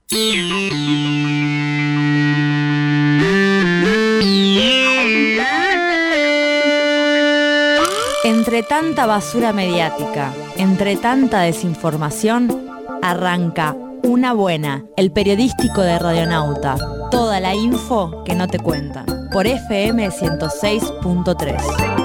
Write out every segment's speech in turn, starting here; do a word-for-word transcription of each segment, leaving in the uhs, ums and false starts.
Entre tanta basura mediática, entre tanta desinformación, arranca Una Buena, el periodístico de Radionauta. Toda la info que no te cuentan, por F M ciento seis punto tres.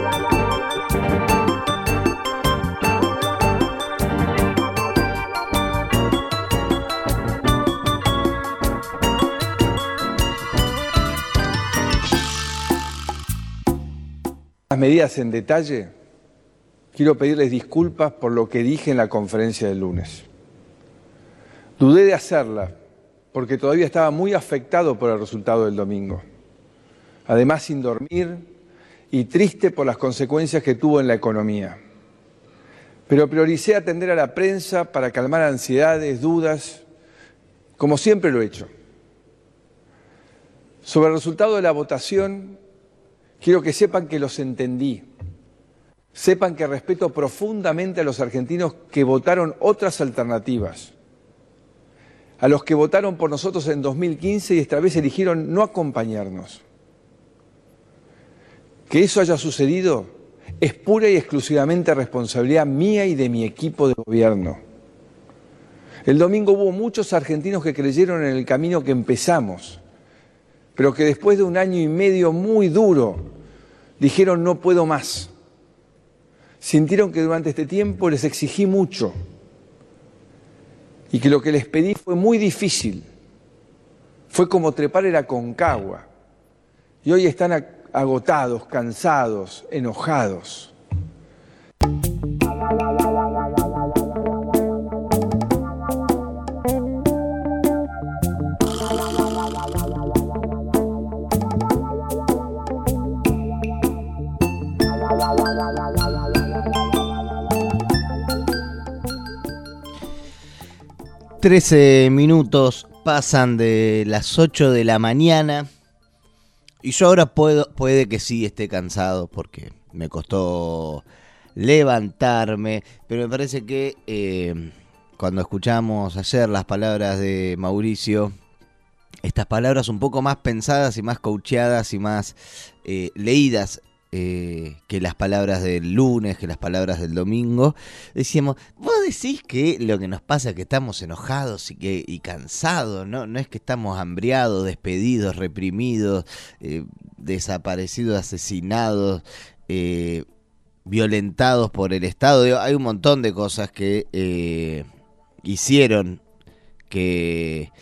Las medidas en detalle, quiero pedirles disculpas por lo que dije en la conferencia del lunes. Dudé de hacerla porque todavía estaba muy afectado por el resultado del domingo. Además, sin dormir y triste por las consecuencias que tuvo en la economía. Pero prioricé atender a la prensa para calmar ansiedades, dudas, como siempre lo he hecho. Sobre el resultado de la votación, quiero que sepan que los entendí. Sepan que respeto profundamente a los argentinos que votaron otras alternativas. A los que votaron por nosotros en dos mil quince y esta vez eligieron no acompañarnos. Que eso haya sucedido es pura y exclusivamente responsabilidad mía y de mi equipo de gobierno. El domingo hubo muchos argentinos que creyeron en el camino que empezamos, pero que después de un año y medio muy duro, dijeron no puedo más. Sintieron que durante este tiempo les exigí mucho y que lo que les pedí fue muy difícil. Fue como trepar el Aconcagua. Y hoy están agotados, cansados, enojados. trece minutos pasan de las ocho de la mañana y yo ahora puedo, puede que sí esté cansado porque me costó levantarme, pero me parece que eh, cuando escuchamos ayer las palabras de Mauricio, estas palabras un poco más pensadas y más coacheadas y más eh, leídas, Eh, que las palabras del lunes, que las palabras del domingo, decíamos, vos decís que lo que nos pasa es que estamos enojados y, que, y cansados, ¿no? No es que estamos hambriados, despedidos, reprimidos, eh, desaparecidos, asesinados, eh, violentados por el Estado. Digo, hay un montón de cosas que eh, hicieron que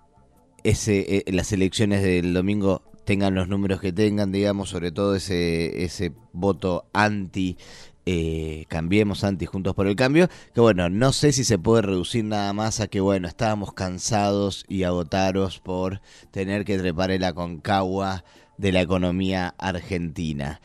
ese, eh, las elecciones del domingo tengan los números que tengan, digamos, sobre todo ese ese voto anti, eh, cambiemos, anti Juntos por el Cambio, que bueno, no sé si se puede reducir nada más a que bueno, estábamos cansados y agotados por tener que trepar el Aconcagua de la economía argentina.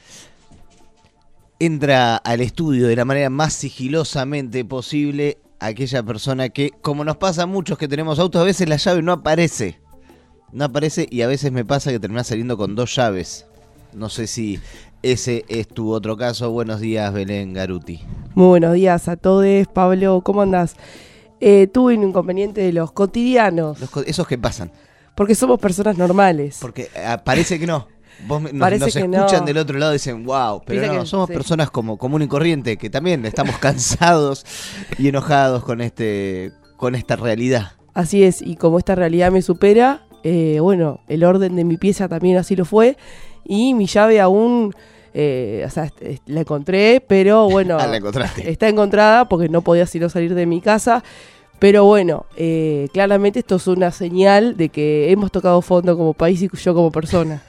Entra al estudio de la manera más sigilosamente posible aquella persona que, como nos pasa a muchos que tenemos autos, a veces la llave no aparece. No aparece y a veces me pasa que termina saliendo con dos llaves. No sé si ese es tu otro caso. Buenos días, Belén Garuti. Muy buenos días a todos. Pablo, ¿cómo andás? Eh, tuve un inconveniente de los cotidianos. Los, esos que pasan. Porque somos personas normales. Porque eh, parece que no. Vos nos, Parece nos que escuchan no. del otro lado y dicen, wow, pero Piensa no, que, somos sí. personas como común y corriente, que también estamos cansados y enojados con este con esta realidad. Así es, y como esta realidad me supera, eh, bueno, el orden de mi pieza también así lo fue, y mi llave aún, eh, o sea, la encontré, pero bueno, Ah, la encontraste. Está encontrada porque no podía sino salir de mi casa. Pero bueno, eh, claramente esto es una señal de que hemos tocado fondo como país y yo como persona.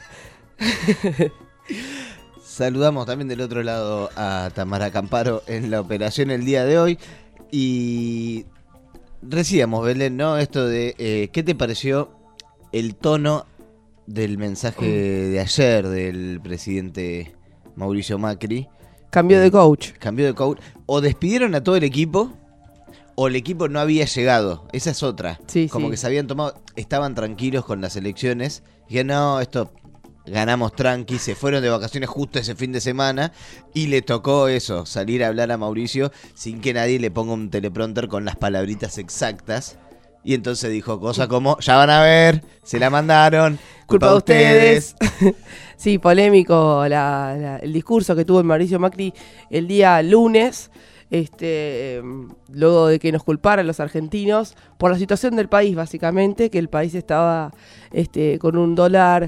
Saludamos también del otro lado a Tamara Camparo en la operación el día de hoy. Y decíamos, Belén, ¿no? Esto de, eh, ¿qué te pareció el tono del mensaje de ayer del presidente Mauricio Macri? Cambió de coach. Cambió de coach. O despidieron a todo el equipo, o el equipo no había llegado. Esa es otra. Sí, Como sí. que se habían tomado, estaban tranquilos con las elecciones. Dijeron, no, esto ganamos tranqui. Se fueron de vacaciones justo ese fin de semana y le tocó eso, salir a hablar a Mauricio sin que nadie le ponga un teleprompter con las palabritas exactas Y entonces dijo cosas como, ya van a ver, se la mandaron, culpa, Culpa de de ustedes. ustedes. Sí, polémico la- la- el discurso que tuvo el Mauricio Macri el día lunes, este, luego de que nos culparan los argentinos por la situación del país, básicamente, que el país estaba este, con un dólar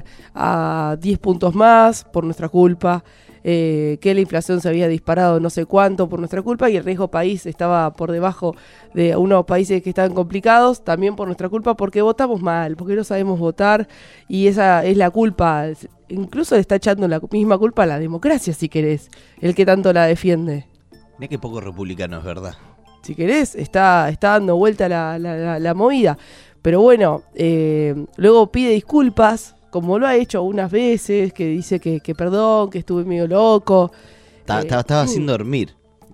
a diez puntos más por nuestra culpa, eh, que la inflación se había disparado no sé cuánto por nuestra culpa y el riesgo país estaba por debajo de unos países que estaban complicados, también por nuestra culpa, porque votamos mal, porque no sabemos votar y esa es la culpa. Incluso le está echando la misma culpa a la democracia, si querés, el que tanto la defiende. Mirá que poco republicano, es verdad. Si querés, está, está dando vuelta la, la, la, la movida. Pero bueno, eh, luego pide disculpas, como lo ha hecho unas veces, que dice que, que perdón, que estuve medio loco. Ta- Eh, Estaba estaba sin dormir.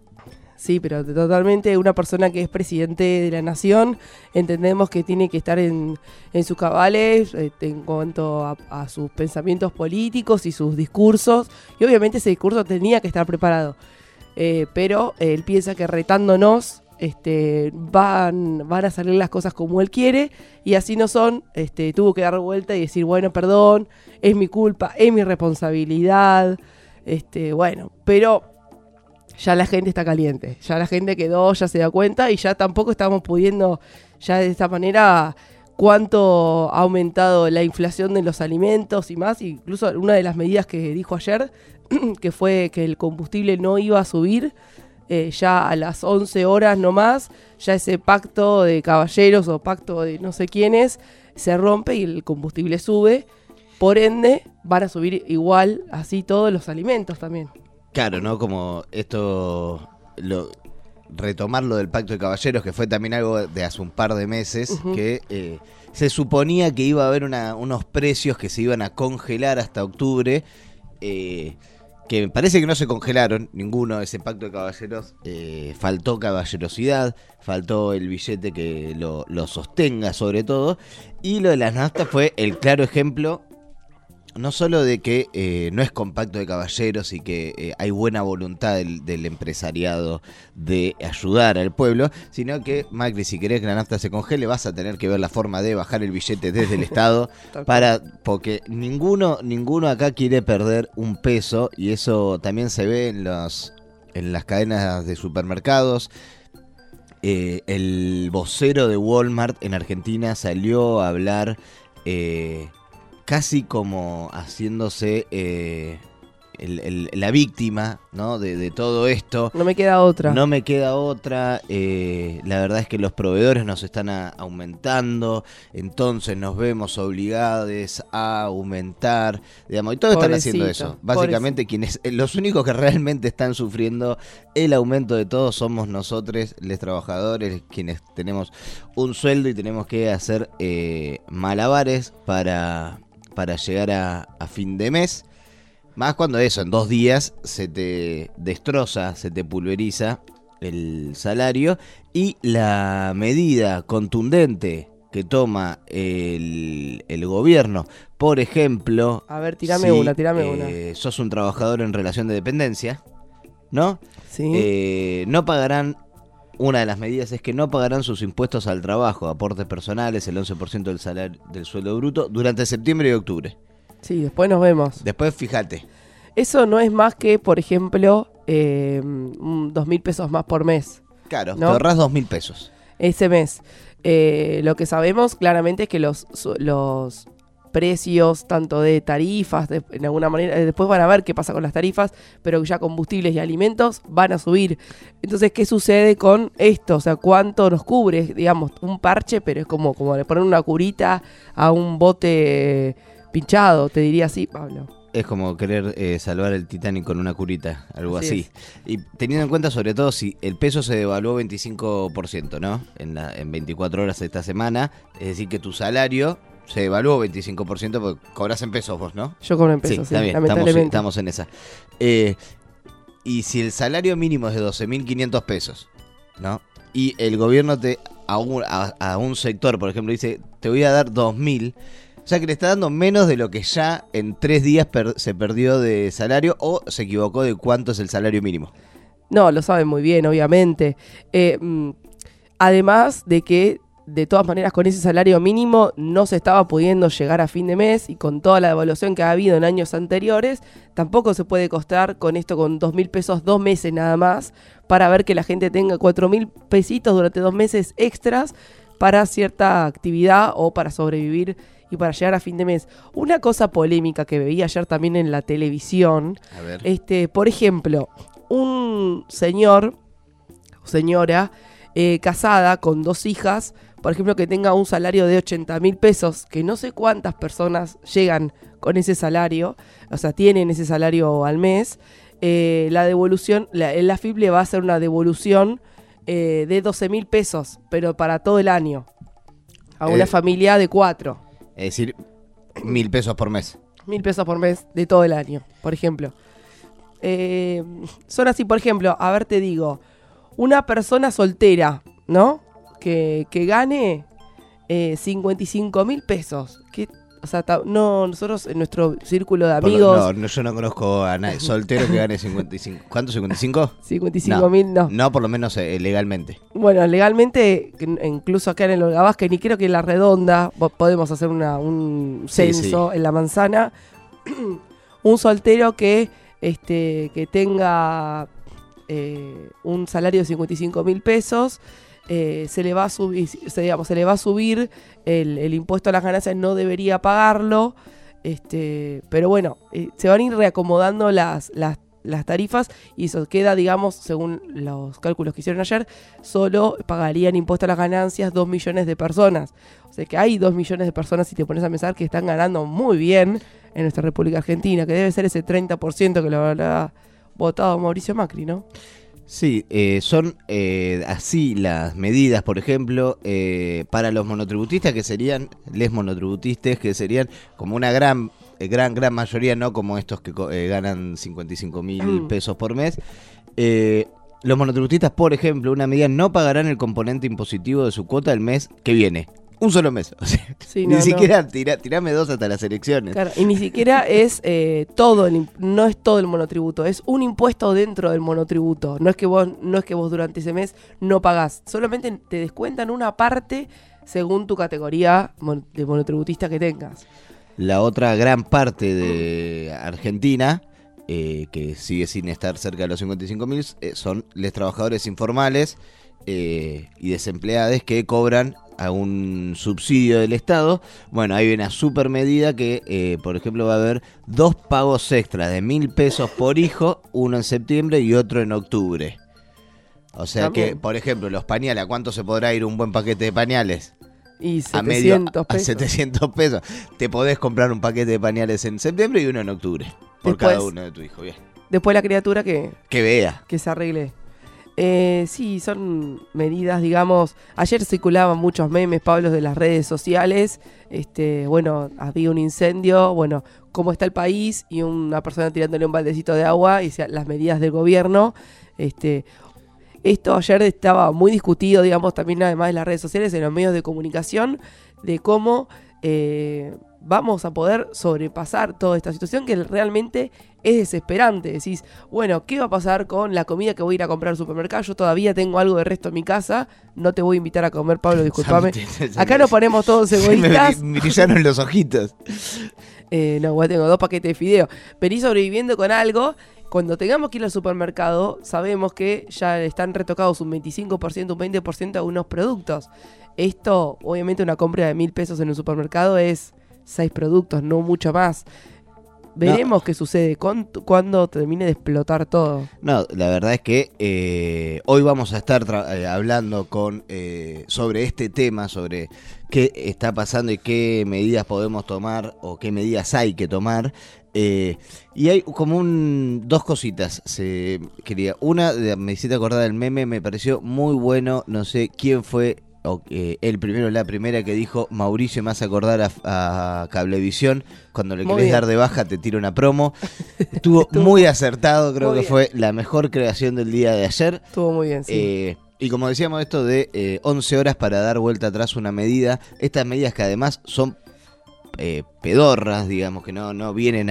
Sí, pero totalmente una persona que es presidente de la nación, entendemos que tiene que estar en, en sus cabales eh, en cuanto a, a sus pensamientos políticos y sus discursos, y obviamente ese discurso tenía que estar preparado, eh, pero eh, él piensa que retándonos este, van, van a salir las cosas como él quiere, y así no son. Este, tuvo que dar vuelta y decir, bueno, perdón, es mi culpa, es mi responsabilidad, este, bueno, pero... ya la gente está caliente, ya la gente quedó, ya se da cuenta y ya tampoco estamos pudiendo, ya de esta manera, cuánto ha aumentado la inflación de los alimentos y más. Incluso una de las medidas que dijo ayer, que fue que el combustible no iba a subir, eh, ya a las once horas nomás, ya ese pacto de caballeros o pacto de no sé quiénes se rompe y el combustible sube, por ende van a subir igual así todos los alimentos también. Claro, ¿no? Como esto, lo, retomar lo del Pacto de Caballeros, que fue también algo de hace un par de meses, uh-huh. que eh, se suponía que iba a haber una, unos precios que se iban a congelar hasta octubre, eh, que me parece que no se congelaron ninguno de ese Pacto de Caballeros. Eh, faltó caballerosidad, faltó el billete que lo, lo sostenga sobre todo, y lo de las naftas fue el claro ejemplo. No solo de que eh, no es con pacto de caballeros y que eh, hay buena voluntad del, del empresariado de ayudar al pueblo, sino que, Macri, si querés que la nafta se congele, vas a tener que ver la forma de bajar el billete desde el Estado, para porque ninguno ninguno acá quiere perder un peso, y eso también se ve en, los, en las cadenas de supermercados. Eh, el vocero de Walmart en Argentina salió a hablar... Eh, casi como haciéndose eh, el, el, la víctima, ¿no? de, de todo esto. No me queda otra. No me queda otra. Eh, la verdad es que los proveedores nos están a, aumentando, entonces nos vemos obligados a aumentar, digamos, y todos están haciendo eso. Básicamente, quienes, los únicos que realmente están sufriendo el aumento de todos somos nosotros, los trabajadores, quienes tenemos un sueldo y tenemos que hacer eh, malabares para... para llegar a, a fin de mes, más cuando eso, en dos días se te destroza, se te pulveriza el salario, y la medida contundente que toma el, el gobierno, por ejemplo... A ver, tirame si, una, tirame eh, una. sos un trabajador en relación de dependencia, ¿no? Sí. Eh, no pagarán... Una de las medidas es que no pagarán sus impuestos al trabajo, aportes personales, el once por ciento del salario del sueldo bruto, durante septiembre y octubre. Sí, después nos vemos. Después, fíjate. Eso no es más que, por ejemplo, eh, dos mil pesos más por mes. Claro, ¿no? Te ahorrás dos mil pesos. Ese mes. Eh, lo que sabemos claramente es que los, los precios, tanto de tarifas, de, en alguna manera, después van a ver qué pasa con las tarifas, pero ya combustibles y alimentos van a subir. Entonces, ¿qué sucede con esto? O sea, ¿cuánto nos cubre? Digamos, un parche, pero es como, como le poner una curita a un bote pinchado, te diría así, Pablo. Es como querer eh, salvar el Titanic con una curita, algo así. así. Y teniendo en cuenta, sobre todo, si el peso se devaluó veinticinco por ciento, ¿no? En, la, en veinticuatro horas de esta semana, es decir, que tu salario... se devaluó veinticinco por ciento porque cobras en pesos vos, ¿no? Yo cobro en pesos, sí, sí, bien, lamentablemente. Estamos, estamos en esa. Eh, y si el salario mínimo es de doce mil quinientos pesos, ¿no? Y el gobierno te a un, a, a un sector, por ejemplo, dice, te voy a dar dos mil, o sea que le está dando menos de lo que ya en tres días per, se perdió de salario, o se equivocó de cuánto es el salario mínimo. No, lo saben muy bien, obviamente. Eh, además de que de todas maneras con ese salario mínimo no se estaba pudiendo llegar a fin de mes, y con toda la devaluación que ha habido en años anteriores, tampoco se puede costar con esto, con dos mil pesos dos meses nada más, para ver que la gente tenga cuatro mil pesitos durante dos meses extras para cierta actividad o para sobrevivir y para llegar a fin de mes. Una cosa polémica que veía ayer también en la televisión, A ver. este, por ejemplo, un señor o señora eh, casada con dos hijas, por ejemplo, que tenga un salario de ochenta mil pesos, que no sé cuántas personas llegan con ese salario, o sea, tienen ese salario al mes, eh, la devolución, la, el A F I P le va a hacer una devolución eh, de doce mil pesos, pero para todo el año, a una Eh, familia de cuatro. Es decir, mil pesos por mes. Mil pesos por mes de todo el año, por ejemplo. Eh, son así, por ejemplo, a ver, te digo, una persona soltera, ¿no? Que, que gane eh, cincuenta y cinco mil pesos. Que, o sea, ta- no, nosotros en nuestro círculo de Por lo- amigos, no, no, yo no conozco a nadie soltero que gane cincuenta y cinco. ¿Cuánto? ¿cincuenta y cinco? cincuenta y cinco mil no. No, por lo menos eh, legalmente. Bueno, legalmente, que n- incluso acá en el Olga Vázquez, ni creo que en La Redonda, po- podemos hacer una, un Sí, censo sí. en La Manzana, un soltero que, este, que tenga eh, un salario de cincuenta y cinco mil pesos, eh, se le va a subir, se, digamos, se le va a subir el, el impuesto a las ganancias, no debería pagarlo, este, pero bueno, eh, se van a ir reacomodando las, las, las tarifas, y eso queda, digamos, según los cálculos que hicieron ayer, solo pagarían impuesto a las ganancias dos millones de personas. O sea que hay dos millones de personas, si te pones a pensar, que están ganando muy bien en nuestra República Argentina, que debe ser ese treinta por ciento que lo habrá votado Mauricio Macri, ¿no? Sí, eh, son eh, así las medidas, por ejemplo, eh, para los monotributistas, que serían, les monotributistas, que serían como una gran, eh, gran, gran mayoría, no como estos que co- eh, ganan cincuenta y cinco mil Mm. pesos por mes. Eh, los monotributistas, por ejemplo, una medida, no pagarán el componente impositivo de su cuota el mes que viene. Un solo mes. O sea, Sí, ni no, no. siquiera tira, tirame dos hasta las elecciones. Claro, y ni siquiera es eh, todo, el, imp- no es todo el monotributo, es un impuesto dentro del monotributo. No es que vos, no es que vos durante ese mes no pagás, solamente te descuentan una parte según tu categoría mon- de monotributista que tengas. La otra gran parte de Argentina, eh, que sigue sin estar cerca de los cincuenta y cinco mil, eh, son los trabajadores informales eh, y desempleados que cobran a un subsidio del Estado. Bueno, hay una super medida que, eh, por ejemplo, va a haber dos pagos extras de mil pesos por hijo, uno en septiembre y otro en octubre. O sea También. que, por ejemplo, los pañales, ¿a cuánto se podrá ir un buen paquete de pañales? Y A medio, setecientos a pesos. setecientos pesos. Te podés comprar un paquete de pañales en septiembre y uno en octubre. Por Después- cada uno de tu hijo. Bien. Después la criatura que, Que vea. que se arregle. Eh, sí, son medidas, digamos. Ayer circulaban muchos memes, Pablo, de las redes sociales. Este, bueno, había un incendio, bueno, cómo está el país, y una persona tirándole un baldecito de agua, y decía, las medidas del gobierno. Este, esto ayer estaba muy discutido, digamos, también además de las redes sociales, en los medios de comunicación, de cómo eh, vamos a poder sobrepasar toda esta situación que realmente es desesperante. Decís, bueno, ¿qué va a pasar con la comida que voy a ir a comprar al supermercado? Yo todavía tengo algo de resto en mi casa, no te voy a invitar a comer, Pablo, discúlpame. Acá nos ponemos todos egoístas. Me brillaron los ojitos. Eh, no, igual tengo dos paquetes de fideo. Vení sobreviviendo con algo. Cuando tengamos que ir al supermercado, sabemos que ya están retocados un veinticinco por ciento, un veinte por ciento a unos productos. Esto, obviamente, una compra de mil pesos en un supermercado es seis productos, no mucho más. Veremos No. qué sucede cuando, cuando termine de explotar todo. No, la verdad es que eh, hoy vamos a estar tra- eh, hablando con eh, sobre este tema, sobre qué está pasando y qué medidas podemos tomar o qué medidas hay que tomar. Eh, y hay como un dos cositas. Se quería una, de- me hiciste acordar del meme, me pareció muy bueno. No sé quién fue o, eh, el primero, la primera que dijo Mauricio, me hace acordar a, a Cablevisión. Cuando le Muy querés bien. dar de baja te tira una promo. Estuvo Estuvo muy acertado, creo muy que bien. fue la mejor creación del día de ayer. Estuvo muy bien, sí. Eh, y como decíamos, esto de eh, once horas para dar vuelta atrás una medida, estas medidas que además son eh, pedorras, digamos, que no, no vienen a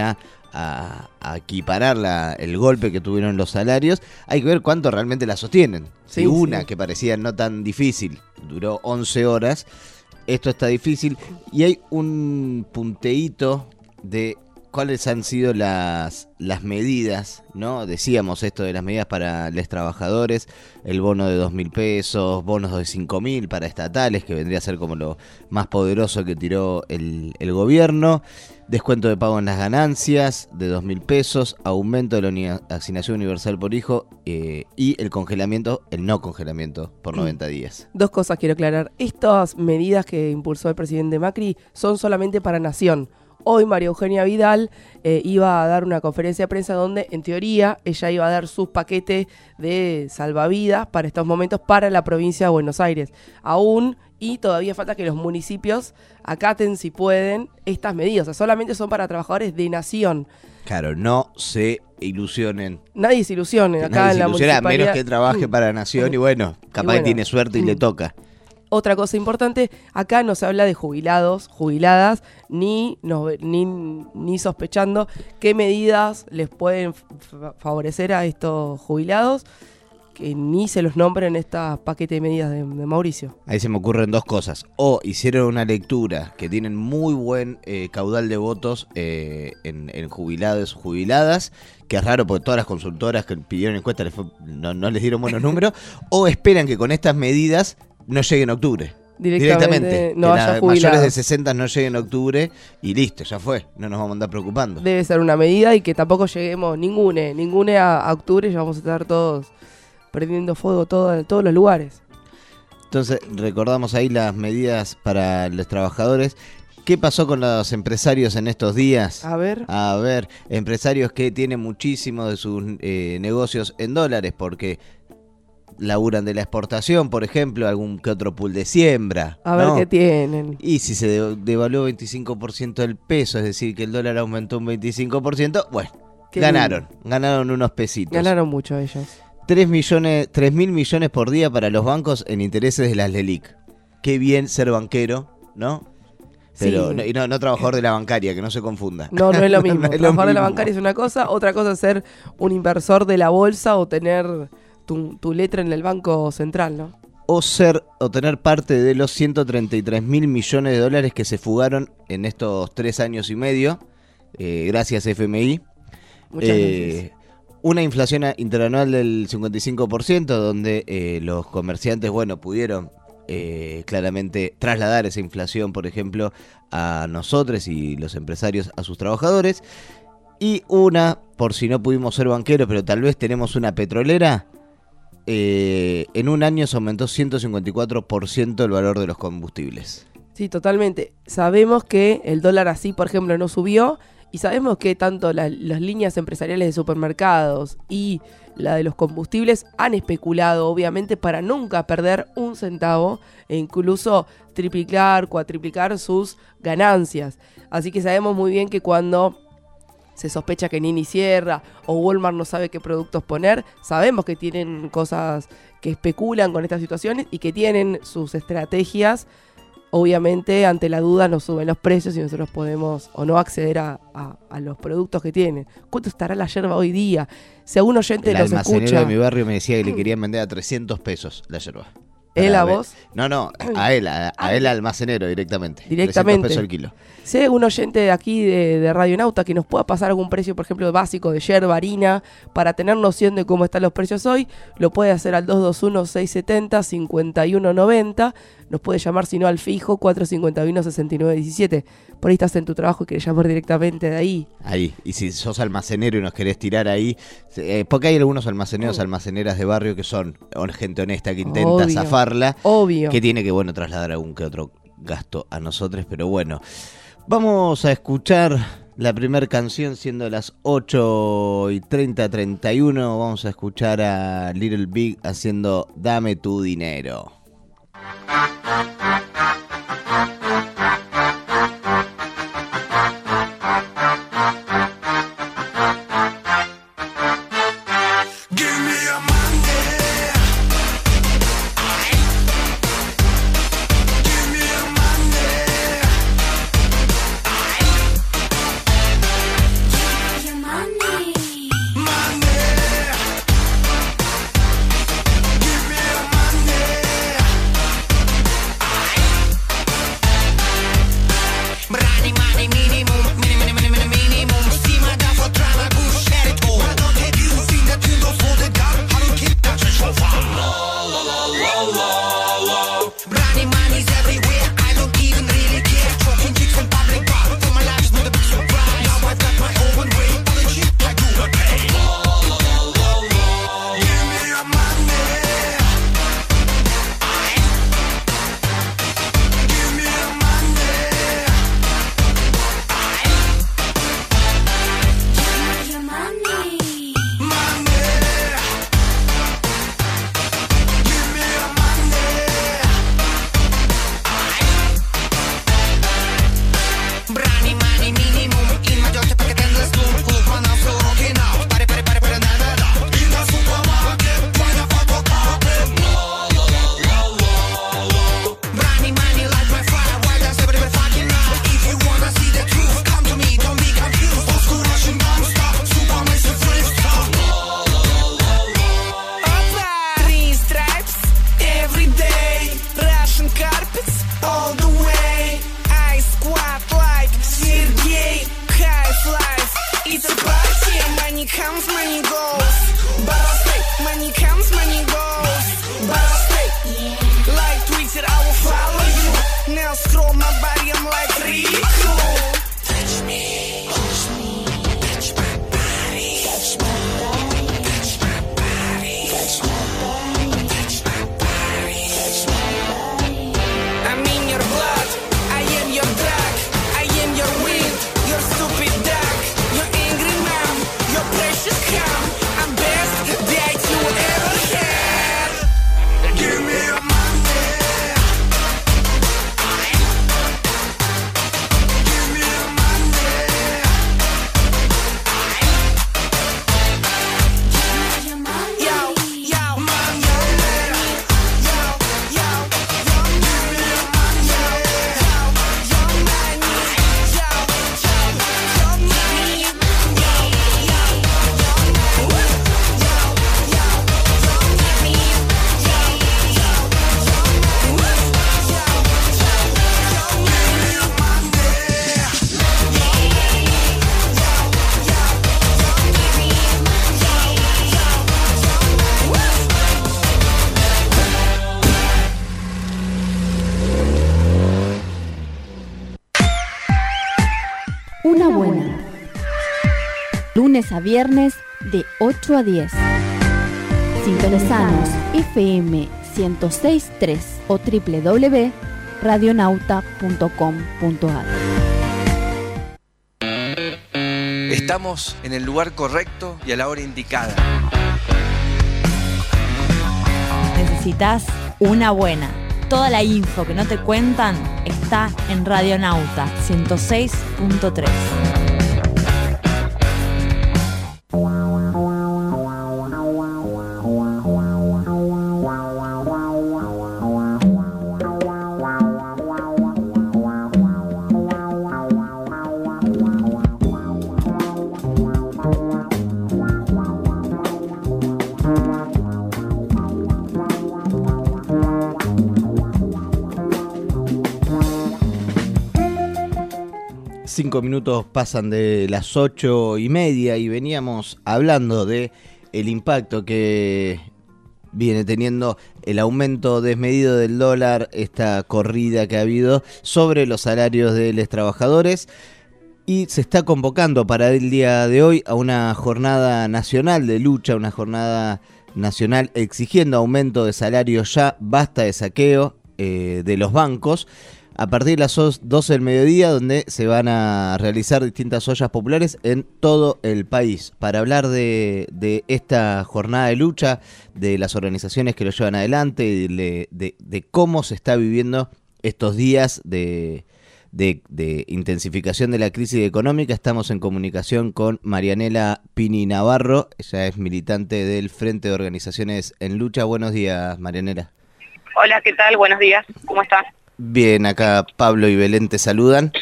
a, a equiparar la, el golpe que tuvieron los salarios, hay que ver cuánto realmente la sostienen. Sí, si una sí. que parecía no tan difícil duró once horas, esto está difícil. Y hay un punteíto de cuáles han sido las, las medidas, ¿no? Decíamos esto de las medidas para los trabajadores, el bono de dos mil pesos, bonos de cinco mil para estatales, que vendría a ser como lo más poderoso que tiró el, el gobierno, descuento de pago en las ganancias de dos mil pesos, aumento de la uni- asignación universal por hijo eh, y el congelamiento, el no congelamiento por noventa días. Dos cosas quiero aclarar. Estas medidas que impulsó el presidente Macri son solamente para Nación. Hoy María Eugenia Vidal eh, iba a dar una conferencia de prensa donde, en teoría, ella iba a dar sus paquetes de salvavidas para estos momentos para la provincia de Buenos Aires. Aún, y todavía falta que los municipios acaten, si pueden, estas medidas. O sea, solamente son para trabajadores de Nación. Claro, no se ilusionen. Nadie se ilusione Que acá nadie en se la ilusiona, a municipalidad. menos que trabaje para Nación y bueno, capaz Y bueno, que tiene suerte y mm. le toca. Otra cosa importante, acá no se habla de jubilados, jubiladas, ni, no, ni, ni sospechando qué medidas les pueden f- favorecer a estos jubilados, que ni se los nombren en este paquete de medidas de, de Mauricio. Ahí se me ocurren dos cosas. O hicieron una lectura que tienen muy buen eh, caudal de votos eh, en, en jubilados, jubiladas, que es raro porque todas las consultoras que pidieron encuestas les fue- no, no les dieron buenos números, o esperan que con estas medidas no llegue en octubre. Directamente, no que haya la- jubilados. mayores de sesenta no lleguen en octubre y listo, ya fue. No nos vamos a andar preocupando. Debe ser una medida y que tampoco lleguemos ningune, ningune a, a octubre y ya vamos a estar todos prendiendo fuego todo, en todos los lugares. Entonces, recordamos ahí las medidas para los trabajadores. ¿Qué pasó con los empresarios en estos días? A ver, A ver, empresarios que tienen muchísimo de sus eh, negocios en dólares porque laburan de la exportación, por ejemplo, algún que otro pool de siembra. a ver ¿no? qué tienen. Y si se de- devaluó veinticinco por ciento el peso, es decir, que el dólar aumentó un veinticinco por ciento, bueno, Qué ganaron, ganaron unos pesitos. Ganaron mucho ellos. tres millones, tres mil millones por día para los bancos en intereses de las LELIC. Qué bien ser banquero, ¿no? Pero Sí. no, y no, no trabajador de la bancaria, que no se confunda. No, no es lo mismo. No es lo Trabajar de la mismo. bancaria es una cosa, otra cosa es ser un inversor de la bolsa o tener tu, tu letra en el Banco Central, ¿no? O ser o tener parte de los ciento treinta y tres mil millones de dólares que se fugaron en estos tres años y medio, eh, gracias F M I. Muchas Eh, gracias. Una inflación interanual del cincuenta y cinco por ciento, donde eh, los comerciantes, bueno, pudieron eh, claramente trasladar esa inflación, por ejemplo, a nosotros y los empresarios a sus trabajadores. Y una, por si no pudimos ser banqueros, pero tal vez tenemos una petrolera, eh, en un año se aumentó ciento cincuenta y cuatro por ciento el valor de los combustibles. Sí, totalmente. Sabemos que el dólar así, por ejemplo, no subió y sabemos que tanto la- las líneas empresariales de supermercados y la de los combustibles han especulado, obviamente, para nunca perder un centavo e incluso triplicar, cuatriplicar sus ganancias. Así que sabemos muy bien que cuando se sospecha que Nini cierra o Walmart no sabe qué productos poner, sabemos que tienen cosas que especulan con estas situaciones y que tienen sus estrategias. Obviamente, ante la duda nos suben los precios y nosotros podemos o no acceder a, a- a los productos que tienen. ¿Cuánto estará la yerba hoy día? Si algún oyente El nos almacenero escucha, de mi barrio me decía que le querían vender a trescientos pesos la yerba. ¿él Para a ver- vos? No, no, a él, a, a él almacenero directamente. Directamente. trescientos pesos el kilo. Si hay algún oyente de aquí de, de Radio Nauta que nos pueda pasar algún precio, por ejemplo, básico de yerba, harina, para tener noción de cómo están los precios hoy, lo puede hacer al dos dos uno, seis siete cero, cinco uno nueve cero. Nos puede llamar, si no, al fijo cuatro cinco uno, seis nueve uno siete. Por ahí estás en tu trabajo y querés llamar directamente de ahí. Ahí, y si sos almacenero y nos querés tirar ahí, eh, porque hay algunos almaceneros, almaceneras de barrio que son hon- gente honesta que intenta Obvio. zafarla, Obvio. que tiene que, bueno, trasladar algún que otro gasto a nosotros, pero bueno. Vamos a escuchar la primera canción, siendo las ocho y treinta, treinta y uno, vamos a escuchar a Little Big haciendo Dame tu dinero. Give my body, I'm like Rico. Touch me, touch me, touch my body, touch my body, touch my body, touch my body, touch my body, touch my body. I'm in your blood, I am your drug, I am your wind, your stupid dog, your angry mom, your precious calm. I'm best that you ever had. Give me your money. Give me your money. Yo, yo, money. Yo, yo, yo, give me your money. Yo, yo, money. Yo, yo, yo, money. Yo, yo, yo, money. Yo, yo, yo, money. Yo, yo, yo, Una buena. Lunes a viernes de ocho a diez. Sintonizanos F M ciento seis punto tres o doble u doble u doble u punto radionauta punto com punto a r. Estamos en el lugar correcto y a la hora indicada. Necesitas una buena. Toda la info que no te cuentan está en Radionauta ciento seis punto tres. Cinco minutos pasan de las ocho y media y veníamos hablando de el impacto que viene teniendo el aumento desmedido del dólar, esta corrida que ha habido sobre los salarios de los trabajadores, y se está convocando para el día de hoy a una jornada nacional de lucha, una jornada nacional exigiendo aumento de salario ya, basta de saqueo eh, de los bancos, a partir de las doce del mediodía, donde se van a realizar distintas ollas populares en todo el país. Para hablar de, de esta jornada de lucha, de las organizaciones que lo llevan adelante, de, de, de cómo se está viviendo estos días de, de, de intensificación de la crisis económica, estamos en comunicación con Marianela Pini Navarro. Ella es militante del Frente de Organizaciones en Lucha. Buenos días, Marianela. Hola, ¿qué tal? Buenos días. ¿Cómo estás? Bien, acá Pablo y Belén te saludan.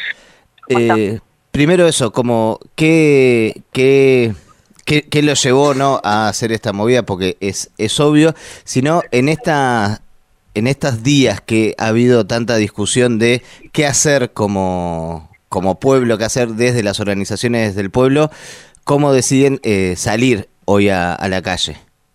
Eh, primero eso, como ¿qué, qué, qué, qué lo llevó, no, a hacer esta movida? Porque es, es obvio, sino en esta, en estos días que ha habido tanta discusión de qué hacer como, como pueblo, qué hacer desde las organizaciones del pueblo, ¿cómo deciden eh, salir hoy a, a la calle?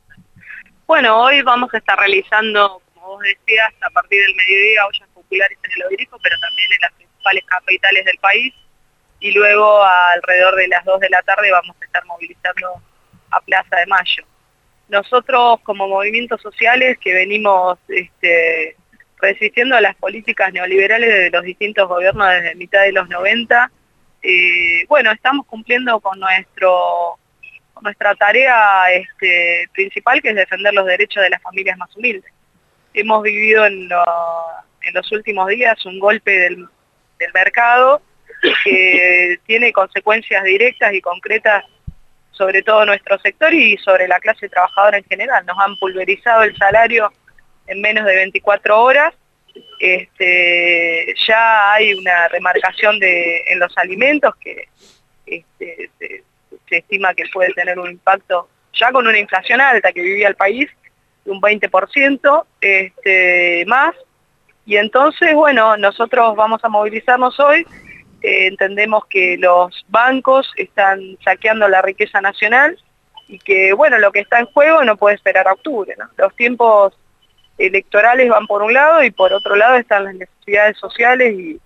Bueno, hoy vamos a estar realizando, como vos decías, a partir del mediodía, ollas populares en el Obelisco, pero también en las principales capitales del país, y luego alrededor de las dos de la tarde vamos a estar movilizando a Plaza de Mayo. Nosotros como movimientos sociales que venimos este, resistiendo a las políticas neoliberales de los distintos gobiernos desde mitad de los noventa, eh, bueno, estamos cumpliendo con nuestro con nuestra tarea este, principal, que es defender los derechos de las familias más humildes. Hemos vivido en lo, en los últimos días un golpe del, del mercado que tiene consecuencias directas y concretas sobre todo nuestro sector y sobre la clase trabajadora en general. Nos han pulverizado el salario en menos de veinticuatro horas, este, ya hay una remarcación de, en los alimentos que este, se, se estima que puede tener un impacto, ya con una inflación alta que vivía el país, de un veinte por ciento este, más. Y entonces, bueno, nosotros vamos a movilizarnos hoy, eh, entendemos que los bancos están saqueando la riqueza nacional y que, bueno, lo que está en juego no puede esperar a octubre, ¿no? Los tiempos electorales van por un lado y por otro lado están las necesidades sociales y,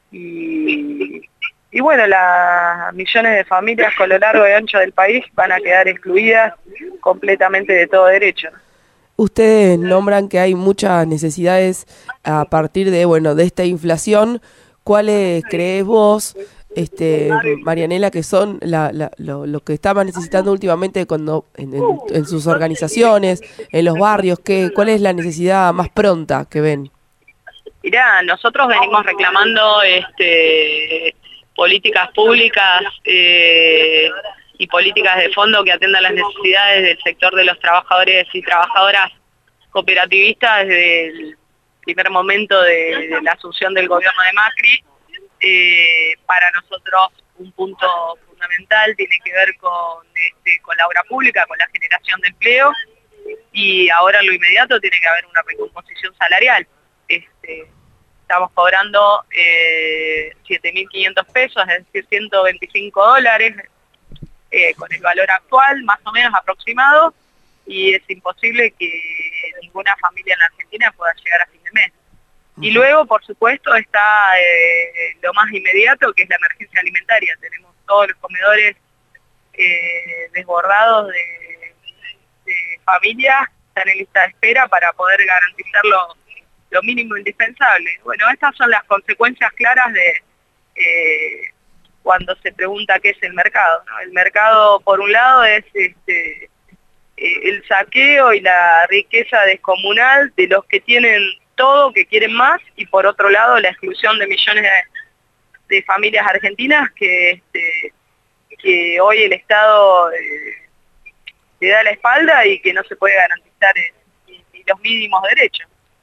y, y bueno, las millones de familias con lo largo y ancho del país van a quedar excluidas completamente de todo derecho. Ustedes nombran que hay muchas necesidades a partir de, bueno, de esta inflación. ¿Cuáles crees vos, este, Marianela, que son la, la, lo, lo que estaban necesitando últimamente cuando en, en, en sus organizaciones, en los barrios? ¿qué, ¿Cuál es la necesidad más pronta que ven? Mirá, nosotros venimos reclamando este, políticas públicas eh, y políticas de fondo que atiendan las necesidades del sector de los trabajadores y trabajadoras cooperativistas desde el primer momento de, de la asunción del gobierno de Macri. Eh, para nosotros un punto fundamental tiene que ver con, este, con la obra pública, con la generación de empleo, y ahora en lo inmediato tiene que haber una recomposición salarial. Este, estamos cobrando eh, siete mil quinientos pesos, es decir, ciento veinticinco dólares, eh, con el valor actual más o menos aproximado, y es imposible que ninguna familia en la Argentina pueda llegar a fin de mes. Y luego, por supuesto, está eh, lo más inmediato, que es la emergencia alimentaria. Tenemos todos los comedores eh, desbordados de, de familias, están en lista de espera para poder garantizar lo, lo mínimo indispensable. Bueno, estas son las consecuencias claras de eh, cuando se pregunta qué es el mercado, ¿no? El mercado, por un lado, es este, eh, el saqueo y la riqueza descomunal de los que tienen todo, que quieren más, y por otro lado la exclusión de millones de, de familias argentinas que, este, que hoy el Estado eh, le da la espalda y que no se puede garantizar eh, ni, ni los mínimos derechos.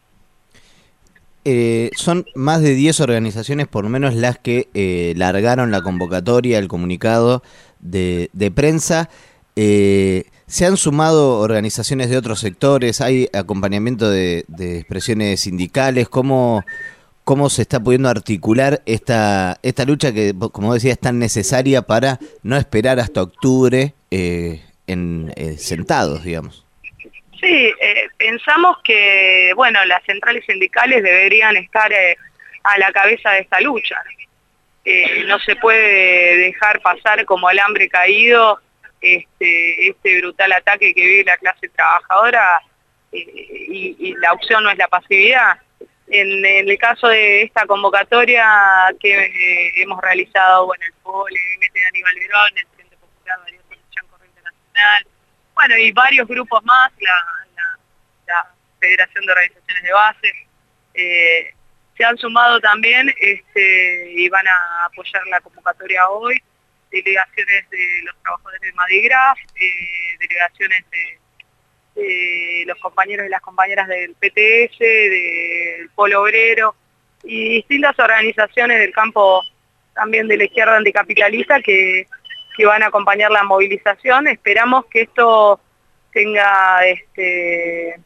Eh, son más de diez organizaciones por lo menos las que eh, largaron la convocatoria, el comunicado de, de prensa. Eh, ¿Se han sumado organizaciones de otros sectores? ¿Hay acompañamiento de, de expresiones sindicales? ¿Cómo, cómo se está pudiendo articular esta, esta lucha que, como decía, es tan necesaria para no esperar hasta octubre eh, en, eh, sentados, digamos? Sí, eh, pensamos que, bueno, las centrales sindicales deberían estar eh, a la cabeza de esta lucha. Eh, no se puede dejar pasar como alambre caído Este, este brutal ataque que vive la clase trabajadora, eh, y, y la opción no es la pasividad. En, en el caso de esta convocatoria que eh, hemos realizado, bueno, el P O L, el M T de Aníbal Verón, el Frente Popular de Alianza Corriente Nacional, bueno, y varios grupos más, la, la, la Federación de Organizaciones de Base, eh, se han sumado también este, y van a apoyar la convocatoria hoy. Delegaciones de los trabajadores de Madigraf, eh, delegaciones de, de los compañeros y las compañeras del P T S, del Polo Obrero, y distintas organizaciones del campo también de la izquierda anticapitalista que, que van a acompañar la movilización. Esperamos que esto tenga este,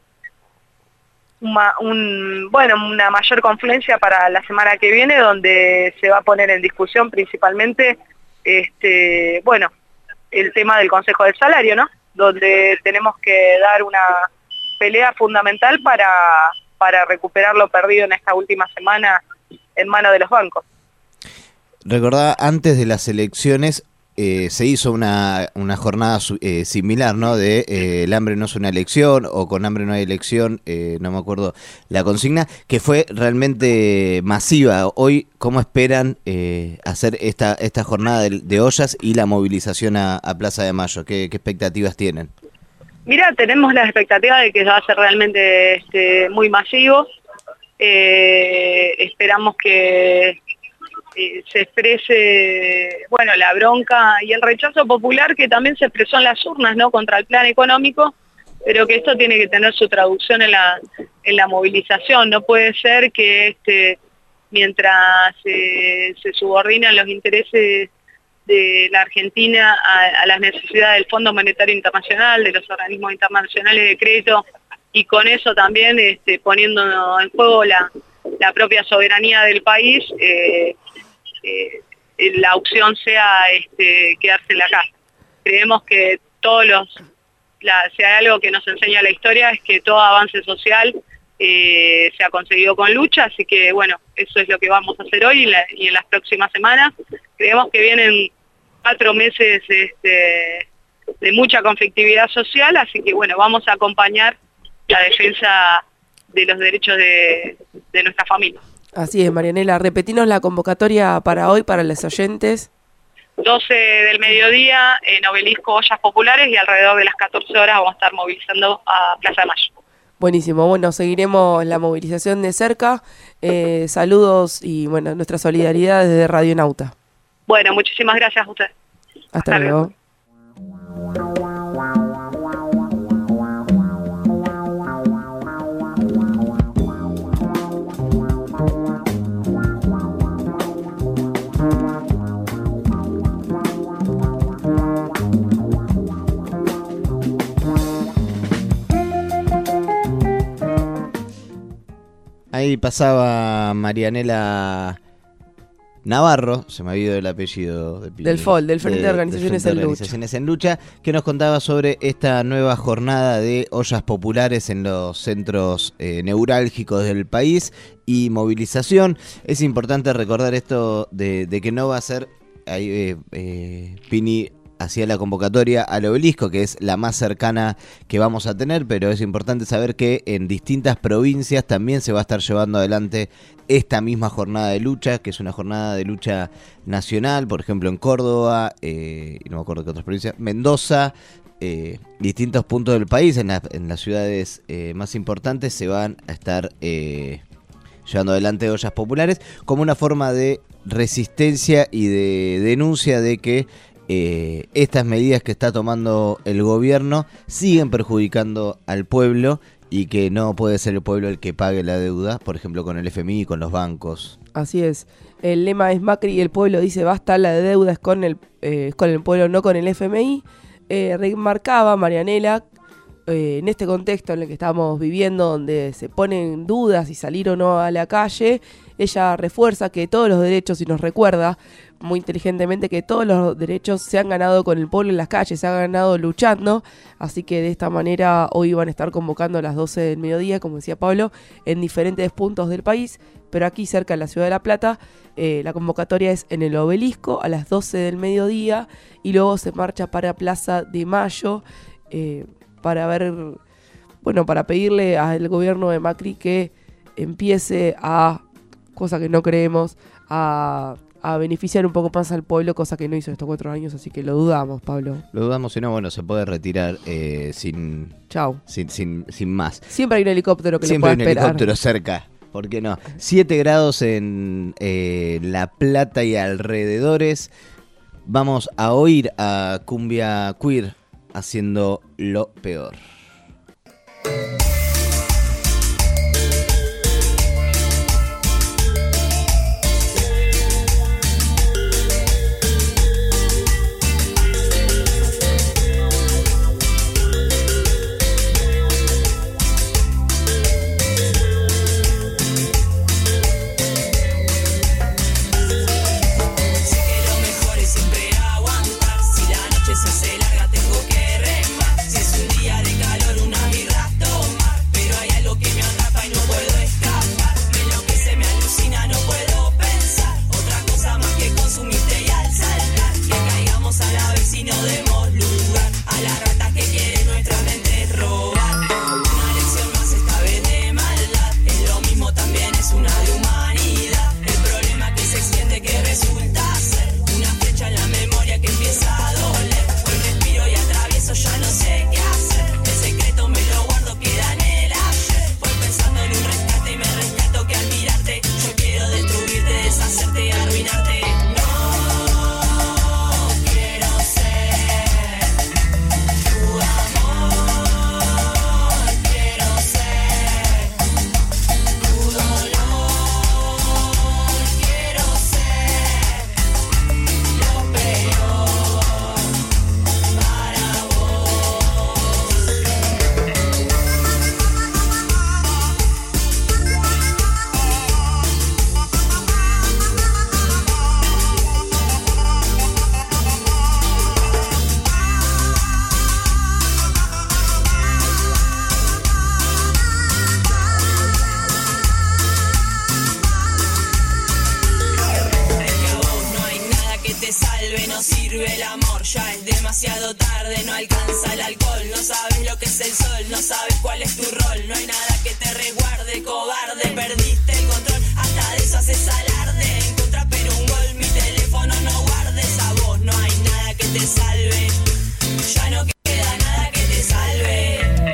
una, un, bueno, una mayor confluencia para la semana que viene, donde se va a poner en discusión principalmente Este, bueno, el tema del Consejo del Salario, ¿no? Donde tenemos que dar una pelea fundamental para, para recuperar lo perdido en esta última semana en manos de los bancos. Recordaba, antes de las elecciones eh, se hizo una, una jornada eh, similar, ¿no? De eh, el hambre no es una elección, o con hambre no hay elección, eh, no me acuerdo la consigna, que fue realmente masiva. Hoy, ¿cómo esperan eh, hacer esta esta jornada de, de ollas y la movilización a, a Plaza de Mayo? ¿Qué, qué expectativas tienen? Mira, tenemos la expectativa de que va a ser realmente este, muy masivo. Eh, esperamos que eh, se exprese, bueno, la bronca y el rechazo popular que también se expresó en las urnas, ¿no?, contra el plan económico, pero que esto tiene que tener su traducción en la, en la movilización. No puede ser que este, mientras eh, se subordinan los intereses de la Argentina a, a las necesidades del Fondo Monetario Internacional, de los organismos internacionales de crédito, y con eso también este, poniendo en juego la, la propia soberanía del país, eh, eh, la opción sea este, quedarse en la casa. Creemos que todos los, la, si hay algo que nos enseña la historia es que todo avance social eh, se ha conseguido con lucha, así que bueno, eso es lo que vamos a hacer hoy y, la, y en las próximas semanas. Creemos que vienen cuatro meses este, de mucha conflictividad social, así que bueno, vamos a acompañar la defensa de los derechos de, de nuestra familia. Así es, Marianela, repetinos la convocatoria para hoy, para los oyentes. doce del mediodía en Obelisco Ollas Populares y alrededor de las catorce horas vamos a estar movilizando a Plaza de Mayo. Buenísimo, bueno, seguiremos la movilización de cerca. Eh, saludos y bueno, nuestra solidaridad desde Radionauta. Bueno, muchísimas gracias a ustedes. Hasta, Hasta luego. luego. Ahí pasaba Marianela Navarro, se me ha ido el apellido de, del F O L, del Frente de, de Organizaciones, Frente en, de Organizaciones en Lucha, que nos contaba sobre esta nueva jornada de ollas populares en los centros eh, neurálgicos del país y movilización. Es importante recordar esto de, de que no va a ser, ahí eh, eh, Pini hacía la convocatoria al Obelisco, que es la más cercana que vamos a tener, pero es importante saber que en distintas provincias también se va a estar llevando adelante esta misma jornada de lucha, que es una jornada de lucha nacional, por ejemplo en Córdoba, eh, y no me acuerdo qué otras provincias, Mendoza, eh, distintos puntos del país, en, la, en las ciudades eh, más importantes se van a estar eh, llevando adelante ollas populares como una forma de resistencia y de denuncia de que Eh, estas medidas que está tomando el gobierno siguen perjudicando al pueblo y que no puede ser el pueblo el que pague la deuda, por ejemplo con el F M I y con los bancos. Así es, el lema es Macri y el pueblo dice basta, la deuda es con el, eh, es con el pueblo, no con el F M I. Eh, remarcaba Marianela, eh, en este contexto en el que estamos viviendo, donde se ponen dudas si salir o no a la calle, ella refuerza que todos los derechos, y nos recuerda muy inteligentemente que todos los derechos se han ganado con el pueblo en las calles, se han ganado luchando, así que de esta manera hoy van a estar convocando a las doce del mediodía, como decía Pablo, en diferentes puntos del país, pero aquí cerca de la ciudad de La Plata, eh, la convocatoria es en el Obelisco a las doce del mediodía y luego se marcha para Plaza de Mayo, eh, para ver, bueno, para pedirle al gobierno de Macri que empiece a, cosa que no creemos, a... a beneficiar un poco más al pueblo, cosa que no hizo estos cuatro años, así que lo dudamos, Pablo. Lo dudamos, si no, bueno, se puede retirar eh, sin, Chau. sin sin sin más. Siempre hay un helicóptero que Siempre le hay pueda un esperar. helicóptero cerca, ¿por qué no? siete grados en eh, La Plata y alrededores. Vamos a oír a Cumbia Queer haciendo Lo Peor. Se hace larga, tengo que remar. Si es un día de calor, una birra toma. sirve el amor, ya es demasiado tarde, no alcanza el alcohol, no sabes lo que es el sol, no sabes cuál es tu rol, no hay nada que te resguarde, cobarde, perdiste el control, hasta de eso haces alarde, en contra pero un gol, mi teléfono no guardes a vos, no hay nada que te salve, ya no queda nada que te salve.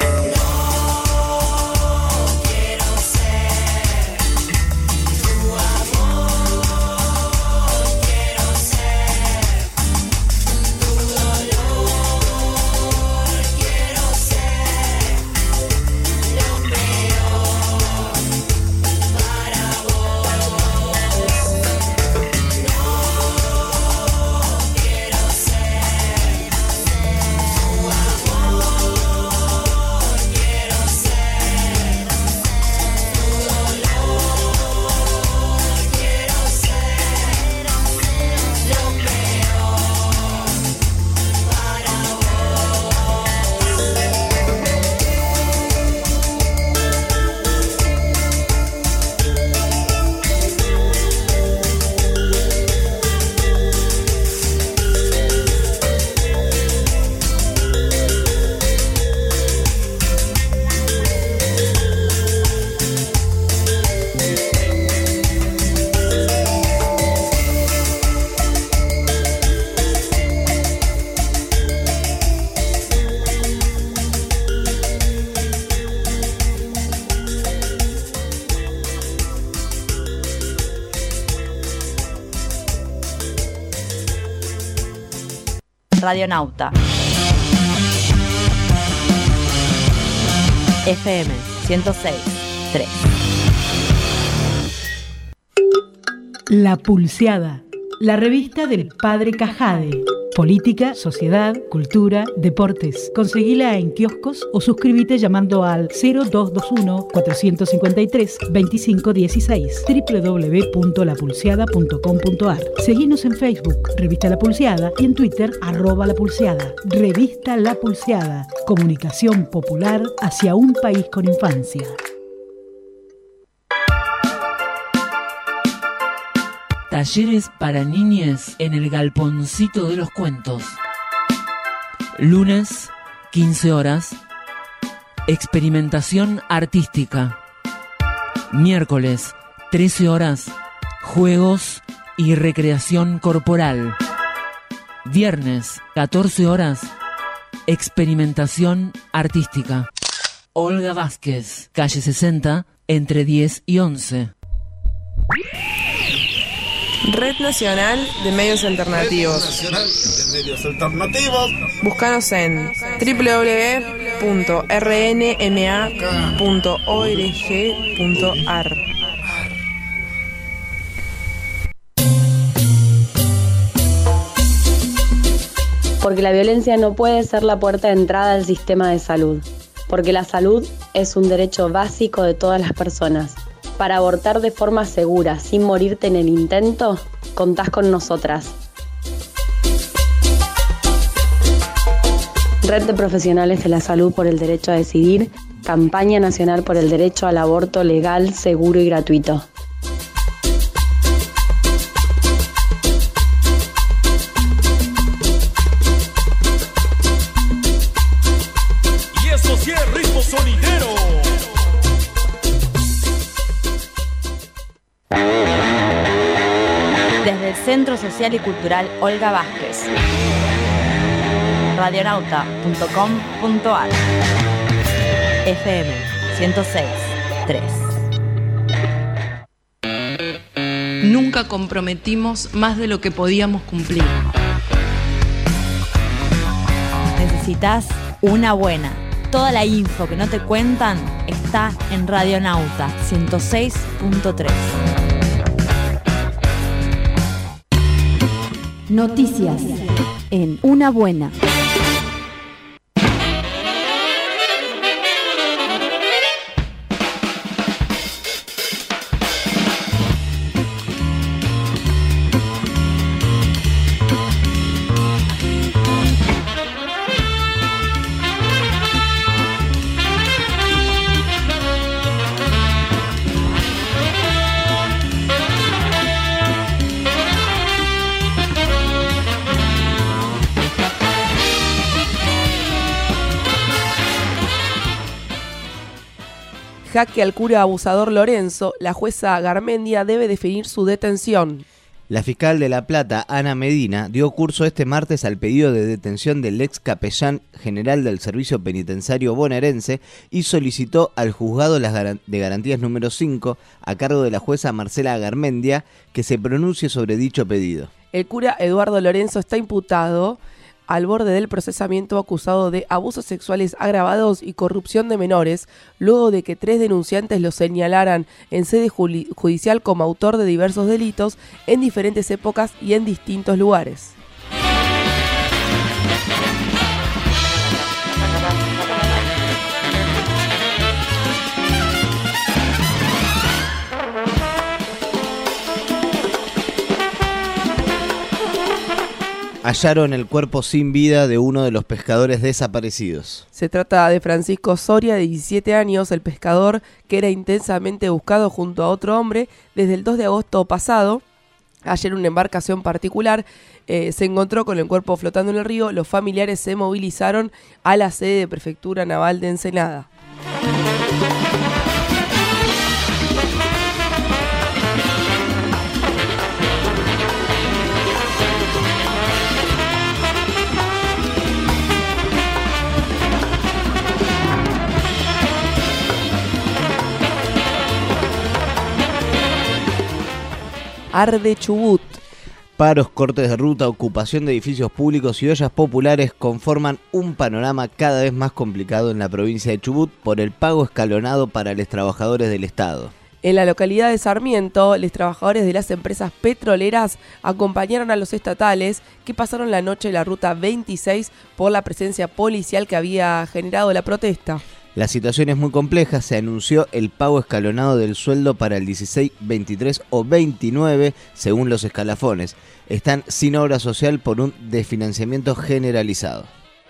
Radionauta. F M ciento seis punto tres. La Pulseada, la revista del Padre Cajade. Política, sociedad, cultura, deportes. Conseguila en kioscos o suscríbete llamando al cero dos dos uno, cuatro cinco tres, dos cinco uno seis doble u doble u doble u punto la pulseada punto com punto a r. Seguinos en Facebook, Revista La Pulseada, y en Twitter, arroba La Pulseada. Revista La Pulseada, comunicación popular hacia un país con infancia. Talleres para niñes en el Galponcito de los Cuentos. Lunes, quince horas. Experimentación artística. Miércoles, trece horas. Juegos y recreación corporal. Viernes, catorce horas. Experimentación artística. Olga Vázquez, calle sesenta, entre diez y once. Red Nacional de Medios Alternativos. Red Nacional de Medios Alternativos. Búscanos en doble u doble u doble u punto r n m a punto org punto a r. Porque la violencia no puede ser la puerta de entrada al sistema de salud. Porque la salud es un derecho básico de todas las personas. Para abortar de forma segura, sin morirte en el intento, contás con nosotras. Red de Profesionales de la Salud por el Derecho a Decidir, Campaña Nacional por el Derecho al Aborto Legal, Seguro y Gratuito. Y eso sí es ritmo sonidero. Desde el Centro Social y Cultural Olga Vázquez. radionauta punto com punto a r. F M ciento seis punto tres. Nunca comprometimos más de lo que podíamos cumplir. Necesitas una buena. Toda la info que no te cuentan está en Radionauta ciento seis punto tres. Noticias en Una Buena. jaque al cura abusador Lorenzo, la jueza Garmendia debe definir su detención. La fiscal de La Plata, Ana Medina, dio curso este martes al pedido de detención del ex capellán general del Servicio Penitenciario bonaerense y solicitó al juzgado de garantías número cinco, a cargo de la jueza Marcela Garmendia, que se pronuncie sobre dicho pedido. El cura Eduardo Lorenzo está imputado al borde del procesamiento acusado de abusos sexuales agravados y corrupción de menores, luego de que tres denunciantes lo señalaran en sede judicial como autor de diversos delitos en diferentes épocas y en distintos lugares. Hallaron el cuerpo sin vida de uno de los pescadores desaparecidos. Se trata de Francisco Soria, de diecisiete años, el pescador que era intensamente buscado junto a otro hombre desde el dos de agosto pasado. Ayer una embarcación particular eh, se encontró con el cuerpo flotando en el río. Los familiares se movilizaron a la sede de Prefectura Naval de Ensenada. Arde Chubut. Paros, cortes de ruta, ocupación de edificios públicos y ollas populares conforman un panorama cada vez más complicado en la provincia de Chubut por el pago escalonado para los trabajadores del Estado. En la localidad de Sarmiento, los trabajadores de las empresas petroleras acompañaron a los estatales que pasaron la noche en la ruta veintiséis por la presencia policial que había generado la protesta. La situación es muy compleja, se anunció el pago escalonado del sueldo para el dieciséis, veintitrés o veintinueve según los escalafones. Están sin obra social por un desfinanciamiento generalizado.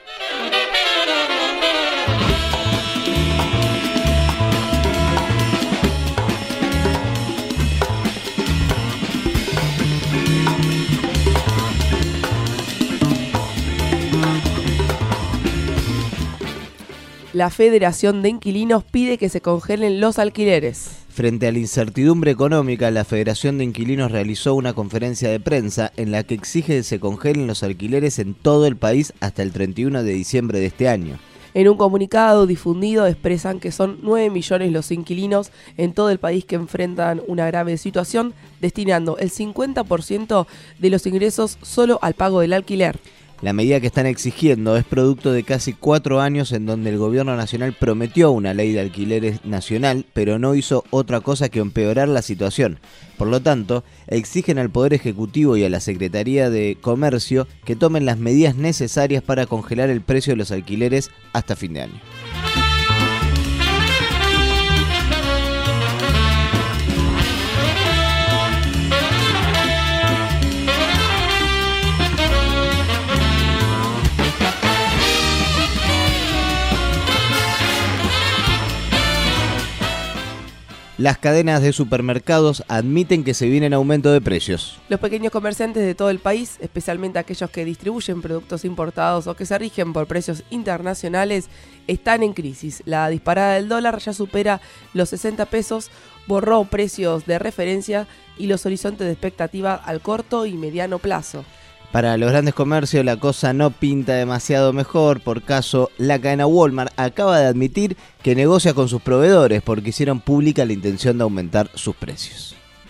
La Federación de Inquilinos pide que se congelen los alquileres. Frente a la incertidumbre económica, la Federación de Inquilinos realizó una conferencia de prensa en la que exige que se congelen los alquileres en todo el país hasta el treinta y uno de diciembre de este año. En un comunicado difundido expresan que son nueve millones los inquilinos en todo el país que enfrentan una grave situación, destinando el cincuenta por ciento de los ingresos solo al pago del alquiler. La medida que están exigiendo es producto de casi cuatro años en donde el gobierno nacional prometió una ley de alquileres nacional, pero no hizo otra cosa que empeorar la situación. Por lo tanto, exigen al Poder Ejecutivo y a la Secretaría de Comercio que tomen las medidas necesarias para congelar el precio de los alquileres hasta fin de año. Las cadenas de supermercados admiten que se viene en aumento de precios. Los pequeños comerciantes de todo el país, especialmente aquellos que distribuyen productos importados o que se rigen por precios internacionales, están en crisis. La disparada del dólar ya supera los sesenta pesos, borró precios de referencia y los horizontes de expectativa al corto y mediano plazo. Para los grandes comercios la cosa no pinta demasiado mejor. Por caso, la cadena Walmart acaba de admitir que negocia con sus proveedores porque hicieron pública la intención de aumentar sus precios.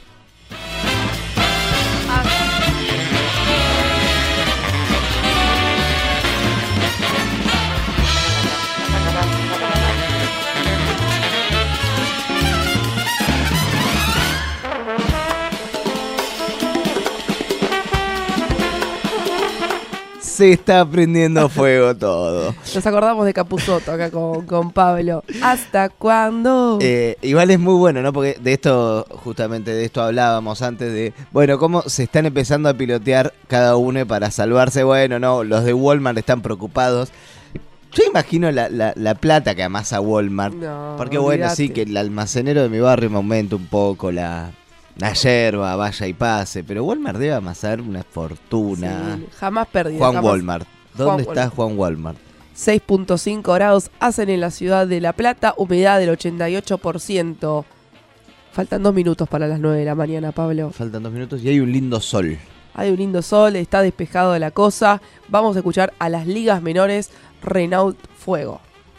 Se está prendiendo fuego todo. Nos acordamos de Capusotto acá con, con Pablo. ¿Hasta cuándo? Eh, igual es muy bueno, ¿no? Porque de esto, justamente de esto hablábamos antes de, bueno, cómo se están empezando a pilotear cada uno para salvarse. Bueno, no, los de Walmart están preocupados. Yo imagino la, la, la plata que amasa Walmart. No, porque bueno, olvidate. sí, que el almacenero de mi barrio me aumenta un poco la... La yerba, vaya y pase, pero Walmart debe amasar una fortuna. Sí, jamás perdido. Juan jamás. Walmart. ¿Dónde Juan está Walmart. Juan Walmart? seis punto cinco grados hacen en la ciudad de La Plata, humedad del ochenta y ocho por ciento. Faltan dos minutos para las nueve de la mañana, Pablo. Faltan dos minutos y hay un lindo sol. Hay un lindo sol, está despejado la cosa. Vamos a escuchar a las ligas menores, Renault Fuego.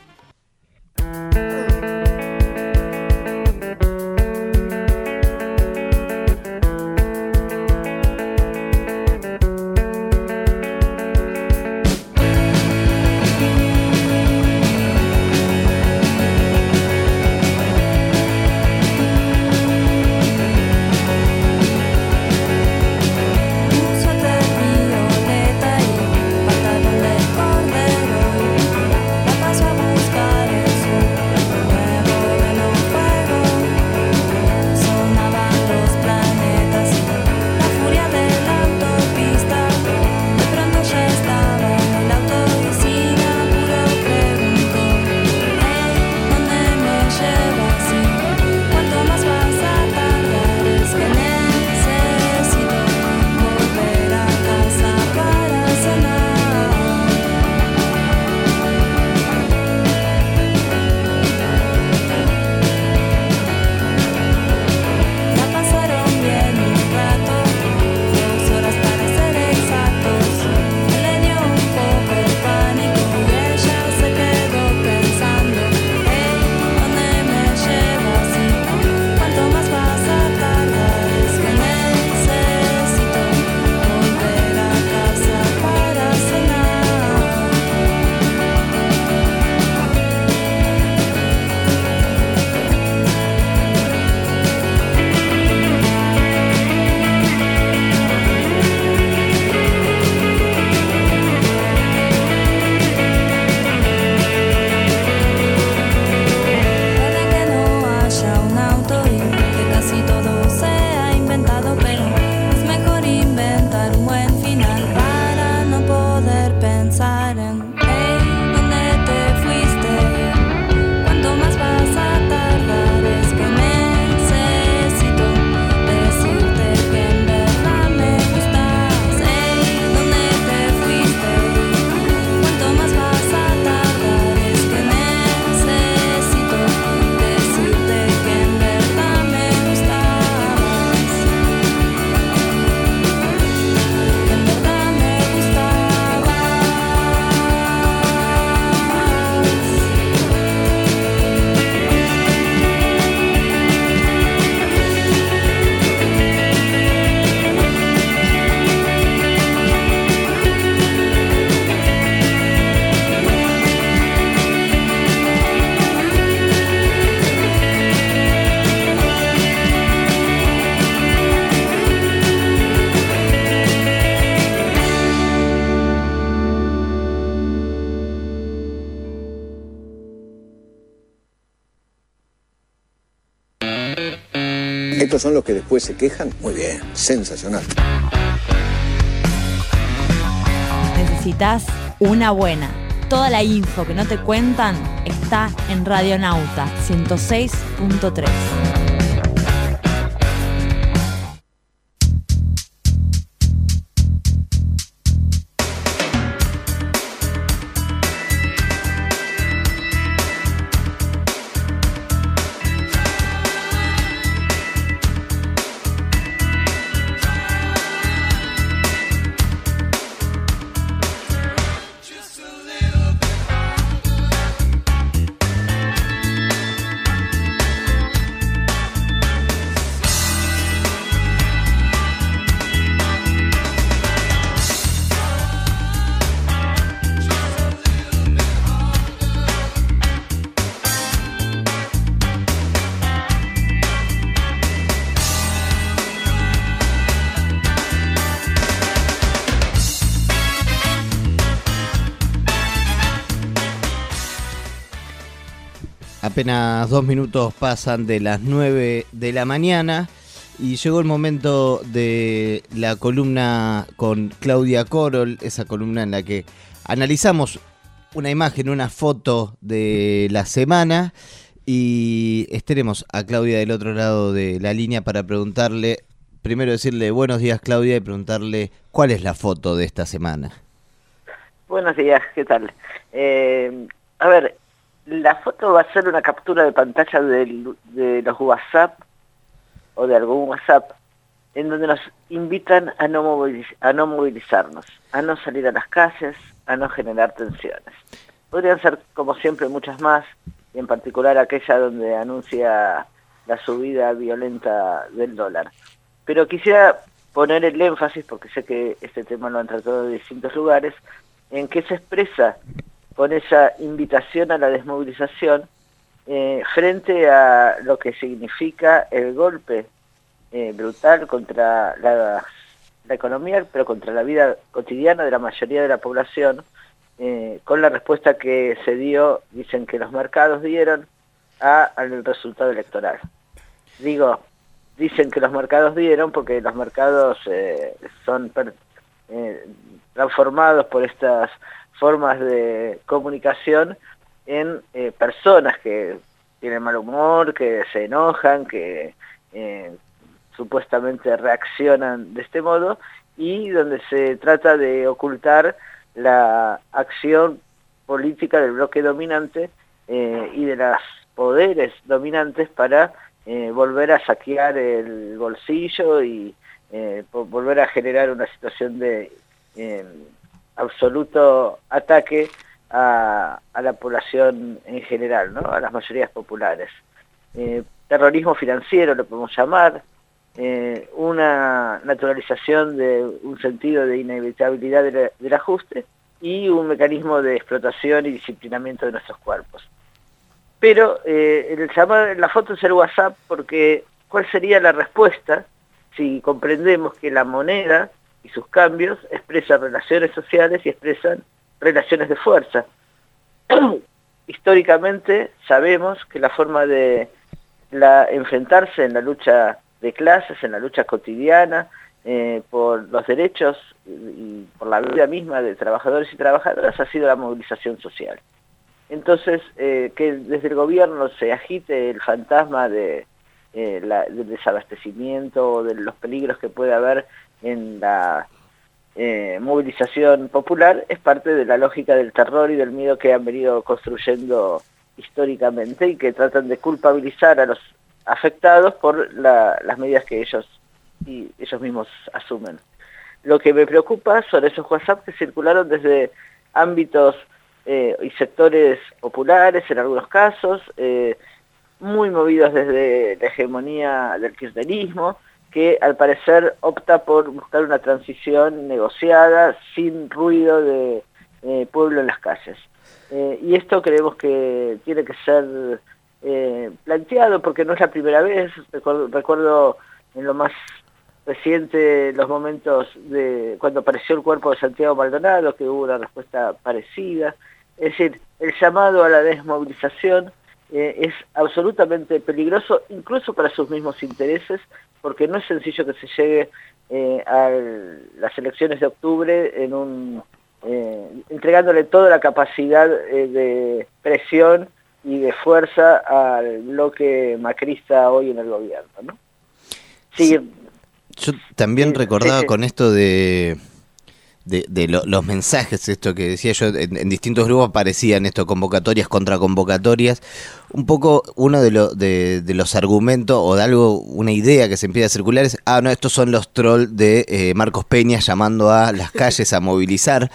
¿Estos son los que después se quejan? Muy bien, sensacional. Necesitas una buena. Toda la info que no te cuentan está en Radionauta ciento seis punto tres. Apenas dos minutos pasan de las nueve de la mañana y llegó el momento de la columna con Claudia Corol, esa columna en la que analizamos una imagen, una foto de la semana, y estaremos a Claudia del otro lado de la línea para preguntarle, primero decirle buenos días, Claudia, y preguntarle cuál es la foto de esta semana. Buenos días, ¿qué tal? Eh, a ver, la foto va a ser una captura de pantalla del, de los WhatsApp o de algún WhatsApp en donde nos invitan a no, moviliz a no movilizarnos, a no salir a las calles, a no generar tensiones. Podrían ser, como siempre, muchas más, y en particular aquella donde anuncia la subida violenta del dólar. Pero quisiera poner el énfasis, porque sé que este tema lo han tratado de distintos lugares, en que se expresa con esa invitación a la desmovilización eh, frente a lo que significa el golpe eh, brutal contra la, la economía, pero contra la vida cotidiana de la mayoría de la población, eh, con la respuesta que se dio, dicen que los mercados dieron, a, al resultado electoral. Digo, dicen que los mercados dieron porque los mercados eh, son per, eh, transformados por estas formas de comunicación en eh, personas que tienen mal humor, que se enojan, que eh, supuestamente reaccionan de este modo, y donde se trata de ocultar la acción política del bloque dominante eh, y de los poderes dominantes para eh, volver a saquear el bolsillo y eh, volver a generar una situación de eh, absoluto ataque a, a la población en general, ¿no? A las mayorías populares. Eh, terrorismo financiero lo podemos llamar, eh, una naturalización de un sentido de inevitabilidad de, del ajuste y un mecanismo de explotación y disciplinamiento de nuestros cuerpos. Pero eh, el llamar, la foto es el WhatsApp porque ¿cuál sería la respuesta si comprendemos que la moneda y sus cambios expresan relaciones sociales y expresan relaciones de fuerza? Históricamente sabemos que la forma de la, enfrentarse en la lucha de clases, en la lucha cotidiana, eh, por los derechos y por la vida misma de trabajadores y trabajadoras ha sido la movilización social. Entonces, eh, que desde el gobierno se agite el fantasma de, eh, la, del desabastecimiento o de los peligros que puede haber en la eh, movilización popular es parte de la lógica del terror y del miedo que han venido construyendo históricamente y que tratan de culpabilizar a los afectados por la, las medidas que ellos y ellos mismos asumen. Lo que me preocupa son esos WhatsApp que circularon desde ámbitos eh, y sectores populares en algunos casos, eh, muy movidos desde la hegemonía del kirchnerismo, que al parecer opta por buscar una transición negociada, sin ruido de eh, pueblo en las calles. Eh, y esto creemos que tiene que ser eh, planteado porque no es la primera vez. Recuerdo, recuerdo en lo más reciente los momentos de cuando apareció el cuerpo de Santiago Maldonado, que hubo una respuesta parecida. Es decir, el llamado a la desmovilización eh, es absolutamente peligroso, incluso para sus mismos intereses, porque no es sencillo que se llegue eh, a las elecciones de octubre en un eh, entregándole toda la capacidad eh, de presión y de fuerza al bloque macrista hoy en el gobierno, ¿no? Sí, sí. Yo también sí, recordaba sí, sí. con esto de... de, de lo, los mensajes, esto que decía yo, en, en distintos grupos aparecían esto, convocatorias contra convocatorias, un poco uno de, lo, de, de los argumentos o de algo, una idea que se empieza a circular es, ah, no, estos son los trolls de eh, Marcos Peña llamando a las calles a movilizar.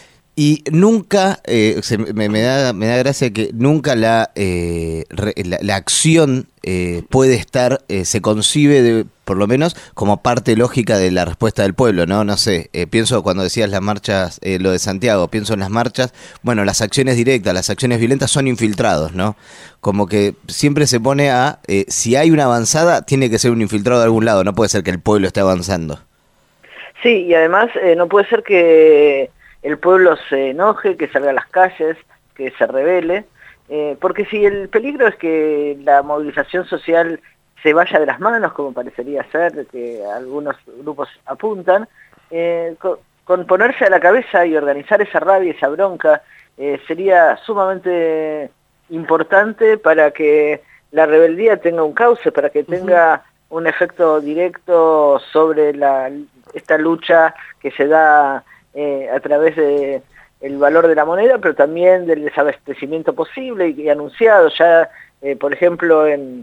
Y nunca, eh, se, me, me, da, me da gracia que nunca la, eh, re, la, la acción eh, puede estar, eh, se concibe de, por lo menos como parte lógica de la respuesta del pueblo, ¿no? No sé, eh, pienso cuando decías las marchas, eh, lo de Santiago, pienso en las marchas, bueno, las acciones directas, las acciones violentas son infiltrados, ¿no? Como que siempre se pone a, eh, si hay una avanzada, tiene que ser un infiltrado de algún lado, no puede ser que el pueblo esté avanzando. Sí, y además eh, no puede ser que el pueblo se enoje, que salga a las calles, que se rebele, eh, porque si el peligro es que la movilización social se vaya de las manos, como parecería ser, que algunos grupos apuntan, eh, con, con ponerse a la cabeza y organizar esa rabia, esa bronca, eh, sería sumamente importante para que la rebeldía tenga un cauce, para que tenga uh-huh. un efecto directo sobre la, esta lucha que se da Eh, a través de el valor de la moneda, pero también del desabastecimiento posible y, y anunciado ya, eh, por ejemplo, en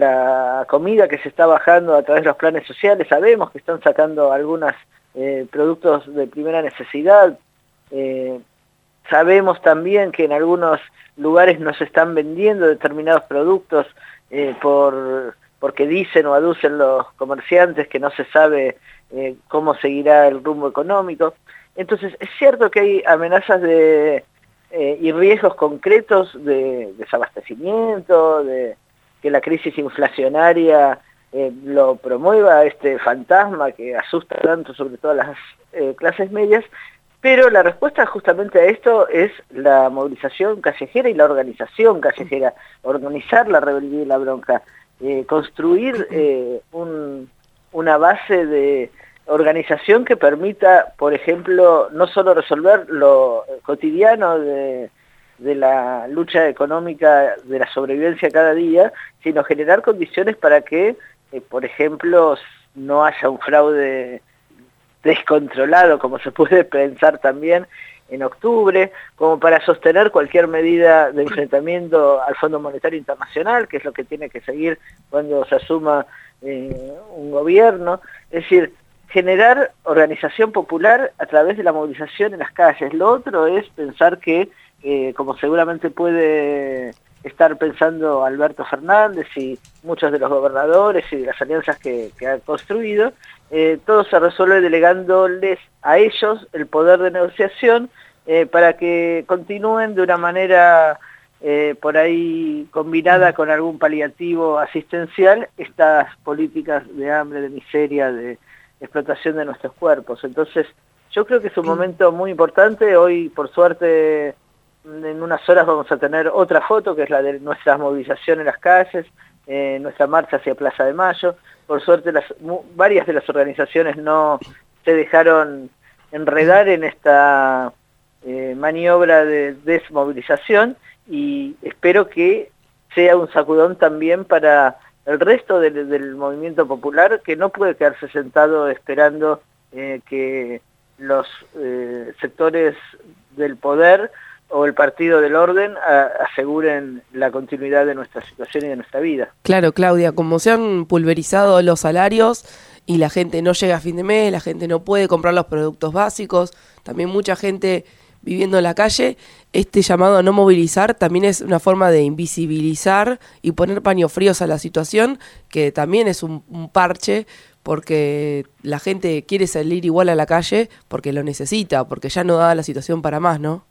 la comida que se está bajando a través de los planes sociales, sabemos que están sacando algunos eh, productos de primera necesidad, eh, sabemos también que en algunos lugares no se están vendiendo determinados productos eh, por porque dicen o aducen los comerciantes que no se sabe eh, cómo seguirá el rumbo económico. Entonces, es cierto que hay amenazas de eh, y riesgos concretos de desabastecimiento, de que la crisis inflacionaria eh, lo promueva, este fantasma que asusta tanto sobre todo a las eh, clases medias, pero la respuesta justamente a esto es la movilización callejera y la organización callejera, organizar la rebeldía y la bronca, eh, construir eh, un, una base de organización que permita, por ejemplo, no solo resolver lo cotidiano de, de la lucha económica, de la sobrevivencia cada día, sino generar condiciones para que, eh, por ejemplo, no haya un fraude descontrolado, como se puede pensar también en octubre, como para sostener cualquier medida de enfrentamiento al Fondo Monetario Internacional, que es lo que tiene que seguir cuando se asuma eh, un gobierno. Es decir, generar organización popular a través de la movilización en las calles. Lo otro es pensar que, eh, como seguramente puede estar pensando Alberto Fernández y muchos de los gobernadores y de las alianzas que, que han construido, eh, todo se resuelve delegándoles a ellos el poder de negociación eh, para que continúen de una manera eh, por ahí combinada con algún paliativo asistencial estas políticas de hambre, de miseria, de explotación de nuestros cuerpos. Entonces, yo creo que es un momento muy importante. Hoy, por suerte, en unas horas vamos a tener otra foto, que es la de nuestra movilización en las calles, eh, nuestra marcha hacia Plaza de Mayo. Por suerte, las, varias de las organizaciones no se dejaron enredar en esta eh, maniobra de desmovilización, y espero que sea un sacudón también para el resto del, del movimiento popular, que no puede quedarse sentado esperando eh, que los eh, sectores del poder o el partido del orden a, aseguren la continuidad de nuestra situación y de nuestra vida. Claro, Claudia, como se han pulverizado los salarios y la gente no llega a fin de mes, la gente no puede comprar los productos básicos, también mucha gente viviendo en la calle, este llamado a no movilizar también es una forma de invisibilizar y poner paños fríos a la situación, que también es un, un parche, porque la gente quiere salir igual a la calle porque lo necesita, porque ya no da la situación para más, ¿no?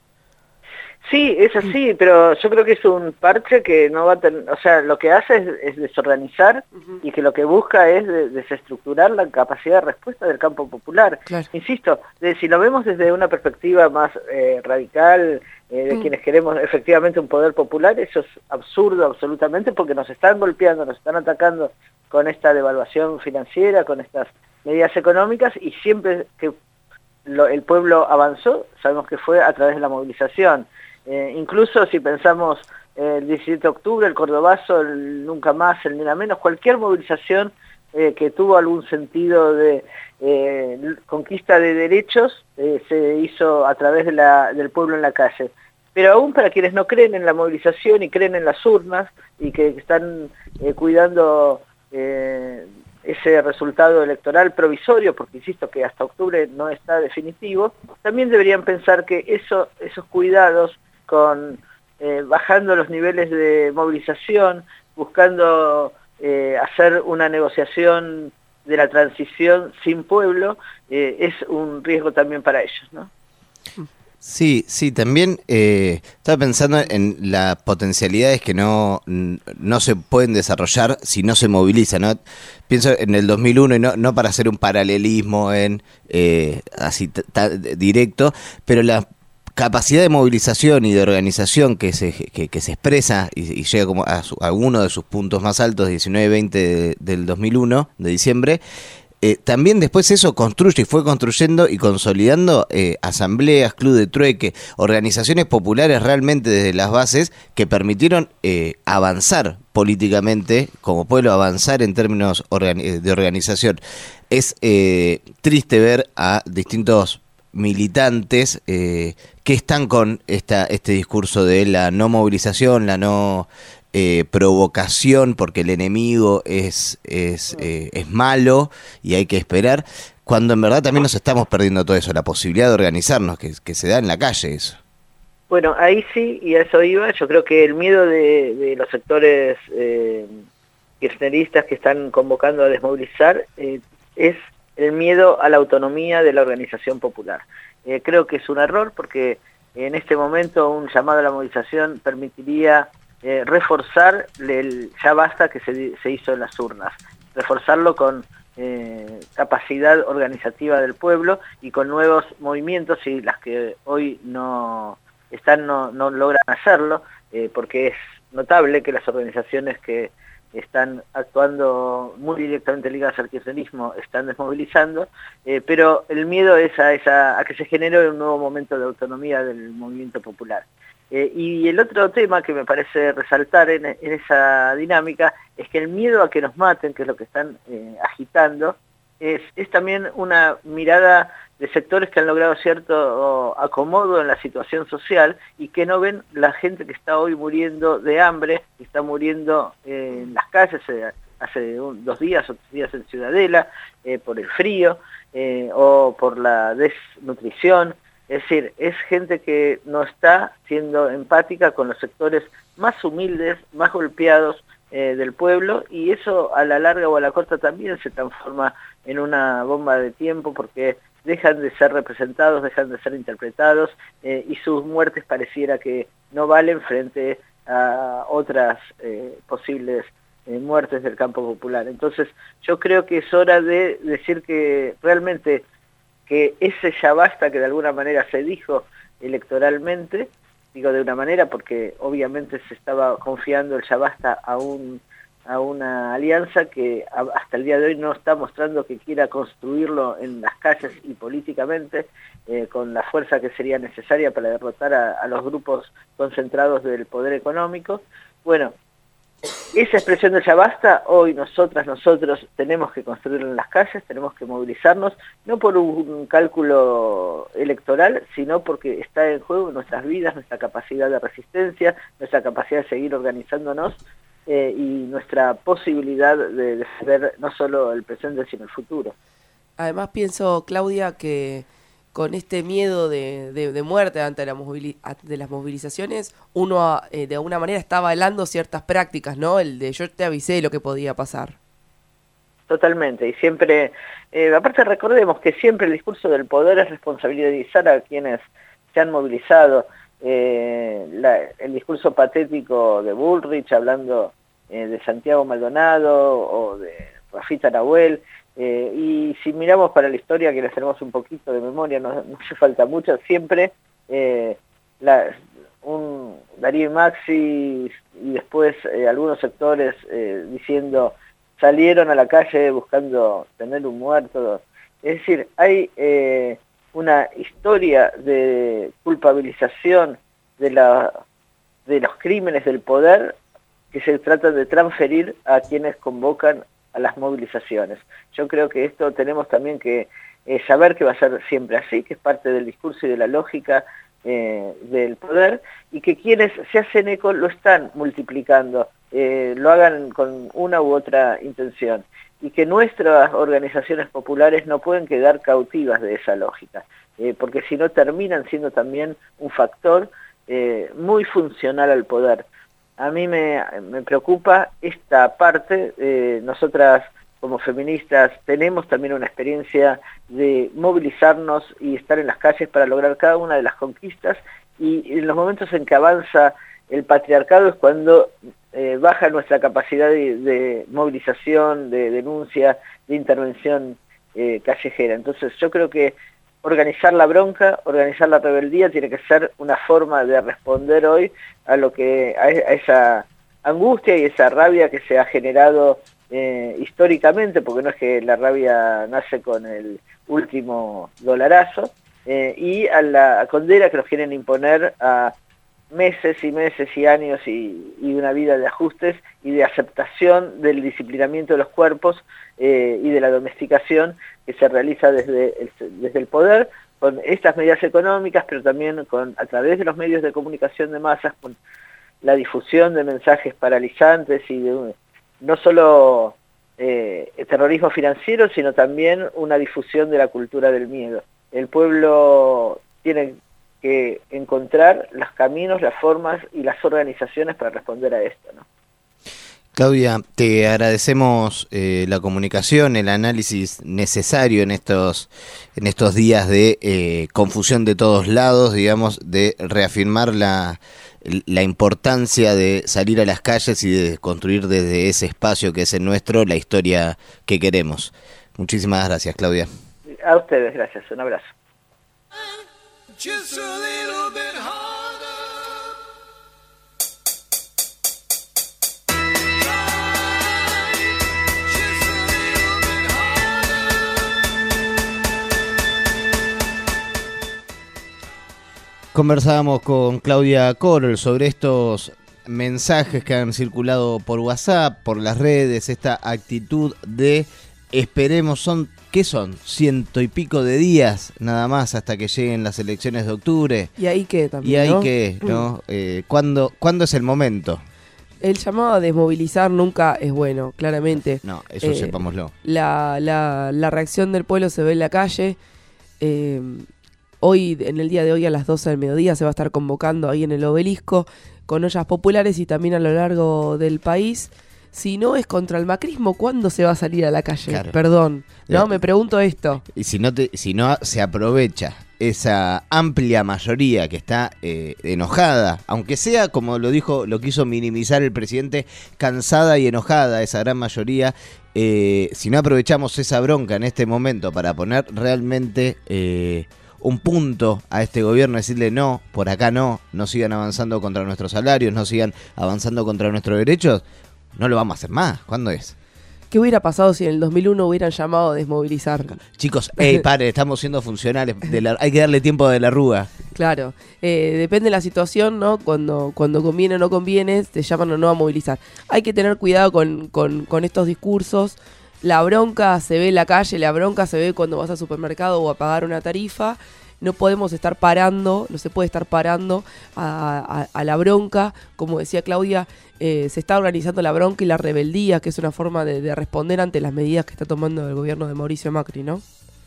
Sí, es así, pero yo creo que es un parche que no va a tener, o sea, lo que hace es, es desorganizar uh-huh. y que lo que busca es de, desestructurar la capacidad de respuesta del campo popular. Claro. Insisto, de, si lo vemos desde una perspectiva más eh, radical, eh, de uh-huh. quienes queremos efectivamente un poder popular, eso es absurdo absolutamente, porque nos están golpeando, nos están atacando con esta devaluación financiera, con estas medidas económicas, y siempre que lo, el pueblo avanzó, sabemos que fue a través de la movilización. Eh, incluso si pensamos eh, el diecisiete de octubre, el Cordobazo, el Nunca Más, el Ni Una Menos, cualquier movilización eh, que tuvo algún sentido de eh, conquista de derechos eh, se hizo a través de la, del pueblo en la calle. Pero aún para quienes no creen en la movilización y creen en las urnas y que están eh, cuidando eh, ese resultado electoral provisorio, porque insisto que hasta octubre no está definitivo, también deberían pensar que eso, esos cuidados con eh, bajando los niveles de movilización, buscando eh, hacer una negociación de la transición sin pueblo, eh, es un riesgo también para ellos, ¿no? Sí, sí, también eh, estaba pensando en las potencialidades que no, no se pueden desarrollar si no se moviliza, ¿no? Pienso en el dos mil uno, y no, no para hacer un paralelismo en eh, así t- t- directo, pero la capacidad de movilización y de organización que se que, que se expresa y, y llega como a, su, a uno de sus puntos más altos, diecinueve veinte de, del dos mil uno, de diciembre. Eh, también después eso construye y fue construyendo y consolidando eh, asambleas, club de trueque, organizaciones populares realmente desde las bases que permitieron eh, avanzar políticamente como pueblo, avanzar en términos organi- de organización. Es eh, triste ver a distintos militantes eh, que están con esta, este discurso de la no movilización, la no eh, provocación, porque el enemigo es, es, eh, es malo y hay que esperar, cuando en verdad también nos estamos perdiendo todo eso, la posibilidad de organizarnos, que, que se da en la calle eso. Bueno, ahí sí, y a eso iba, yo creo que el miedo de, de los sectores eh, kirchneristas que están convocando a desmovilizar eh, es el miedo a la autonomía de la organización popular. Eh, creo que es un error porque en este momento un llamado a la movilización permitiría eh, reforzar el ya basta que se, se hizo en las urnas, reforzarlo con eh, capacidad organizativa del pueblo y con nuevos movimientos, y las que hoy no están no, no logran hacerlo, eh, porque es notable que las organizaciones que están actuando muy directamente ligadas al kirchnerismo están desmovilizando, eh, pero el miedo es a, esa, a que se genere un nuevo momento de autonomía del movimiento popular. Eh, y el otro tema que me parece resaltar en, en esa dinámica es que el miedo a que nos maten, que es lo que están eh, agitando, es, es también una mirada de sectores que han logrado cierto acomodo en la situación social y que no ven la gente que está hoy muriendo de hambre, que está muriendo eh, en las calles eh, hace un, dos días o tres días en Ciudadela, eh, por el frío eh, o por la desnutrición. Es decir, es gente que no está siendo empática con los sectores más humildes, más golpeados eh, del pueblo, y eso a la larga o a la corta también se transforma en una bomba de tiempo, porque dejan de ser representados, dejan de ser interpretados eh, y sus muertes pareciera que no valen frente a otras eh, posibles eh, muertes del campo popular. Entonces yo creo que es hora de decir que realmente que ese ya basta que de alguna manera se dijo electoralmente, digo de una manera porque obviamente se estaba confiando el ya basta a un a una alianza que hasta el día de hoy no está mostrando que quiera construirlo en las calles y políticamente, eh, con la fuerza que sería necesaria para derrotar a, a los grupos concentrados del poder económico. Bueno, esa expresión de ya basta, hoy nosotras, nosotros tenemos que construirlo en las calles, tenemos que movilizarnos, no por un cálculo electoral, sino porque está en juego nuestras vidas, nuestra capacidad de resistencia, nuestra capacidad de seguir organizándonos, Eh, y nuestra posibilidad de defender no solo el presente sino el futuro. Además pienso, Claudia, que con este miedo de, de, de muerte ante, la movili ante las movilizaciones, uno eh, de alguna manera está avalando ciertas prácticas, ¿no? El de yo te avisé de lo que podía pasar. Totalmente, y siempre, eh, aparte recordemos que siempre el discurso del poder es responsabilizar a quienes se han movilizado. Eh, la, el discurso patético de Bullrich hablando eh, de Santiago Maldonado o de Rafita Nahuel, eh, y si miramos para la historia, que les tenemos un poquito de memoria, no, no hace falta mucho, siempre eh, la, un Darío y Maxi y después eh, algunos sectores eh, diciendo salieron a la calle buscando tener un muerto. Es decir, hay eh, una historia de culpabilización de, la, de los crímenes del poder que se trata de transferir a quienes convocan a las movilizaciones. Yo creo que esto tenemos también que eh, saber que va a ser siempre así, que es parte del discurso y de la lógica eh, del poder, y que quienes se hacen eco lo están multiplicando, eh, lo hagan con una u otra intención, y que nuestras organizaciones populares no pueden quedar cautivas de esa lógica, eh, porque si no terminan siendo también un factor eh, muy funcional al poder. A mí me, me preocupa esta parte. Eh, nosotras como feministas tenemos también una experiencia de movilizarnos y estar en las calles para lograr cada una de las conquistas, y en los momentos en que avanza el patriarcado es cuando eh, baja nuestra capacidad de, de movilización, de denuncia, de intervención eh, callejera. Entonces yo creo que organizar la bronca, organizar la rebeldía tiene que ser una forma de responder hoy a lo que a, a esa angustia y esa rabia que se ha generado eh, históricamente, porque no es que la rabia nace con el último dolarazo, eh, y a la condena que nos quieren imponer a meses y meses y años y, y una vida de ajustes y de aceptación del disciplinamiento de los cuerpos eh, y de la domesticación que se realiza desde el, desde el poder, con estas medidas económicas, pero también con a través de los medios de comunicación de masas, con la difusión de mensajes paralizantes y de no solo eh, terrorismo financiero, sino también una difusión de la cultura del miedo. El pueblo tiene que encontrar los caminos, las formas y las organizaciones para responder a esto, ¿no? Claudia, te agradecemos eh, la comunicación, el análisis necesario en estos en estos días de eh, confusión de todos lados, digamos, de reafirmar la, la importancia de salir a las calles y de construir desde ese espacio que es el nuestro la historia que queremos. Muchísimas gracias, Claudia. A ustedes, gracias. Un abrazo. Just a little bit harder. Conversábamos con Claudia Corol sobre estos mensajes que han circulado por WhatsApp, por las redes, esta actitud de esperemos, son ¿qué son? Ciento y pico de días nada más hasta que lleguen las elecciones de octubre. Y ahí qué también, Y ahí ¿no? qué, ¿no? Eh, ¿cuándo, ¿Cuándo es el momento? El llamado a desmovilizar nunca es bueno, claramente. No, eso Eh, sepámoslo. La, la, la reacción del pueblo se ve en la calle. Eh, hoy, en el día de hoy, a las doce del mediodía, se va a estar convocando ahí en el Obelisco con ollas populares y también a lo largo del país. Si no es contra el macrismo, ¿cuándo se va a salir a la calle? Claro. Perdón, no, me pregunto esto. Y si no, te, si no se aprovecha esa amplia mayoría que está eh, enojada, aunque sea, como lo dijo, lo quiso minimizar el presidente, cansada y enojada, esa gran mayoría, eh, si no aprovechamos esa bronca en este momento para poner realmente eh, un punto a este gobierno, decirle no, por acá no, no sigan avanzando contra nuestros salarios, no sigan avanzando contra nuestros derechos, no lo vamos a hacer más. ¿Cuándo es? ¿Qué hubiera pasado si en el dos mil uno hubieran llamado a desmovilizar? Chicos, hey, pare, estamos siendo funcionales, de la, hay que darle tiempo de la arruga. Claro, eh, depende de la situación, ¿no? Cuando, cuando conviene o no conviene, te llaman o no a movilizar. Hay que tener cuidado con, con, con estos discursos. La bronca se ve en la calle, la bronca se ve cuando vas al supermercado o a pagar una tarifa. No podemos estar parando, no se puede estar parando a, a, a la bronca. Como decía Claudia, eh, se está organizando la bronca y la rebeldía, que es una forma de, de responder ante las medidas que está tomando el gobierno de Mauricio Macri, ¿no?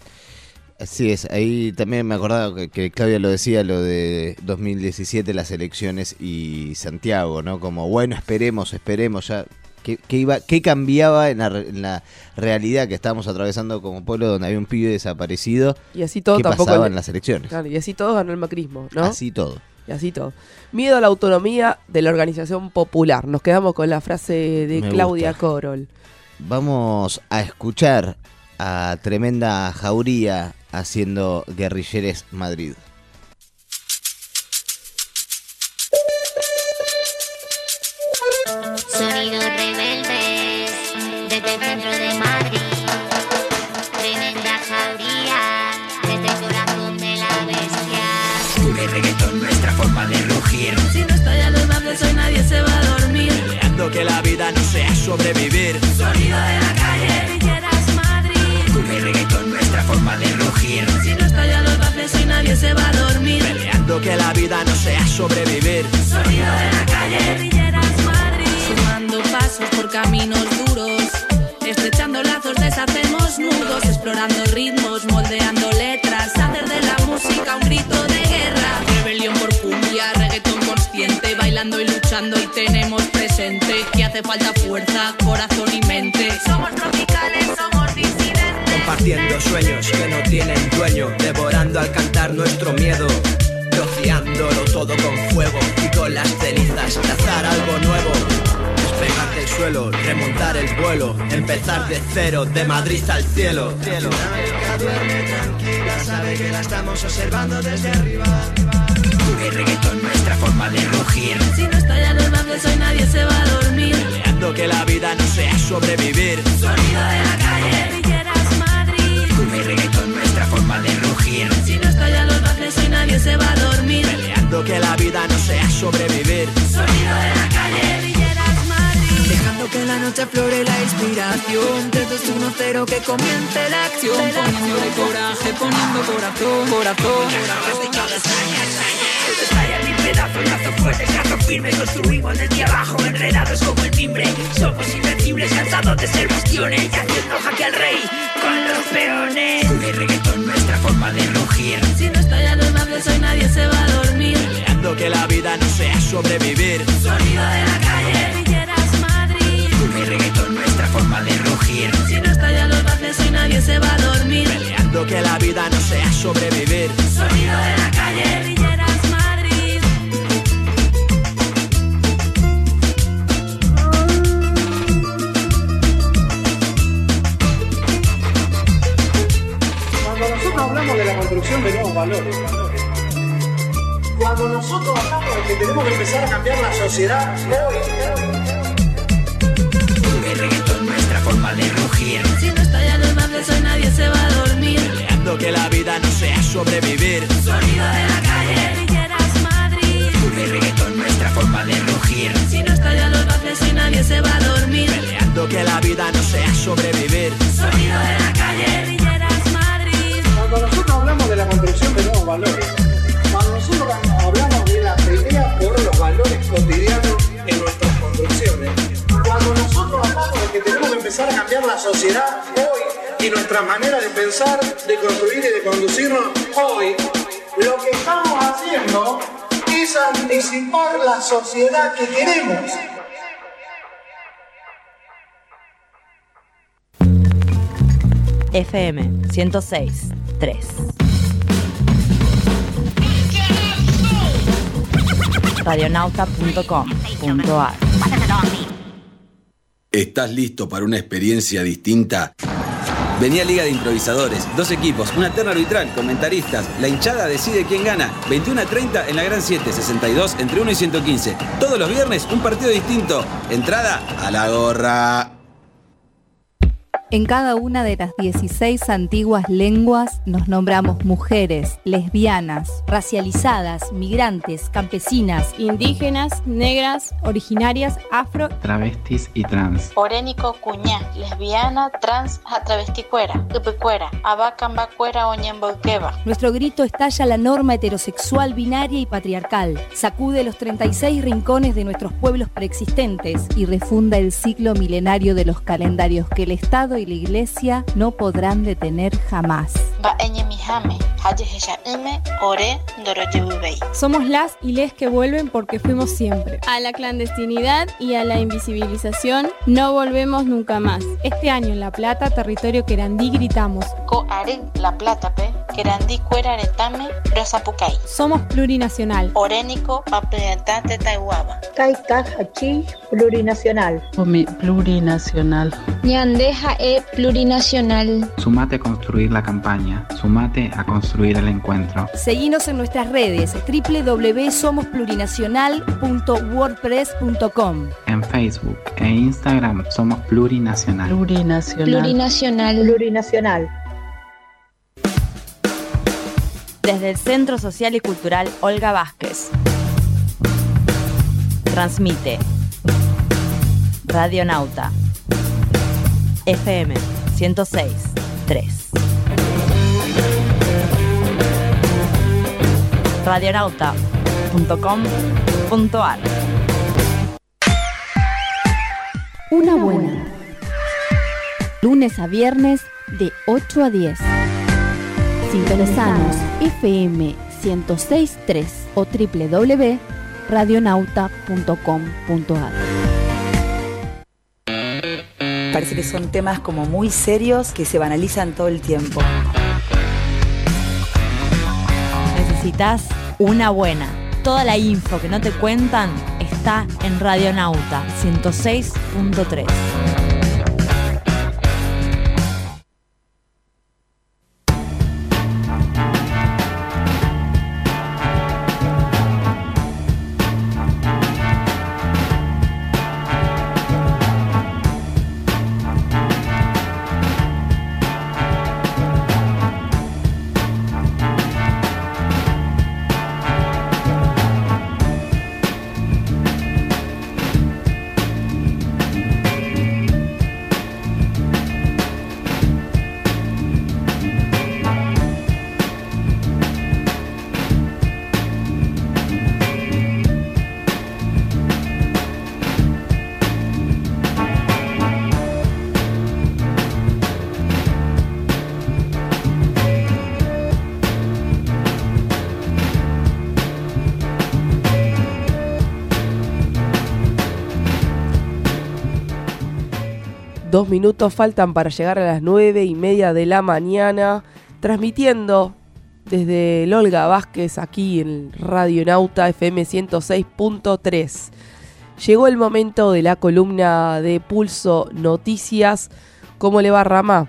Así es, ahí también me acordaba que, que Claudia lo decía, lo de dos mil diecisiete, las elecciones y Santiago, ¿no? Como, bueno, esperemos, esperemos ya. ¿Qué, qué, iba, qué cambiaba en la, en la realidad que estábamos atravesando como pueblo, donde había un pibe desaparecido? Y así todo ¿Qué tampoco pasaba el- en las elecciones? Claro, y así todo ganó el macrismo, ¿no? Así todo. Y así todo. Miedo a la autonomía de la organización popular. Nos quedamos con la frase de Me Claudia gusta. Corol. Vamos a escuchar a Tremenda Jauría haciendo Guerrilleres Madrid. Sonidos rebeldes desde el centro de Madrid. Tremenda jauría desde el corazón de la bestia. Pure reggaetón, nuestra forma de rugir. Si no estallan los baffles hoy nadie se va a dormir. Peleando que la vida no sea sobrevivir. Sonido de la calle, Villeras Madrid. Pure reggaetón, nuestra forma de rugir. Si no estallan los baffles hoy nadie se va a dormir. Peleando que la vida no sea sobrevivir. Sonido de la calle, Villeras Madrid. Sumando pasos por caminos duros. Estrechando lazos deshacemos nudos. Explorando ritmos, moldeando letras. Hacer de la música un grito de guerra. Rebelión por cumbia, reggaetón consciente. Bailando y luchando y tenemos presente que hace falta fuerza, corazón y mente. Somos tropicales, somos disidentes. Compartiendo sueños que no tienen dueño. Devorando al cantar nuestro miedo. Rociándolo todo con fuego. Y con las cenizas trazar algo nuevo. Despegar del suelo, remontar el vuelo. Empezar de cero, de Madrid al cielo. cielo. Duerme tranquila, sabe que la estamos observando desde arriba. Pure reggaetón, nuestra forma de rugir. Si no estallan los baffles hoy nadie se va a dormir. Peleando que la vida no sea sobrevivir. Sonido de la calle, Villeras Madrid. Pure reggaetón, nuestra forma de rugir. Si no estallan los baffles hoy nadie se va a dormir. Peleando que la vida no sea sobrevivir. Sonido de la calle, Villeras Madrid. Dejando que en la noche aflore la inspiración. tres, dos, uno, cero, que comience la acción. Poniéndole coraje, poniendo corazón, corazón. Estallan mil pedazos, lazos fuertes, lazos firmes. Construimos desde abajo, enredados como el mimbre. Somos invencibles, cansados de ser bastiones. Y haciendo jaque al rey con los peones. El reggaetón, nuestra forma de rugir. Si no estallan los baffles, hoy nadie se va a dormir. Peleando que la vida no sea sobrevivir. Sonido de la calle, Villeras, Madrid. el reggaetón, nuestra forma de rugir. Si no estallan los baffles, hoy nadie se va a dormir. Peleando que la vida no sea sobrevivir. Sonido de la calle, Villeras, Madrid. Cuando nosotros hablamos de la construcción de nuevos valores, cuando nosotros hablamos de que tenemos que empezar a cambiar la sociedad hoy, el reggaetón, nuestra forma de rugir. Si no estallan los baffles, hoy nadie se va a dormir. Peleando que la vida no sea sobrevivir. Sonido de la calle, Villeras, Madrid. el reggaetón, nuestra forma de rugir. Si no estallan los baffles, hoy nadie se va a dormir. Peleando que la vida no sea sobrevivir. Sonido de la calle, Villeras, Madrid. cuando nosotros hablamos de la construcción de nuevos valores, cuando nosotros hablamos de la pelea por los valores cotidianos en nuestras construcciones, cuando nosotros hablamos de que tenemos que empezar a cambiar la sociedad hoy y nuestra manera de pensar, de construir y de conducirnos hoy, lo que estamos haciendo es anticipar la sociedad que queremos. F M ciento seis punto tres. radionauta punto com punto a r. ¿Estás listo para una experiencia distinta? Vení a Liga de Improvisadores, dos equipos, una terna arbitral, comentaristas, la hinchada decide quién gana. veintiuno a treinta en la Gran siete, sesenta y dos entre uno y ciento quince. Todos los viernes un partido distinto. Entrada a la gorra. En cada una de las dieciséis antiguas lenguas nos nombramos mujeres, lesbianas, racializadas, migrantes, campesinas, indígenas, negras, originarias, afro, travestis y trans. Orénico, cuñá, lesbiana, trans, travesticuera, tupecuera, abacambacuera, oñemboqueba. Nuestro grito estalla la norma heterosexual, binaria y patriarcal, sacude los treinta y seis rincones de nuestros pueblos preexistentes y refunda el ciclo milenario de los calendarios que el Estado y la Iglesia no podrán detener jamás. Somos las y les que vuelven porque fuimos siempre. A la clandestinidad y a la invisibilización no volvemos nunca más. Este año en La Plata, territorio querandí, gritamos: La Plata, pe, querandí, cuera, aretame, rosapucay. Somos plurinacional. Orénico, papeatate, taihuaba. Caicaj, plurinacional. Omi, plurinacional. Ñandeja e plurinacional. Sumate a construir la campaña, sumate a construir el encuentro. Seguinos en nuestras redes doble u doble u doble u punto somos plurinacional punto wordpress punto com. En Facebook e Instagram somos plurinacional. Plurinacional. Plurinacional. Plurinacional. Desde el Centro Social y Cultural Olga Vázquez. Transmite Radionauta F M ciento seis punto tres. radionauta punto com punto a r. Una buena. Lunes a viernes de ocho a diez. Sintonizanos F M ciento seis punto tres o doble u doble u doble u punto radionauta punto com punto a r. Parece que son temas como muy serios que se banalizan todo el tiempo. Necesitas una buena. Toda la info que no te cuentan está en Radionauta ciento seis punto tres. Dos minutos faltan para llegar a las nueve y media de la mañana, transmitiendo desde el Olga Vázquez aquí en Radio Nauta F M ciento seis punto tres. Llegó el momento de la columna de Pulso Noticias. ¿Cómo le va, Rama?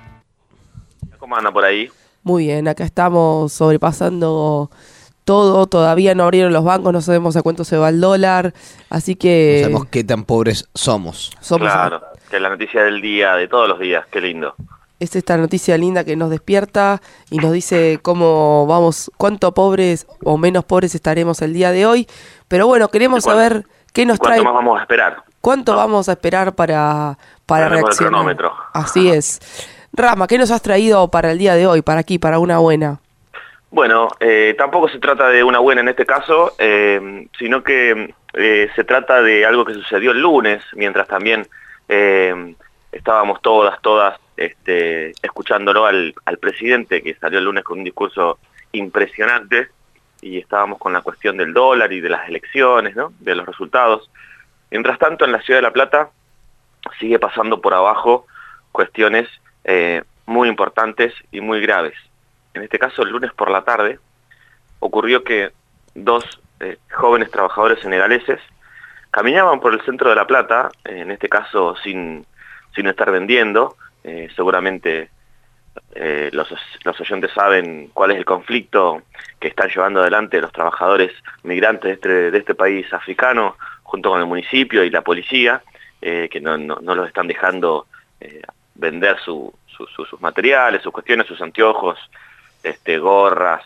¿Cómo anda por ahí? Muy bien, acá estamos sobrepasando todo. Todavía no abrieron los bancos, no sabemos a cuánto se va el dólar, así que... No sabemos qué tan pobres somos. somos Claro, que es la noticia del día, de todos los días, qué lindo. Es esta noticia linda que nos despierta y nos dice cómo vamos, cuánto pobres o menos pobres estaremos el día de hoy. Pero bueno, queremos saber qué nos ¿Cuánto trae. más vamos a esperar? ¿Cuánto vamos a esperar para, para Ponemos el reaccionar? cronómetro. Así es. Rama, ¿qué nos has traído para el día de hoy, para aquí, para una buena? Bueno, eh, tampoco se trata de una buena en este caso, eh, sino que eh, se trata de algo que sucedió el lunes, mientras también eh, estábamos todas, todas este, escuchándolo al, al presidente, que salió el lunes con un discurso impresionante, y estábamos con la cuestión del dólar y de las elecciones, ¿no?, de los resultados. Mientras tanto, en la Ciudad de La Plata sigue pasando por abajo cuestiones eh, muy importantes y muy graves. En este caso, el lunes por la tarde, ocurrió que dos eh, jóvenes trabajadores senegaleses caminaban por el centro de La Plata, en este caso sin, sin estar vendiendo. Eh, seguramente eh, los, los oyentes saben cuál es el conflicto que están llevando adelante los trabajadores migrantes de este, de este país africano, junto con el municipio y la policía, eh, que no, no, no los están dejando eh, vender su, su, su, sus materiales, sus cuestiones, sus anteojos, este, gorras,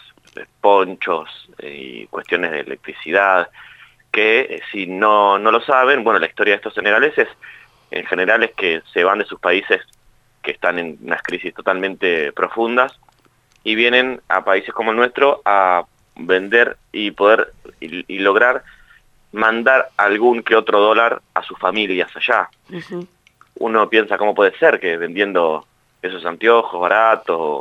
ponchos y cuestiones de electricidad, que eh, si no, no lo saben, bueno, la historia de estos senegaleses en general es que se van de sus países que están en unas crisis totalmente profundas y vienen a países como el nuestro a vender y poder y, y lograr mandar algún que otro dólar a sus familias allá. Uh-huh. Uno piensa cómo puede ser que vendiendo esos anteojos baratos,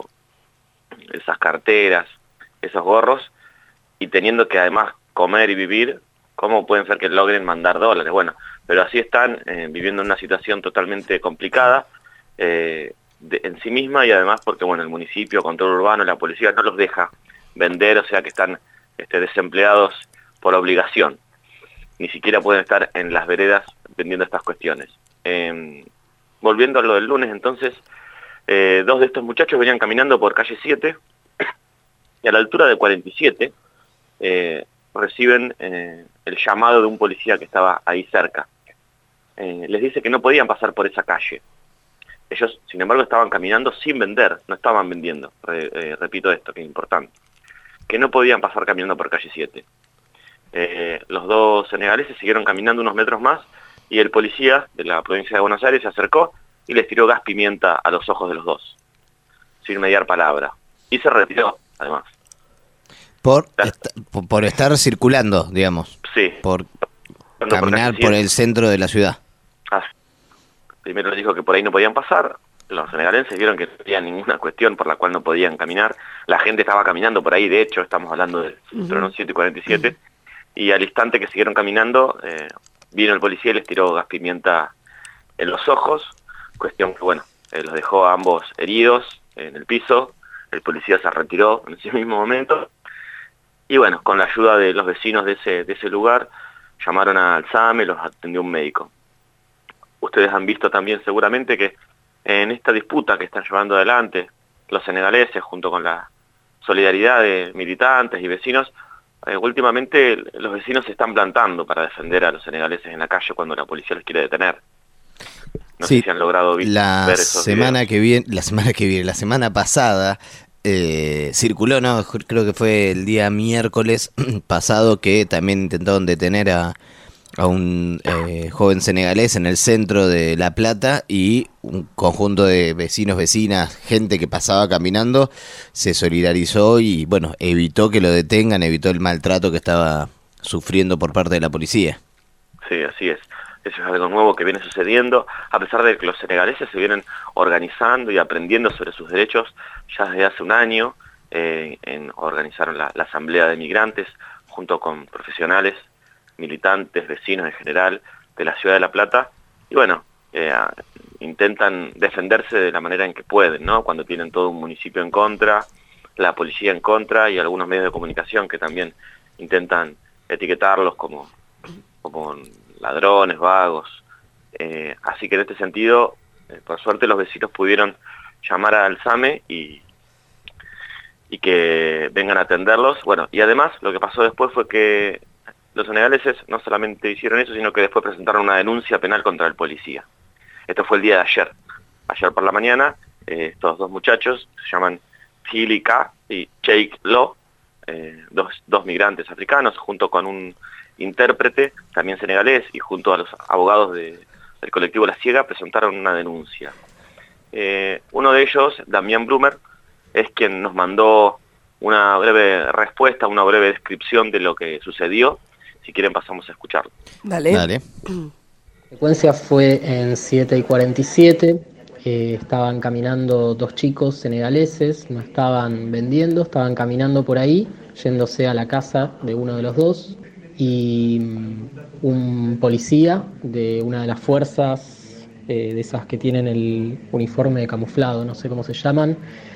esas carteras, esos gorros, y teniendo que además comer y vivir, cómo pueden ser que logren mandar dólares. Bueno, pero así están eh, viviendo una situación totalmente complicada eh, de, en sí misma, y además porque bueno, el municipio, control urbano, la policía no los deja vender, o sea que están este, desempleados por obligación. Ni siquiera pueden estar en las veredas vendiendo estas cuestiones. Eh, volviendo a lo del lunes, entonces, eh, dos de estos muchachos venían caminando por calle siete, y a la altura de cuarenta y siete eh, reciben eh, el llamado de un policía que estaba ahí cerca. Eh, les dice que no podían pasar por esa calle. Ellos, sin embargo, estaban caminando sin vender, no estaban vendiendo. Re, eh, repito esto, que es importante. Que no podían pasar caminando por calle siete. Eh, los dos senegaleses siguieron caminando unos metros más y el policía de la provincia de Buenos Aires se acercó y les tiró gas pimienta a los ojos de los dos, sin mediar palabra. Y se retiró, además. Por, est por, por estar circulando, digamos. Sí. Por Cuando caminar por, por el centro de la ciudad. Ah, primero les dijo que por ahí no podían pasar. Los senegaleses vieron que no había ninguna cuestión por la cual no podían caminar. La gente estaba caminando por ahí, de hecho, estamos hablando de uh-huh. siete y cuarenta y siete. Uh-huh. Y al instante que siguieron caminando, eh, vino el policía y les tiró gas pimienta en los ojos. Cuestión que, bueno, eh, los dejó a ambos heridos en el piso. El policía se retiró en ese mismo momento. Y bueno, con la ayuda de los vecinos de ese, de ese lugar, llamaron al SAME, los atendió un médico. Ustedes han visto también seguramente que en esta disputa que están llevando adelante los senegaleses, junto con la solidaridad de militantes y vecinos, eh, últimamente los vecinos se están plantando para defender a los senegaleses en la calle cuando la policía los quiere detener. No sí, sé si han logrado vi la ver esos semana videos. que viene, la semana que viene, la semana pasada eh, circuló, no, creo que fue el día miércoles pasado, que también intentaron detener a, a un eh, joven senegalés en el centro de La Plata, y un conjunto de vecinos, vecinas, gente que pasaba caminando se solidarizó y bueno, evitó que lo detengan, evitó el maltrato que estaba sufriendo por parte de la policía. Sí, así es. Eso es algo nuevo que viene sucediendo, a pesar de que los senegaleses se vienen organizando y aprendiendo sobre sus derechos ya desde hace un año. Eh, en, organizaron la, la Asamblea de Migrantes junto con profesionales, militantes, vecinos en general de la Ciudad de La Plata. Y bueno, eh, intentan defenderse de la manera en que pueden, ¿no? Cuando tienen todo un municipio en contra, la policía en contra y algunos medios de comunicación que también intentan etiquetarlos como, como ladrones, vagos. Eh, así que en este sentido, eh, por suerte los vecinos pudieron llamar al SAME y, y que vengan a atenderlos. Bueno, y además lo que pasó después fue que los senegaleses no solamente hicieron eso, sino que después presentaron una denuncia penal contra el policía. Esto fue el día de ayer. Ayer por la mañana, eh, estos dos muchachos, se llaman Philly K y Jake Lo, eh, dos, dos migrantes africanos, junto con un intérprete, también senegalés, y junto a los abogados de, del colectivo La Ciega, presentaron una denuncia. Eh, uno de ellos, Damián Brumer, es quien nos mandó una breve respuesta, una breve descripción de lo que sucedió. Si quieren pasamos a escucharlo. Dale. Dale. La secuencia fue en siete y cuarenta y siete, eh, estaban caminando dos chicos senegaleses, no estaban vendiendo, estaban caminando por ahí, yéndose a la casa de uno de los dos, y mm, un policía de una de las fuerzas, eh, de esas que tienen el uniforme camuflado, no sé cómo se llaman,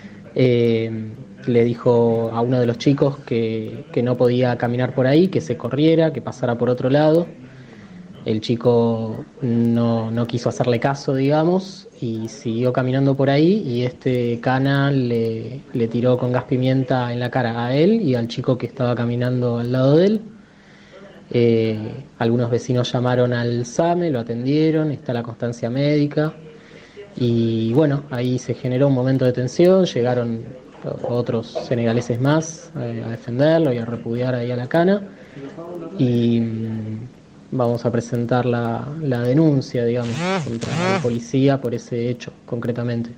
eh, le dijo a uno de los chicos que, que no podía caminar por ahí, que se corriera, que pasara por otro lado. El chico no, no quiso hacerle caso, digamos, y siguió caminando por ahí, y este cana le, le tiró con gas pimienta en la cara a él y al chico que estaba caminando al lado de él. Eh, algunos vecinos llamaron al SAME, lo atendieron, está la constancia médica, y bueno, ahí se generó un momento de tensión, llegaron otros senegaleses más eh, a defenderlo y a repudiar ahí a la cana, y mm, vamos a presentar la, la denuncia, digamos, contra la policía por ese hecho, concretamente.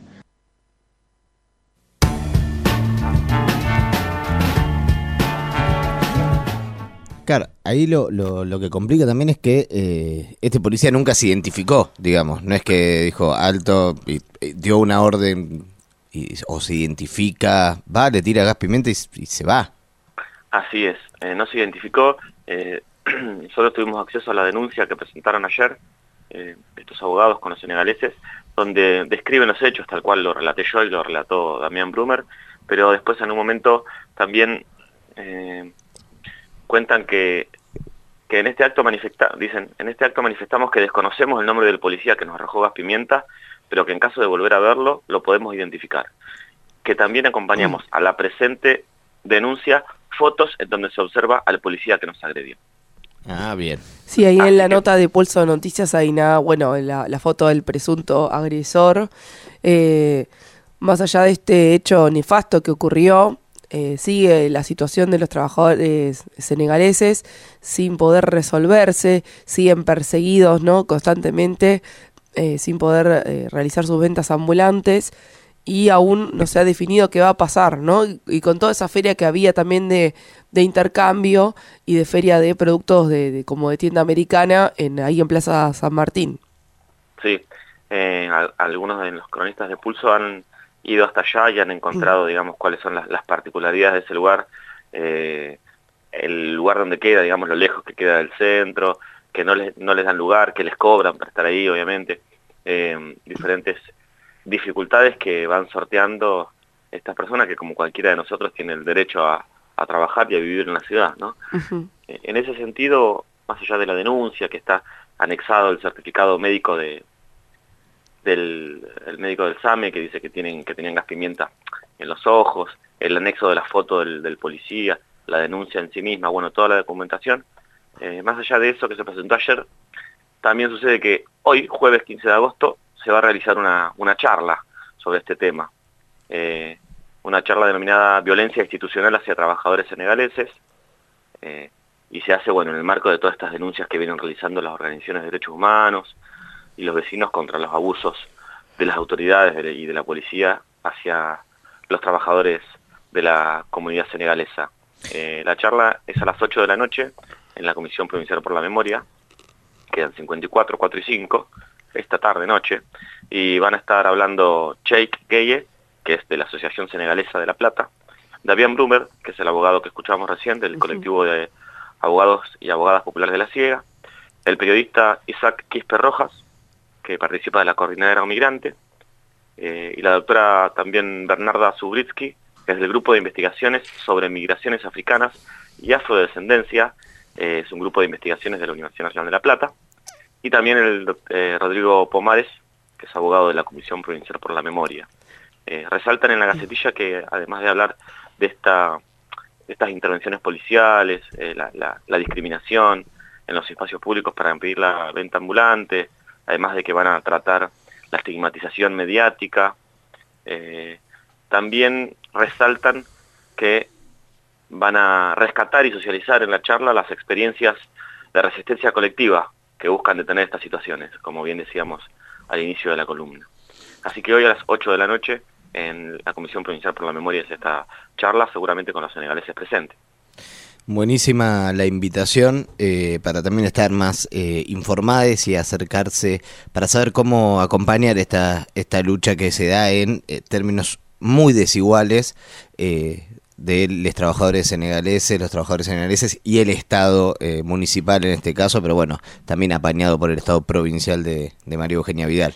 Claro, ahí lo, lo, lo que complica también es que eh, este policía nunca se identificó, digamos. No es que dijo alto, y, y dio una orden y, o se identifica, va, le tira gas pimienta y, y se va. Así es, eh, no se identificó. Eh, solo tuvimos acceso a la denuncia que presentaron ayer eh, estos abogados con los senegaleses, donde describen los hechos tal cual lo relaté yo y lo relató Damián Brumer, pero después en un momento también eh, cuentan que, que en este acto manifesta, dicen, en este acto manifestamos que desconocemos el nombre del policía que nos arrojó gas pimienta, pero que en caso de volver a verlo lo podemos identificar. Que también acompañamos a la presente denuncia fotos en donde se observa al policía que nos agredió. Ah, bien. Sí, ahí en la nota de Pulso de Noticias hay nada, bueno, la, la foto del presunto agresor. Eh, más allá de este hecho nefasto que ocurrió, eh, sigue la situación de los trabajadores senegaleses sin poder resolverse, siguen perseguidos, ¿no?, constantemente, eh, sin poder eh, realizar sus ventas ambulantes. Y aún no se ha definido qué va a pasar, ¿no? Y, y con toda esa feria que había también de, de intercambio y de feria de productos de, de como de tienda americana en ahí en Plaza San Martín. Sí, eh, a, algunos de los cronistas de Pulso han ido hasta allá y han encontrado, digamos, cuáles son las, las particularidades de ese lugar, eh, el lugar donde queda, digamos, lo lejos que queda del centro, que no les, no les dan lugar, que les cobran para estar ahí, obviamente, eh, diferentes dificultades que van sorteando estas personas que, como cualquiera de nosotros, tiene el derecho a, a trabajar y a vivir en la ciudad, ¿no? Uh-huh. En ese sentido, más allá de la denuncia, que está anexado el certificado médico de del el médico del SAME, que dice que tienen que tenían gas pimienta en los ojos, el anexo de la foto del, del policía, la denuncia en sí misma, bueno, toda la documentación, eh, más allá de eso que se presentó ayer, también sucede que hoy, jueves quince de agosto, se va a realizar una, una charla sobre este tema. Eh, una charla denominada Violencia Institucional hacia Trabajadores Senegaleses, eh, y se hace, bueno, en el marco de todas estas denuncias que vienen realizando las organizaciones de derechos humanos y los vecinos contra los abusos de las autoridades de, y de la policía hacia los trabajadores de la comunidad senegalesa. Eh, la charla es a las ocho de la noche en la Comisión Provincial por la Memoria, quedan cincuenta y cuatro, cuatro y cinco, esta tarde noche, y van a estar hablando Jake Gueye, que es de la Asociación Senegalesa de La Plata, Damián Brumer, que es el abogado que escuchamos recién del uh-huh. colectivo de abogados y abogadas populares de La Ciega, el periodista Isaac Quispe Rojas, que participa de la Coordinadora Migrante, eh, y la doctora también Bernarda Zubritsky, que es del Grupo de Investigaciones sobre Migraciones Africanas y Afrodescendencia, eh, es un grupo de investigaciones de la Universidad Nacional de La Plata, y también el eh, Rodrigo Pomares, que es abogado de la Comisión Provincial por la Memoria. Eh, resaltan en la Gacetilla que, además de hablar de esta, de estas intervenciones policiales, eh, la, la, la discriminación en los espacios públicos para impedir la venta ambulante, además de que van a tratar la estigmatización mediática, eh, también resaltan que van a rescatar y socializar en la charla las experiencias de resistencia colectiva que buscan detener estas situaciones, como bien decíamos al inicio de la columna. Así que hoy a las ocho de la noche en la Comisión Provincial por la Memoria es esta charla, seguramente con los senegaleses presentes. Buenísima la invitación eh, para también estar más eh, informados y acercarse para saber cómo acompañar esta, esta lucha que se da en eh, términos muy desiguales eh, de los trabajadores senegaleses, los trabajadores senegaleses y el Estado eh, municipal en este caso, pero bueno, también apañado por el Estado provincial de, de María Eugenia Vidal.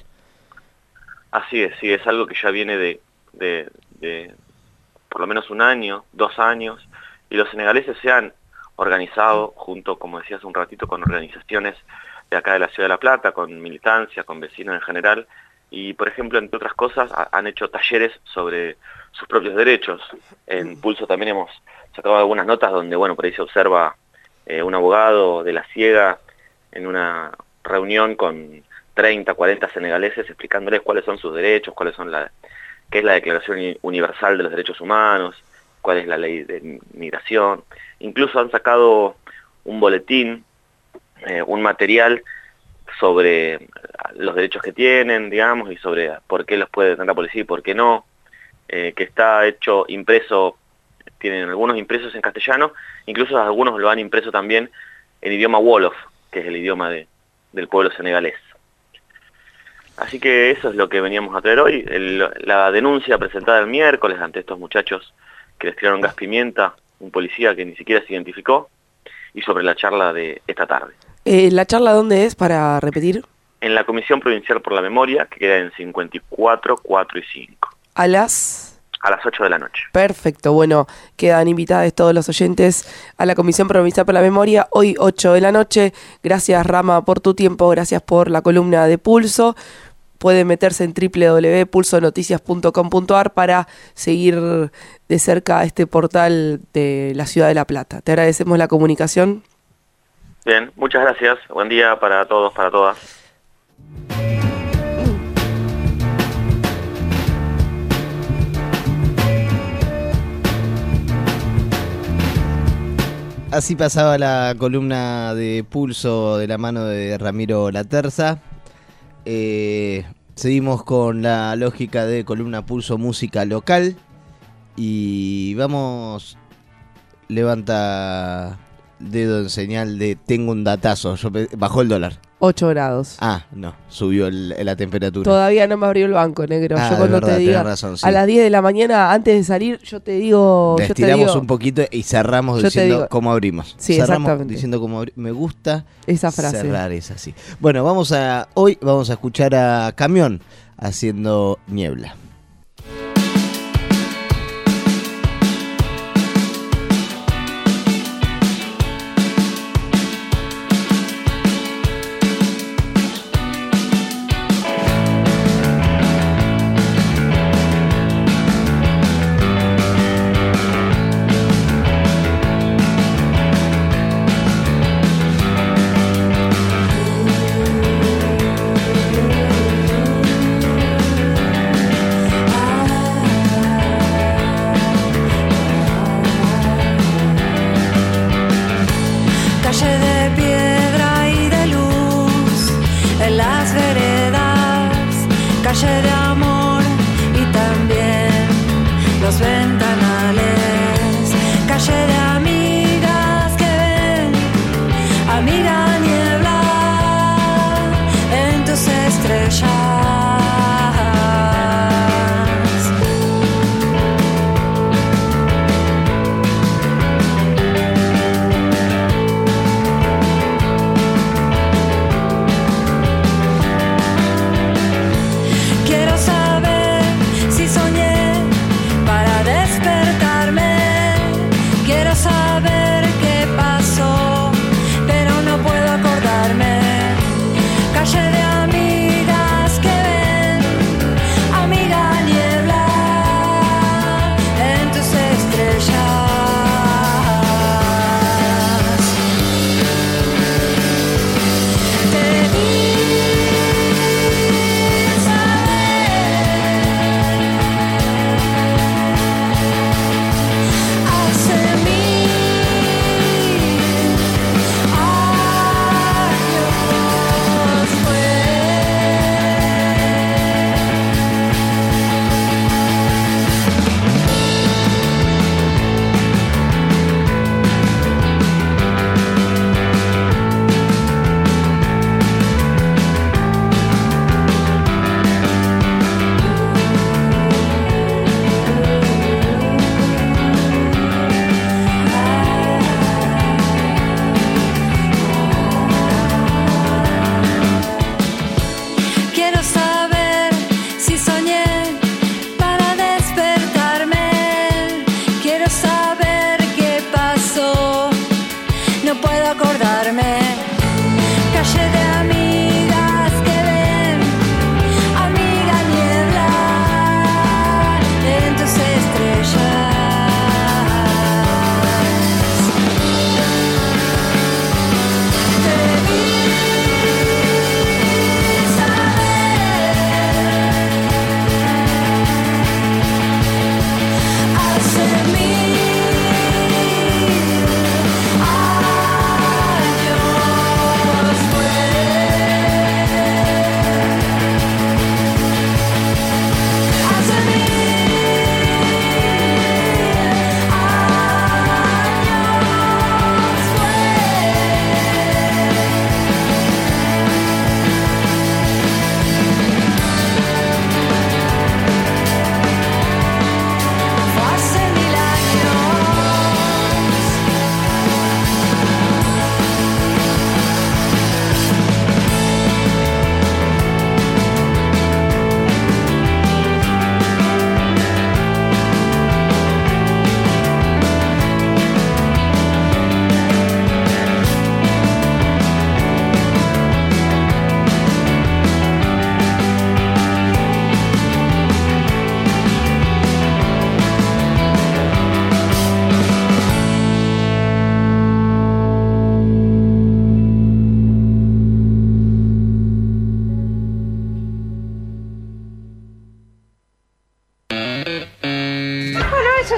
Así es, sí, es algo que ya viene de, de, de por lo menos un año, dos años, y los senegaleses se han organizado junto, como decía hace un ratito, con organizaciones de acá de la Ciudad de La Plata, con militancia, con vecinos en general, y por ejemplo, entre otras cosas, ha, han hecho talleres sobre sus propios derechos. En Pulso también hemos sacado algunas notas donde, bueno, por ahí se observa eh, un abogado de La Ciega en una reunión con treinta, cuarenta senegaleses explicándoles cuáles son sus derechos, cuáles son la, qué es la Declaración Universal de los Derechos Humanos, cuál es la ley de migración. Incluso han sacado un boletín, eh, un material sobre los derechos que tienen, digamos, y sobre por qué los puede detener la policía y por qué no, eh, que está hecho impreso, tienen algunos impresos en castellano, incluso algunos lo han impreso también en idioma Wolof, que es el idioma de, del pueblo senegalés. Así que eso es lo que veníamos a traer hoy, el, la denuncia presentada el miércoles ante estos muchachos que les tiraron gas pimienta, un policía que ni siquiera se identificó, y sobre la charla de esta tarde. Eh, ¿La charla dónde es, para repetir? En la Comisión Provincial por la Memoria, que queda en cincuenta y cuatro, cuatro y cinco. ¿A las...? A las ocho de la noche. Perfecto, bueno, quedan invitados todos los oyentes a la Comisión Provincial por la Memoria, hoy ocho de la noche. Gracias, Rama, por tu tiempo, gracias por la columna de Pulso. Pueden meterse en doble u doble u doble u punto pulso noticias punto com punto a r para seguir de cerca este portal de la Ciudad de La Plata. Te agradecemos la comunicación. Bien, muchas gracias. Buen día para todos, para todas. Así pasaba la columna de Pulso de la mano de Ramiro Laterza. Eh, seguimos con la lógica de columna Pulso música local y vamos, levanta dedo en señal de tengo un datazo. Yo, bajó el dólar. ocho grados. Ah, no, subió el, la temperatura. Todavía no me abrió el banco, negro. Ah, yo cuando verdad, te diga razón, sí. a las diez de la mañana, antes de salir, yo te digo... Les yo tiramos te digo, un poquito y cerramos diciendo digo, cómo abrimos. Sí, cerramos exactamente. diciendo cómo abrimos. Me gusta esa frase. Cerrar es así. Bueno, vamos a hoy vamos a escuchar a Camión haciendo Niebla.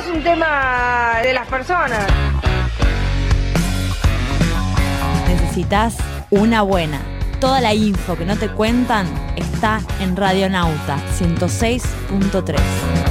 un tema de las personas. Necesitas una buena. Toda la info que no te cuentan está en Radionauta ciento seis punto tres.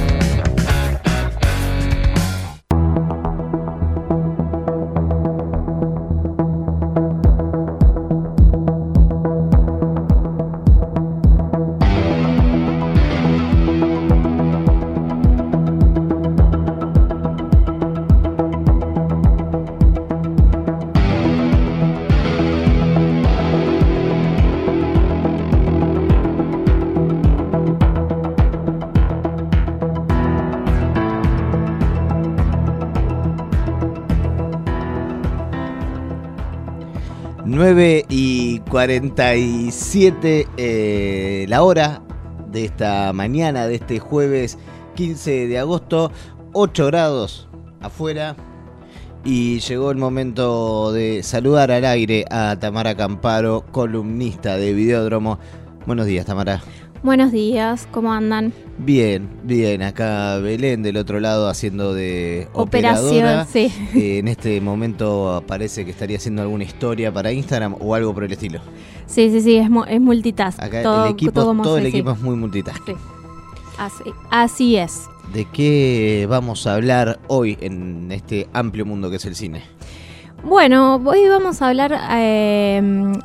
nueve y cuarenta y siete eh, la hora de esta mañana, de este jueves quince de agosto, ocho grados afuera, y llegó el momento de saludar al aire a Tamara Camparo, columnista de Videódromo. Buenos días, Tamara. Buenos días, ¿cómo andan? Bien, bien, acá Belén del otro lado haciendo de Operación, operadora. sí. Eh, en este momento parece que estaría haciendo alguna historia para Instagram o algo por el estilo. Sí, sí, sí, es, mu- es multitask. Acá todo, el equipo, todo, todo, como el se- equipo sí. es muy multitask. Sí. Así, así es. ¿De qué vamos a hablar hoy en este amplio mundo que es el cine? Bueno, hoy vamos a hablar eh,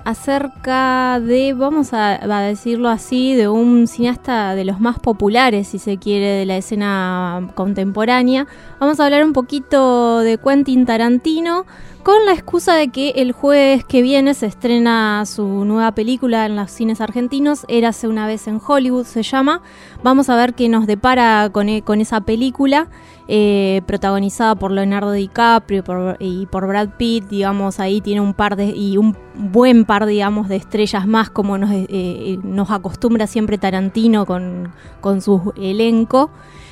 acerca de, vamos a, a decirlo así, de un cineasta de los más populares, si se quiere, de la escena contemporánea. Vamos a hablar un poquito de Quentin Tarantino, con la excusa de que el jueves que viene se estrena su nueva película en los cines argentinos, Érase una vez en Hollywood se llama. Vamos a ver qué nos depara con, e- con esa película, eh, protagonizada por Leonardo DiCaprio por, y por Brad Pitt. Digamos, ahí tiene un par de, y un buen par, digamos, de estrellas más, como nos, eh, nos acostumbra siempre Tarantino con, con su elenco.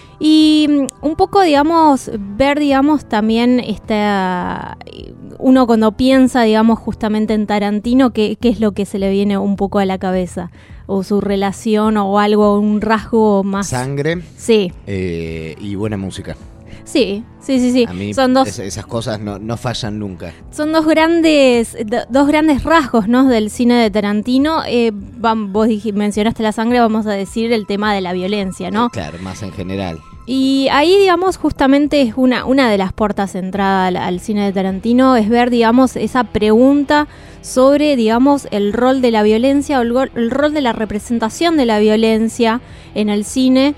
Y un poco, digamos, ver, digamos, también esta, uno cuando piensa, digamos, justamente en Tarantino, qué, qué es lo que se le viene un poco a la cabeza, o su relación o algo, un rasgo más. Sangre. Sí. Eh, y buena música. Sí, sí, sí, sí. A mí Son dos, es- esas cosas no, no fallan nunca. son dos grandes, do- dos grandes rasgos, ¿no?, del cine de Tarantino. Eh, vam- vos dij- mencionaste la sangre, vamos a decir el tema de la violencia, ¿no? Claro, más en general. Y ahí, digamos, justamente es una, una de las puertas de entrada al, al cine de Tarantino, es ver, digamos, esa pregunta sobre, digamos, el rol de la violencia o el, gol- el rol de la representación de la violencia en el cine.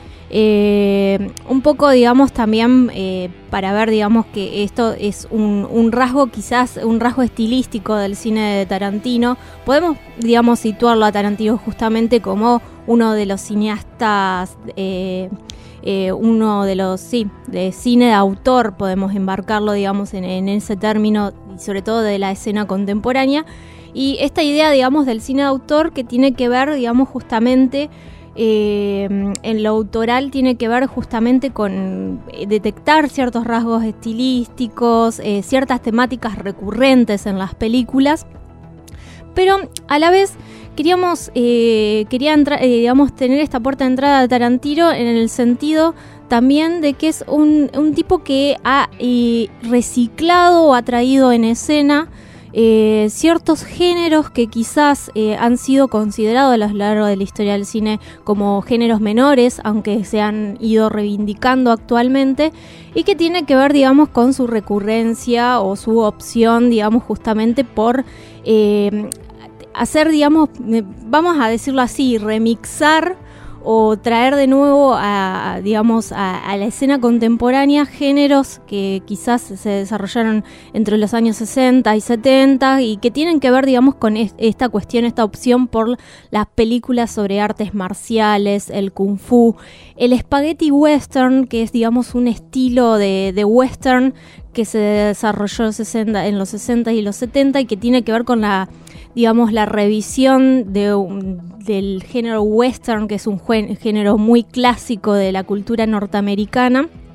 Eh, un poco, digamos, también eh, para ver, digamos, que esto es un, un rasgo, quizás un rasgo estilístico del cine de Tarantino. Podemos, digamos, situarlo a Tarantino justamente como uno de los cineastas, eh, eh, uno de los, sí, de cine de autor, podemos embarcarlo, digamos, en, en ese término, y sobre todo de la escena contemporánea. Y esta idea, digamos, del cine de autor que tiene que ver, digamos, justamente... Eh, en lo autoral tiene que ver justamente con eh, detectar ciertos rasgos estilísticos, eh, ciertas temáticas recurrentes en las películas, pero a la vez queríamos eh, quería entra- eh, digamos, tener esta puerta de entrada de Tarantino en el sentido también de que es un, un tipo que ha eh, reciclado o ha traído en escena Eh, ciertos géneros que quizás eh, han sido considerados a lo largo de la historia del cine como géneros menores, aunque se han ido reivindicando actualmente, y que tiene que ver, digamos, con su recurrencia o su opción, digamos, justamente por eh, hacer, digamos, eh, vamos a decirlo así, remixar o traer de nuevo a, digamos, a, a la escena contemporánea géneros que quizás se desarrollaron entre los años sesenta y setenta y que tienen que ver, digamos, con es, esta cuestión, esta opción por las películas sobre artes marciales, el kung fu, el spaghetti western, que es, digamos, un estilo de, de western que se desarrolló sesenta, en los sesenta y los setenta y que tiene que ver con la, digamos, la revisión de un, del género western, que es un jue- género muy clásico de la cultura norteamericana,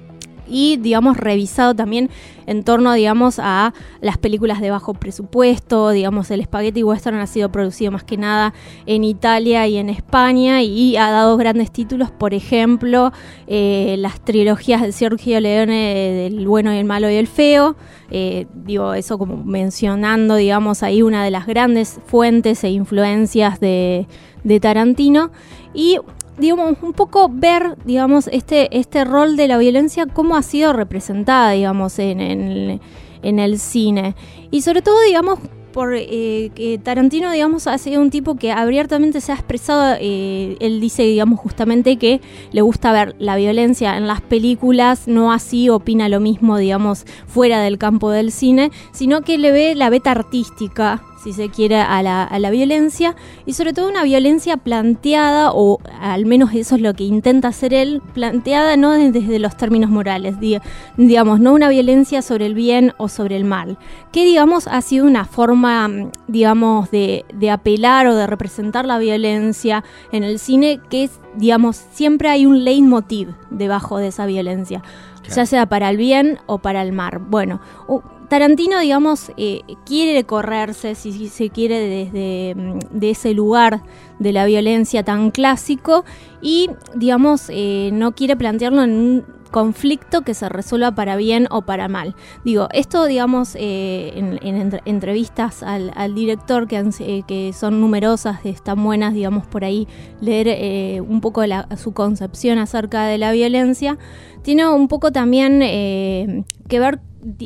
y, digamos, revisado también en torno, digamos, a las películas de bajo presupuesto. Digamos, el Spaghetti Western ha sido producido más que nada en Italia y en España y ha dado grandes títulos, por ejemplo, eh, las trilogías de Sergio Leone del Bueno y el Malo y el Feo. Eh, digo, eso como mencionando, digamos, ahí una de las grandes fuentes e influencias de, de Tarantino. Y digamos, un poco ver, digamos, este, este rol de la violencia, cómo ha sido representada, digamos, en, en, en el cine. Y sobre todo, digamos, por eh, que Tarantino, digamos, ha sido un tipo que abiertamente se ha expresado, eh, él dice, digamos, justamente que le gusta ver la violencia en las películas, no así opina lo mismo, digamos, fuera del campo del cine, sino que le ve la beta artística, si se quiere, a la, a la violencia, y sobre todo una violencia planteada, o al menos eso es lo que intenta hacer él, planteada no desde los términos morales, di, digamos, no una violencia sobre el bien o sobre el mal, que, digamos, ha sido una forma, digamos, de, de apelar o de representar la violencia en el cine, que es, digamos, siempre hay un leitmotiv debajo de esa violencia, claro, ya sea para el bien o para el mal. Bueno, uh, Tarantino, digamos, eh, quiere correrse, si, si se quiere, desde de ese lugar de la violencia tan clásico y, digamos, eh, no quiere plantearlo en un conflicto que se resuelva para bien o para mal. Digo, esto, digamos, eh, en, en entre, entrevistas al, al director, que, han, eh, que son numerosas, están buenas, digamos, por ahí, leer eh, un poco la, su concepción acerca de la violencia, tiene un poco también eh, que ver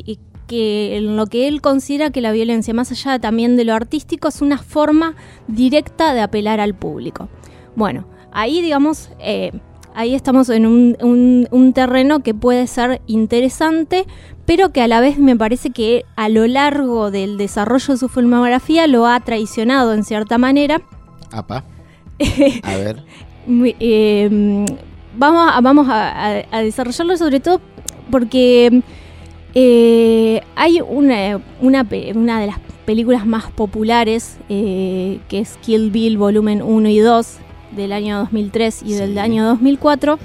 que en lo que él considera que la violencia, más allá también de lo artístico, es una forma directa de apelar al público. Bueno, ahí, digamos, eh, ahí estamos en un, un, un terreno que puede ser interesante, pero que a la vez me parece que a lo largo del desarrollo de su filmografía lo ha traicionado en cierta manera. Apa. A ver. eh, vamos a, vamos a, a, a desarrollarlo sobre todo porque Eh, hay una, una, una de las películas más populares, eh, que es Kill Bill volumen uno y dos, del año dos mil tres y sí. del año dos mil cuatro.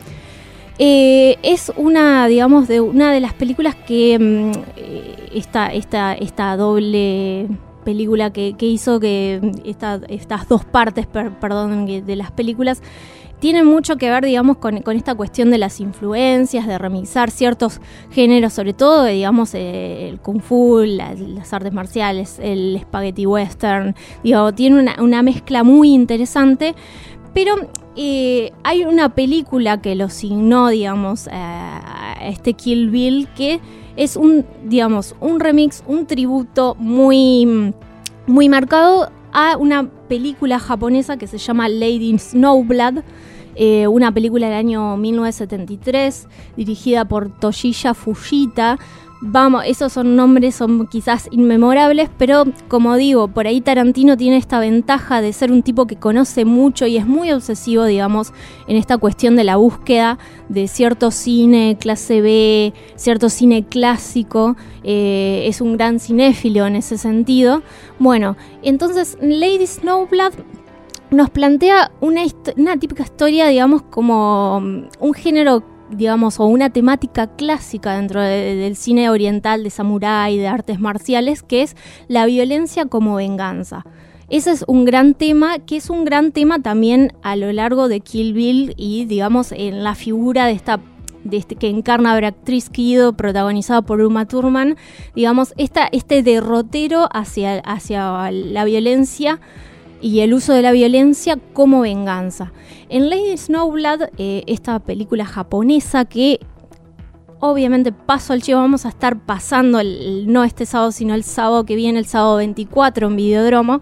Eh, es una, digamos, de una de las películas que mm, esta, esta, esta doble película que, que hizo, que esta, estas dos partes, per, perdón, de las películas, tiene mucho que ver, digamos, con, con esta cuestión de las influencias, de remixar ciertos géneros, sobre todo, digamos, eh, el kung fu, la, las artes marciales, el spaghetti western. Digo, tiene una, una mezcla muy interesante, pero eh, hay una película que lo signó, digamos, a, a este Kill Bill, que es un, digamos, un remix, un tributo muy, muy marcado a una película japonesa que se llama Lady Snowblood, eh, una película del año mil novecientos setenta y tres, dirigida por Toshiya Fujita. Vamos, esos son nombres, son quizás inmemorables, pero como digo, por ahí Tarantino tiene esta ventaja de ser un tipo que conoce mucho y es muy obsesivo, digamos, en esta cuestión de la búsqueda de cierto cine clase B, cierto cine clásico. Eh, es un gran cinéfilo en ese sentido. Bueno, entonces Lady Snowblood nos plantea una, una típica historia, digamos, como un género, digamos, o una temática clásica dentro de, del cine oriental, de samurái, de artes marciales, que es la violencia como venganza. Ese es un gran tema, que es un gran tema también a lo largo de Kill Bill y, digamos, en la figura de esta de este, que encarna a Beatriz Kiddo, protagonizada por Uma Thurman, digamos, esta, este derrotero hacia, hacia la violencia y el uso de la violencia como venganza. En Lady Snowblood, eh, esta película japonesa que obviamente paso al chivo, vamos a estar pasando el, el, no este sábado, sino el sábado que viene, el sábado veinticuatro en Videodromo,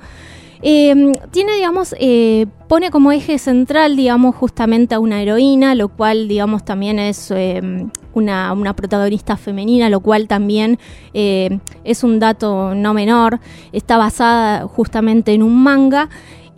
eh, tiene, digamos, eh, pone como eje central, digamos, justamente a una heroína, lo cual, digamos, también es eh, una, una protagonista femenina, lo cual también eh, es un dato no menor. Está basada justamente en un manga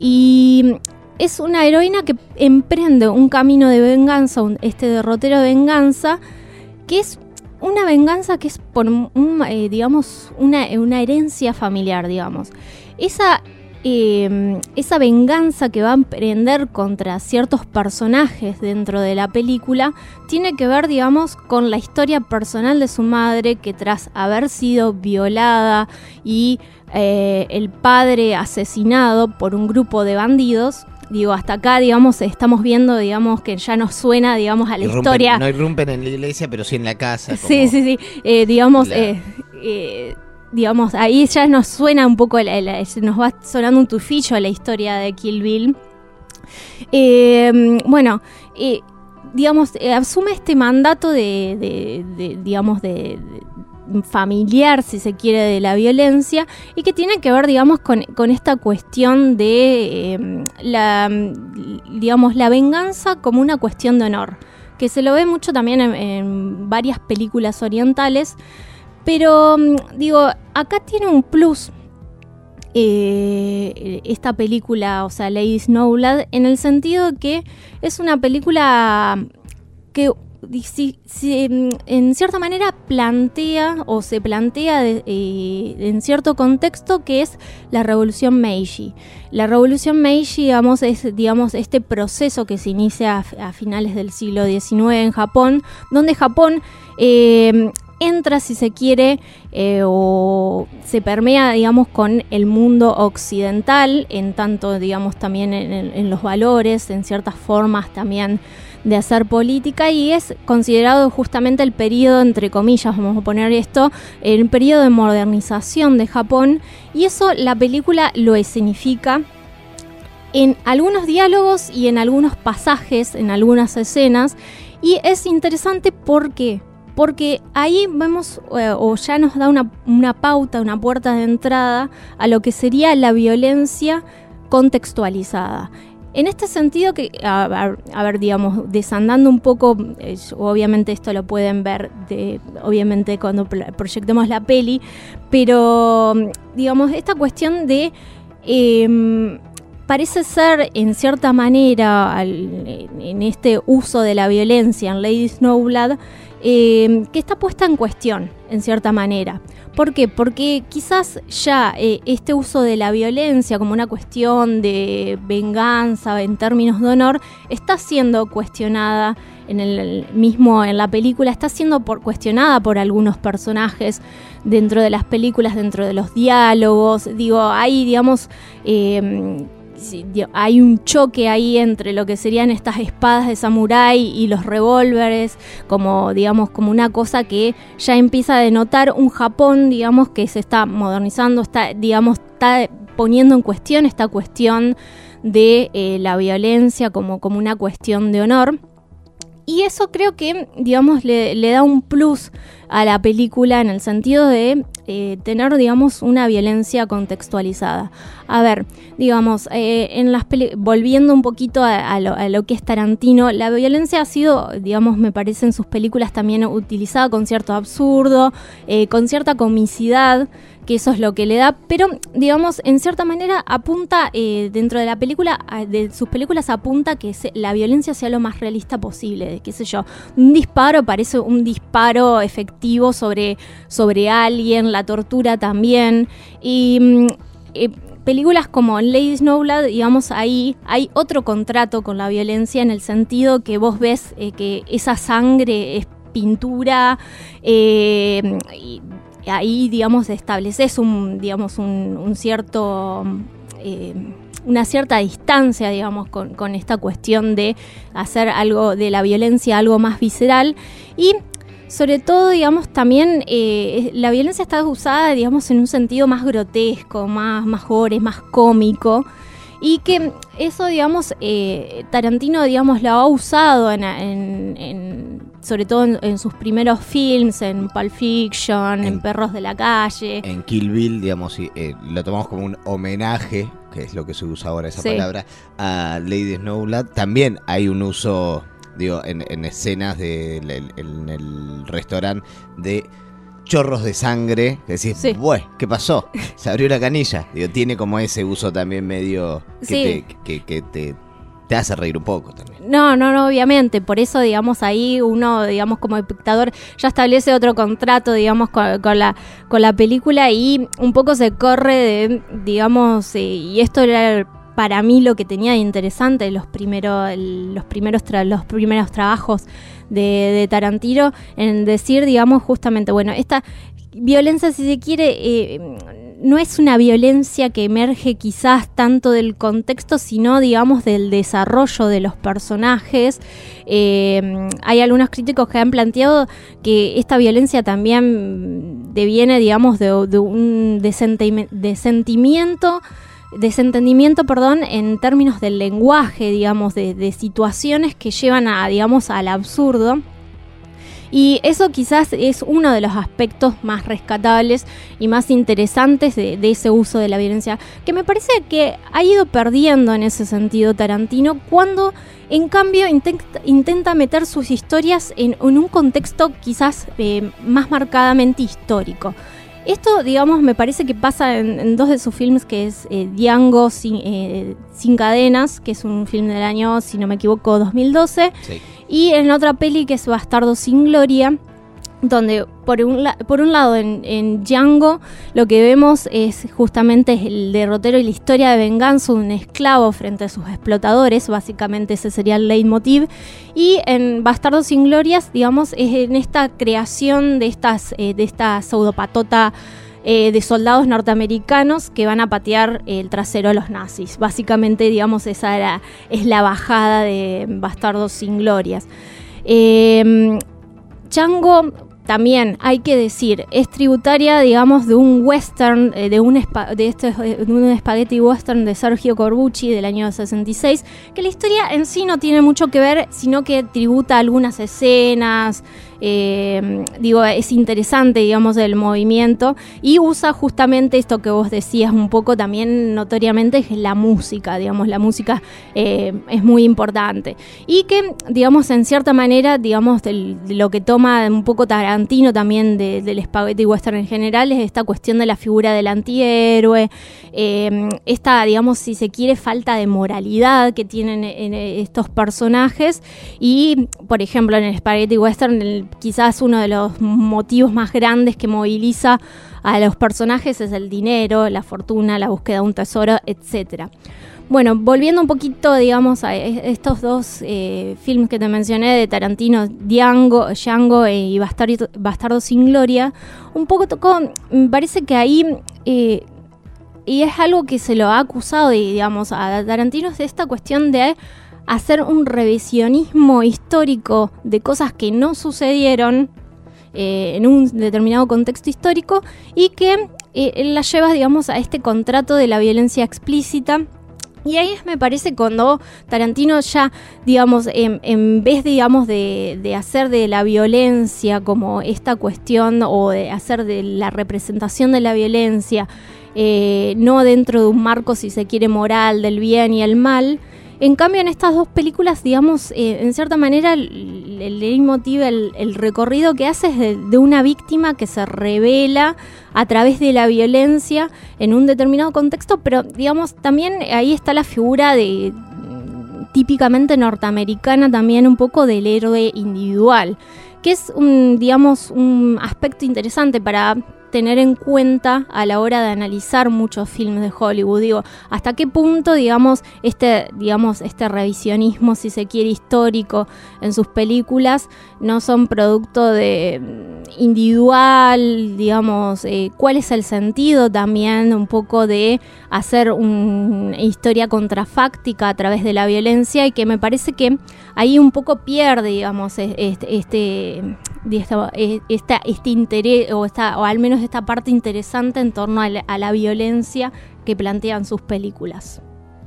y es una heroína que emprende un camino de venganza, un, este derrotero de venganza, que es una venganza que es por, un, eh, digamos, una, una herencia familiar, digamos. Esa eh, esa venganza que va a emprender contra ciertos personajes dentro de la película tiene que ver, digamos, con la historia personal de su madre, que tras haber sido violada y eh, el padre asesinado por un grupo de bandidos. Digo, hasta acá, digamos, estamos viendo, digamos, que ya nos suena, digamos, a la Irrumpen, historia. No irrumpen en la iglesia, pero sí en la casa. Como Sí, sí, sí. Eh, digamos, la- eh, eh, digamos, ahí ya nos suena un poco, la, la- nos va sonando un tufillo a la historia de Kill Bill. Eh, bueno, eh, digamos, eh, asume este mandato de, de- de, digamos, de, de familiar, si se quiere, de la violencia, y que tiene que ver, digamos, con, con esta cuestión de eh, la, digamos, la venganza como una cuestión de honor, que se lo ve mucho también en, en varias películas orientales, pero digo, acá tiene un plus eh, esta película, o sea, Lady Snowblood, en el sentido que es una película que si, si, en cierta manera plantea o se plantea de, eh, en cierto contexto, que es la Revolución Meiji. La Revolución Meiji, digamos, es digamos este proceso que se inicia a, a finales del siglo diecinueve en Japón, donde Japón eh, entra, si se quiere, eh, o se permea, digamos, con el mundo occidental, en tanto, digamos, también en, en, en los valores, en ciertas formas también de hacer política, y es considerado justamente el periodo, entre comillas, vamos a poner esto, el periodo de modernización de Japón, y eso la película lo escenifica en algunos diálogos y en algunos pasajes, en algunas escenas, y es interesante porque porque ahí vemos, eh, o ya nos da una, una pauta, una puerta de entrada a lo que sería la violencia contextualizada. En este sentido, que a, a, a ver, digamos, desandando un poco, eh, obviamente esto lo pueden ver, de, obviamente cuando proyectemos la peli, pero digamos, esta cuestión de... Eh, parece ser, en cierta manera, al, en este uso de la violencia en Lady Snowblood, eh, que está puesta en cuestión, en cierta manera. ¿Por qué? Porque quizás ya eh, este uso de la violencia como una cuestión de venganza en términos de honor está siendo cuestionada en el mismo en la película, está siendo por, cuestionada por algunos personajes dentro de las películas, dentro de los diálogos. Digo, hay, digamos, eh, Sí, hay un choque ahí entre lo que serían estas espadas de samurái y los revólveres, como digamos como una cosa que ya empieza a denotar un Japón, digamos, que se está modernizando, está digamos está poniendo en cuestión esta cuestión de eh, la violencia como, como una cuestión de honor. Y eso creo que, digamos, le, le da un plus a la película en el sentido de eh, tener, digamos, una violencia contextualizada. A ver, digamos, eh, en las peli- volviendo un poquito a, a, lo, a lo que es Tarantino, la violencia ha sido, digamos, me parece en sus películas también utilizada con cierto absurdo, eh, con cierta comicidad, que eso es lo que le da, pero digamos, en cierta manera apunta, eh, dentro de la película, de sus películas apunta que se, la violencia sea lo más realista posible, qué sé yo, un disparo parece un disparo efectivo sobre, sobre alguien, la tortura también, y eh, películas como Lady Snowblood, digamos, ahí hay otro contrato con la violencia en el sentido que vos ves eh, que esa sangre es pintura, eh, y ahí, digamos, estableces un, digamos, un, un cierto, eh, una cierta distancia, digamos, con, con esta cuestión de hacer algo de la violencia algo más visceral. Y sobre todo, digamos, también eh, la violencia está usada, digamos, en un sentido más grotesco, más, más gore, más cómico. Y que eso, digamos, eh, Tarantino, digamos, lo ha usado en, en, en sobre todo en, en sus primeros films, en Pulp Fiction, en, en Perros de la Calle. En Kill Bill, digamos, eh, lo tomamos como un homenaje, que es lo que se usa ahora esa sí. palabra, a Lady Snowblood. También hay un uso, digo, en, en escenas de, en, en el restaurante de chorros de sangre, que decís, sí. Bueh, ¿qué pasó? Se abrió la canilla. Digo, tiene como ese uso también medio que, sí. te, que, que te te hace reír un poco también. No, no, no, obviamente. Por eso, digamos, ahí uno, digamos, como espectador ya establece otro contrato, digamos, con, con la con la película y un poco se corre de, digamos, eh, y esto era para mí lo que tenía de interesante los primeros los primeros tra- los primeros trabajos de, de Tarantino, en decir, digamos, justamente, bueno, esta violencia, si se quiere, eh, no es una violencia que emerge quizás tanto del contexto, sino, digamos, del desarrollo de los personajes. Eh, hay algunos críticos que han planteado que esta violencia también deviene, digamos, de, de un desentimi- desentimiento, desentendimiento, perdón, en términos del lenguaje, digamos, de, de situaciones que llevan a, digamos, al absurdo. Y eso quizás es uno de los aspectos más rescatables y más interesantes de, de ese uso de la violencia, que me parece que ha ido perdiendo en ese sentido Tarantino, cuando en cambio intenta, intenta meter sus historias en, en un contexto quizás eh, más marcadamente histórico. Esto, digamos, me parece que pasa en, en dos de sus filmes, que es eh, Django sin, eh, sin cadenas, que es un film del año, si no me equivoco, dos mil doce. Sí. Y en otra peli que es Bastardo sin Gloria, donde por un, la- por un lado en, en Django lo que vemos es justamente el derrotero y la historia de venganza de un esclavo frente a sus explotadores, básicamente ese sería el leitmotiv. Y en Bastardo sin Glorias, digamos, es en esta creación de estas eh, de esta pseudopatota eh, de soldados norteamericanos que van a patear el trasero a los nazis. Básicamente, digamos, esa era, es la bajada de Bastardo sin Glorias. Eh, Django, también hay que decir, es tributaria, digamos, de un western, eh, de, un espa- de, este, de un spaghetti western de Sergio Corbucci del año sesenta y seis, que la historia en sí no tiene mucho que ver, sino que tributa algunas escenas, eh, digo, es interesante, digamos, el movimiento, y usa justamente esto que vos decías un poco también notoriamente, es la música, digamos, la música eh, es muy importante. Y que, digamos, en cierta manera, digamos, del, de lo que toma un poco Tarantino también de, del spaghetti western en general, es esta cuestión de la figura del antihéroe, eh, esta, digamos, si se quiere, falta de moralidad que tienen en estos personajes. Y, por ejemplo, en el spaghetti western, el, quizás uno de los motivos más grandes que moviliza a los personajes es el dinero, la fortuna, la búsqueda de un tesoro, etcétera. Bueno, volviendo un poquito, digamos, a estos dos eh, films que te mencioné de Tarantino, Django, Django eh, y Bastardo, Bastardo sin Gloria, un poco tocó, me parece que ahí, eh, y es algo que se lo ha acusado, digamos, a Tarantino, es esta cuestión de hacer un revisionismo histórico de cosas que no sucedieron eh, en un determinado contexto histórico, y que eh, la lleva, digamos, a este contrato de la violencia explícita. Y ahí me parece cuando Tarantino ya, digamos, en, en vez, digamos, de, de hacer de la violencia como esta cuestión, o de hacer de la representación de la violencia, eh, no dentro de un marco, si se quiere, moral del bien y el mal. En cambio, en estas dos películas, digamos, eh, en cierta manera, el, el leitmotiv, el, el recorrido que hace es de, de una víctima que se revela a través de la violencia en un determinado contexto, pero, digamos, también ahí está la figura de típicamente norteamericana también, un poco del héroe individual, que es un, digamos, un aspecto interesante para tener en cuenta a la hora de analizar muchos filmes de Hollywood. Digo, hasta qué punto, digamos, este, digamos, este revisionismo, si se quiere, histórico en sus películas no son producto de individual, digamos, eh, cuál es el sentido también un poco de hacer una historia contrafáctica a través de la violencia, y que me parece que ahí un poco pierde, digamos, este, este, esta, esta, este interés, o, esta, o al menos esta parte interesante en torno a la, a la violencia que plantean sus películas.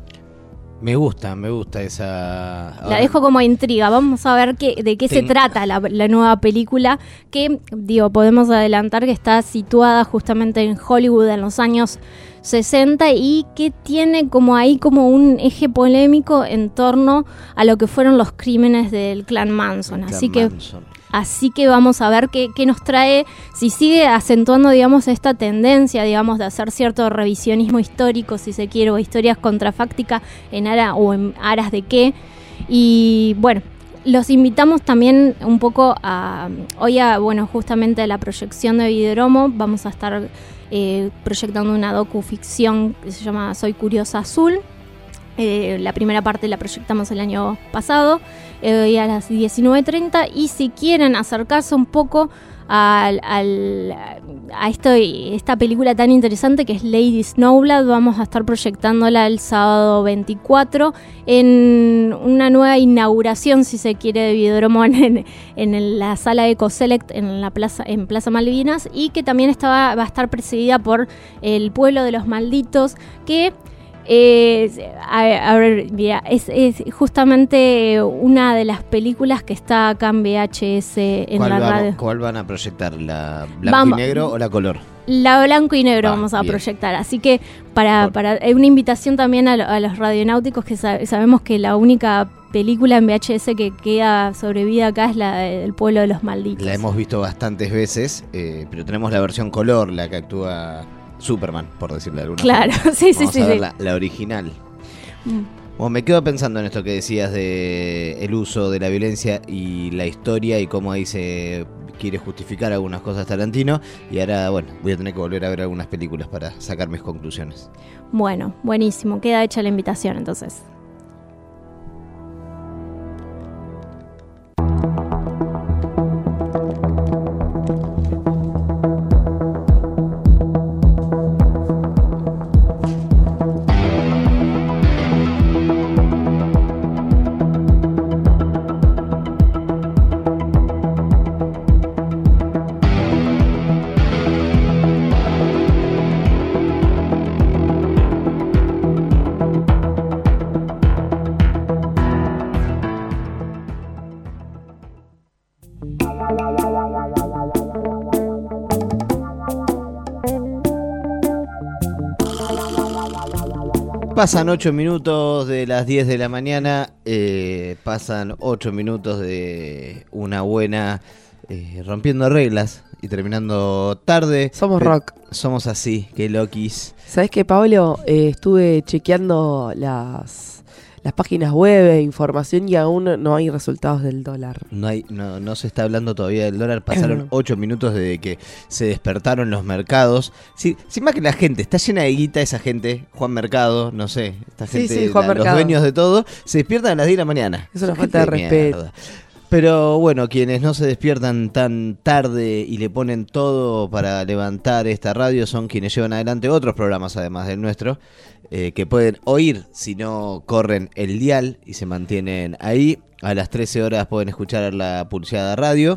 Me gusta, me gusta esa... La Ahora, dejo como intriga. Vamos a ver qué, de qué Ten- se trata la, la nueva película, que, digo, podemos adelantar que está situada justamente en Hollywood en los años sesenta, y que tiene como ahí como un eje polémico en torno a lo que fueron los crímenes del clan Manson. Clan Así que Manson. Así que vamos a ver qué, qué nos trae, si sigue acentuando, digamos, esta tendencia, digamos, de hacer cierto revisionismo histórico, si se quiere, o historias contrafácticas en aras o en aras de qué. Y bueno, los invitamos también un poco a, hoy a, bueno, justamente a la proyección de Videoromo. Vamos a estar eh, proyectando una docuficción que se llama Soy Curiosa Azul. Eh, la primera parte la proyectamos el año pasado, eh, a las diecinueve treinta, y si quieren acercarse un poco al, al, a esto, esta película tan interesante que es Lady Snowblood, vamos a estar proyectándola el sábado veinticuatro en una nueva inauguración, si se quiere, de Videoromo en, en la sala EcoSelect en la plaza, en Plaza Malvinas, y que también estaba, va a estar presidida por El Pueblo de los Malditos, que Eh, a, a ver, mira, es, es justamente una de las películas que está acá en V H S en la vamos, radio. ¿Cuál van a proyectar? ¿La blanco Vamos. y negro o la color? La blanco y negro Ah, vamos a bien. proyectar, así que para, para eh, una invitación también a, lo- a los radionáuticos, que sab- sabemos que la única película en V H S que queda sobrevida acá es la de- del Pueblo de los Malditos. La hemos visto bastantes veces, eh, pero tenemos la versión color, la que actúa Superman, por decirlo de alguna Claro, forma. sí, sí, Vamos sí, a ver sí. La, la original. Mm. Bueno, me quedo pensando en esto que decías de el uso de la violencia y la historia y cómo ahí se quiere justificar algunas cosas Tarantino, y ahora, bueno, voy a tener que volver a ver algunas películas para sacar mis conclusiones. Bueno, buenísimo, queda hecha la invitación entonces. Pasan ocho minutos de las diez de la mañana, eh, pasan ocho minutos de una buena eh, rompiendo reglas y terminando tarde. Somos Pe- rock. Somos así, que loquis. ¿Sabes qué, Pablo? Eh, estuve chequeando las, las páginas web e información y aún no hay resultados del dólar. No hay, no, no se está hablando todavía del dólar. Pasaron ocho minutos desde que se despertaron los mercados. Sí, sin más que la gente, está llena de guita esa gente. Juan Mercado, no sé, esta Sí, gente, sí, Juan la- los Mercado. dueños de todo, se despiertan a las diez de la mañana. Es una Gente falta de respeto. mierda. Pero bueno, quienes no se despiertan tan tarde y le ponen todo para levantar esta radio son quienes llevan adelante otros programas además del nuestro, eh, que pueden oír si no corren el dial y se mantienen ahí. A las trece horas pueden escuchar la Pulseada Radio,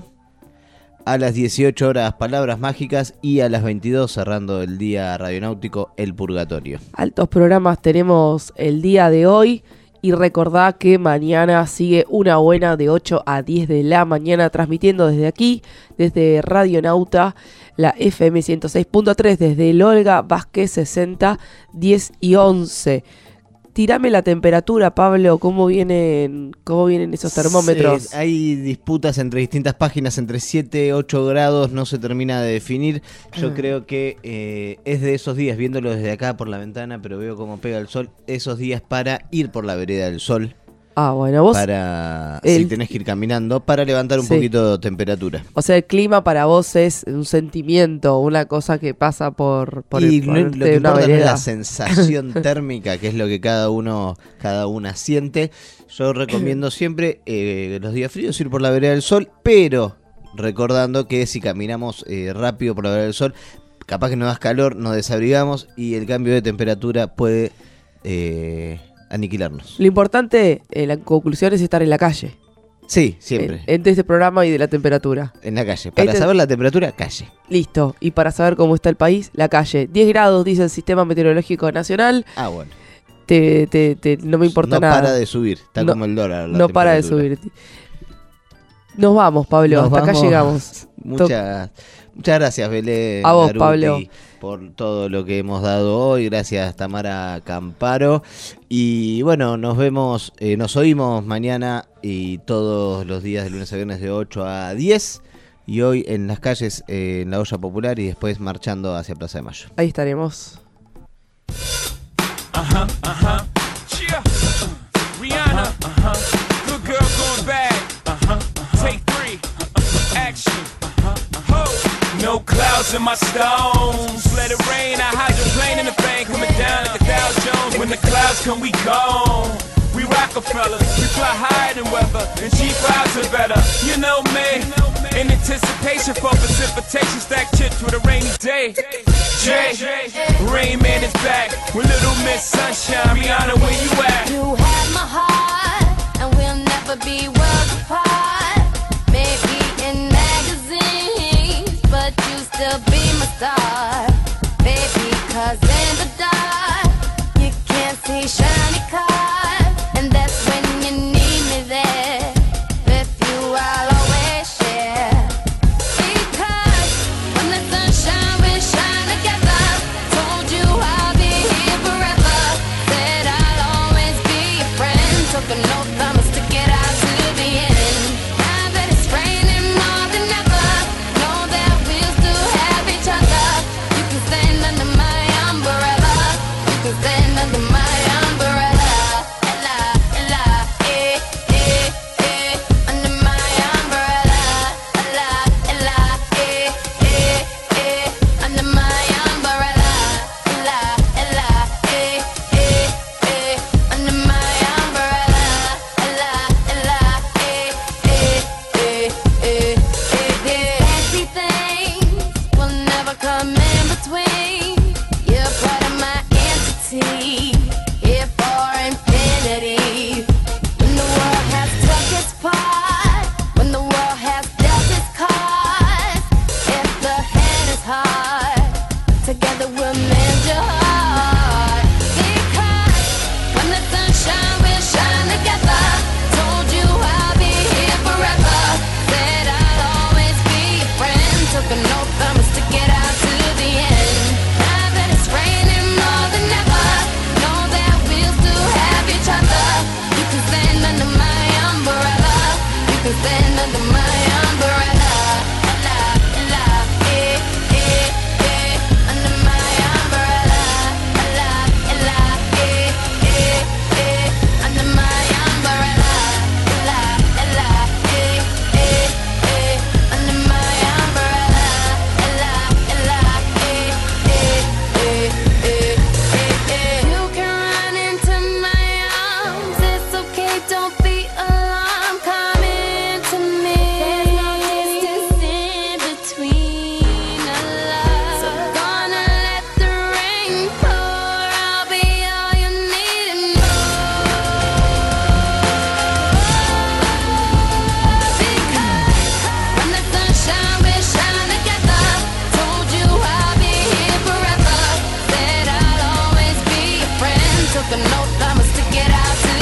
a las dieciocho horas Palabras Mágicas y a las veintidós, cerrando el día radionáutico, El Purgatorio. Altos programas tenemos el día de hoy. Y recordá que mañana sigue una buena de ocho a diez de la mañana, transmitiendo desde aquí, desde Radionauta, la F M ciento seis punto tres, desde el Olga Vázquez sesenta, diez y once. Tirame la temperatura, Pablo, ¿cómo vienen, cómo vienen esos termómetros? Sí, hay disputas entre distintas páginas, entre siete, ocho grados, no se termina de definir. Yo Ah. creo que eh, es de esos días, viéndolo desde acá por la ventana, pero veo cómo pega el sol, esos días para ir por la vereda del sol. Ah, bueno, vos... Para, el- si tenés que ir caminando, para levantar un Sí. poquito de temperatura. O sea, el clima para vos es un sentimiento, una cosa que pasa por, por y el no- ponerte lo que de una importa no es vereda. la sensación térmica, que es lo que cada uno, cada una siente. Yo recomiendo siempre eh, los días fríos ir por la vereda del sol, pero recordando que si caminamos eh, rápido por la vereda del sol, capaz que nos da calor, nos desabrigamos y el cambio de temperatura puede eh, aniquilarnos. Lo importante, en la conclusión, es estar en la calle. Sí, siempre. En, entre este programa y de la temperatura. En la calle. Para Este- saber la temperatura, calle. Listo. Y para saber cómo está el país, la calle. diez grados, dice el Sistema Meteorológico Nacional. Ah, bueno. Te, te, te- no me importa No nada. para de subir, está No- como el dólar. la No para de temperatura. subir. Nos vamos, Pablo. Nos Hasta acá vamos. llegamos. Muchas, Muchas gracias, Belén. A vos, Garuti, Pablo. por todo lo que hemos dado hoy. Gracias, Tamara Camparo. Y bueno, nos vemos, eh, nos oímos mañana y todos los días de lunes a viernes de ocho a diez. Y hoy en las calles, eh, en la olla popular y después marchando hacia Plaza de Mayo. Ahí estaremos. Uh-huh, uh-huh. Yeah. Rihanna, uh-huh. Good girl going bad. Uh-huh. Take three. Action. Uh-huh. No clouds in my stones. Let it rain. I hydroplane in the bank. Coming down like a Dow Jones. When the clouds come, we gone. We Rockefellers. We fly higher than weather. And G fives are better. You know me. In anticipation for precipitation. Stack chips with a rainy day. Jay, Rain Man is back with Little Miss Sunshine. Rihanna, where you at? You have my heart, and we'll never be worlds apart. Maybe in magazines, but you still be my star. Baby, cause in the dark, you can't see shiny cars. And that's when you need me there. With you, I'll always share. Because when the sunshine will shine together, told you I'll be here forever. Said I'll always be your friend. Took an oath, I'ma stick it out to the end. Now that it's raining more than ever, know that we'll still have each other. You can stand under my umbrella. You can stand under my umbrella. Ella, Ella, eh, eh, eh, under my umbrella. Ella, Ella, eh, eh, eh, under my umbrella. Ella, Ella, eh, eh, eh, under my umbrella. Ella, Ella, eh, eh, eh, eh, eh, eh. Fancy things will never come in between. You're part of my entity, here for infinity. When the world has took its part, when the world has dealt its cards, if the hand is hard, together we'll mend your heart. Because when the sunshine will shine together, told you I'll be here forever. Said I'll always be your friend. Took an oath, I'ma stick it out to the end. Now that it's raining more than ever, know that we'll still have each other. You can stand under my umbrella. You can stand under my umbrella. Ella, Ella, eh, eh, eh, under my umbrella. Ella, Ella, eh, eh, eh, under my umbrella. Ella, Ella, eh, eh, eh, under my umbrella. Ella, Ella, eh, eh, eh, eh, eh, eh. You can run into my arms. It's okay, don't be alarmed. Come into me. There's no distance in between our love. So gonna let the rain pour. I'll be all you need and more. Because when the sunshine will shine together, told you I'll be here forever. Said I'll always be your friend. Took an oath, I'ma stick it out to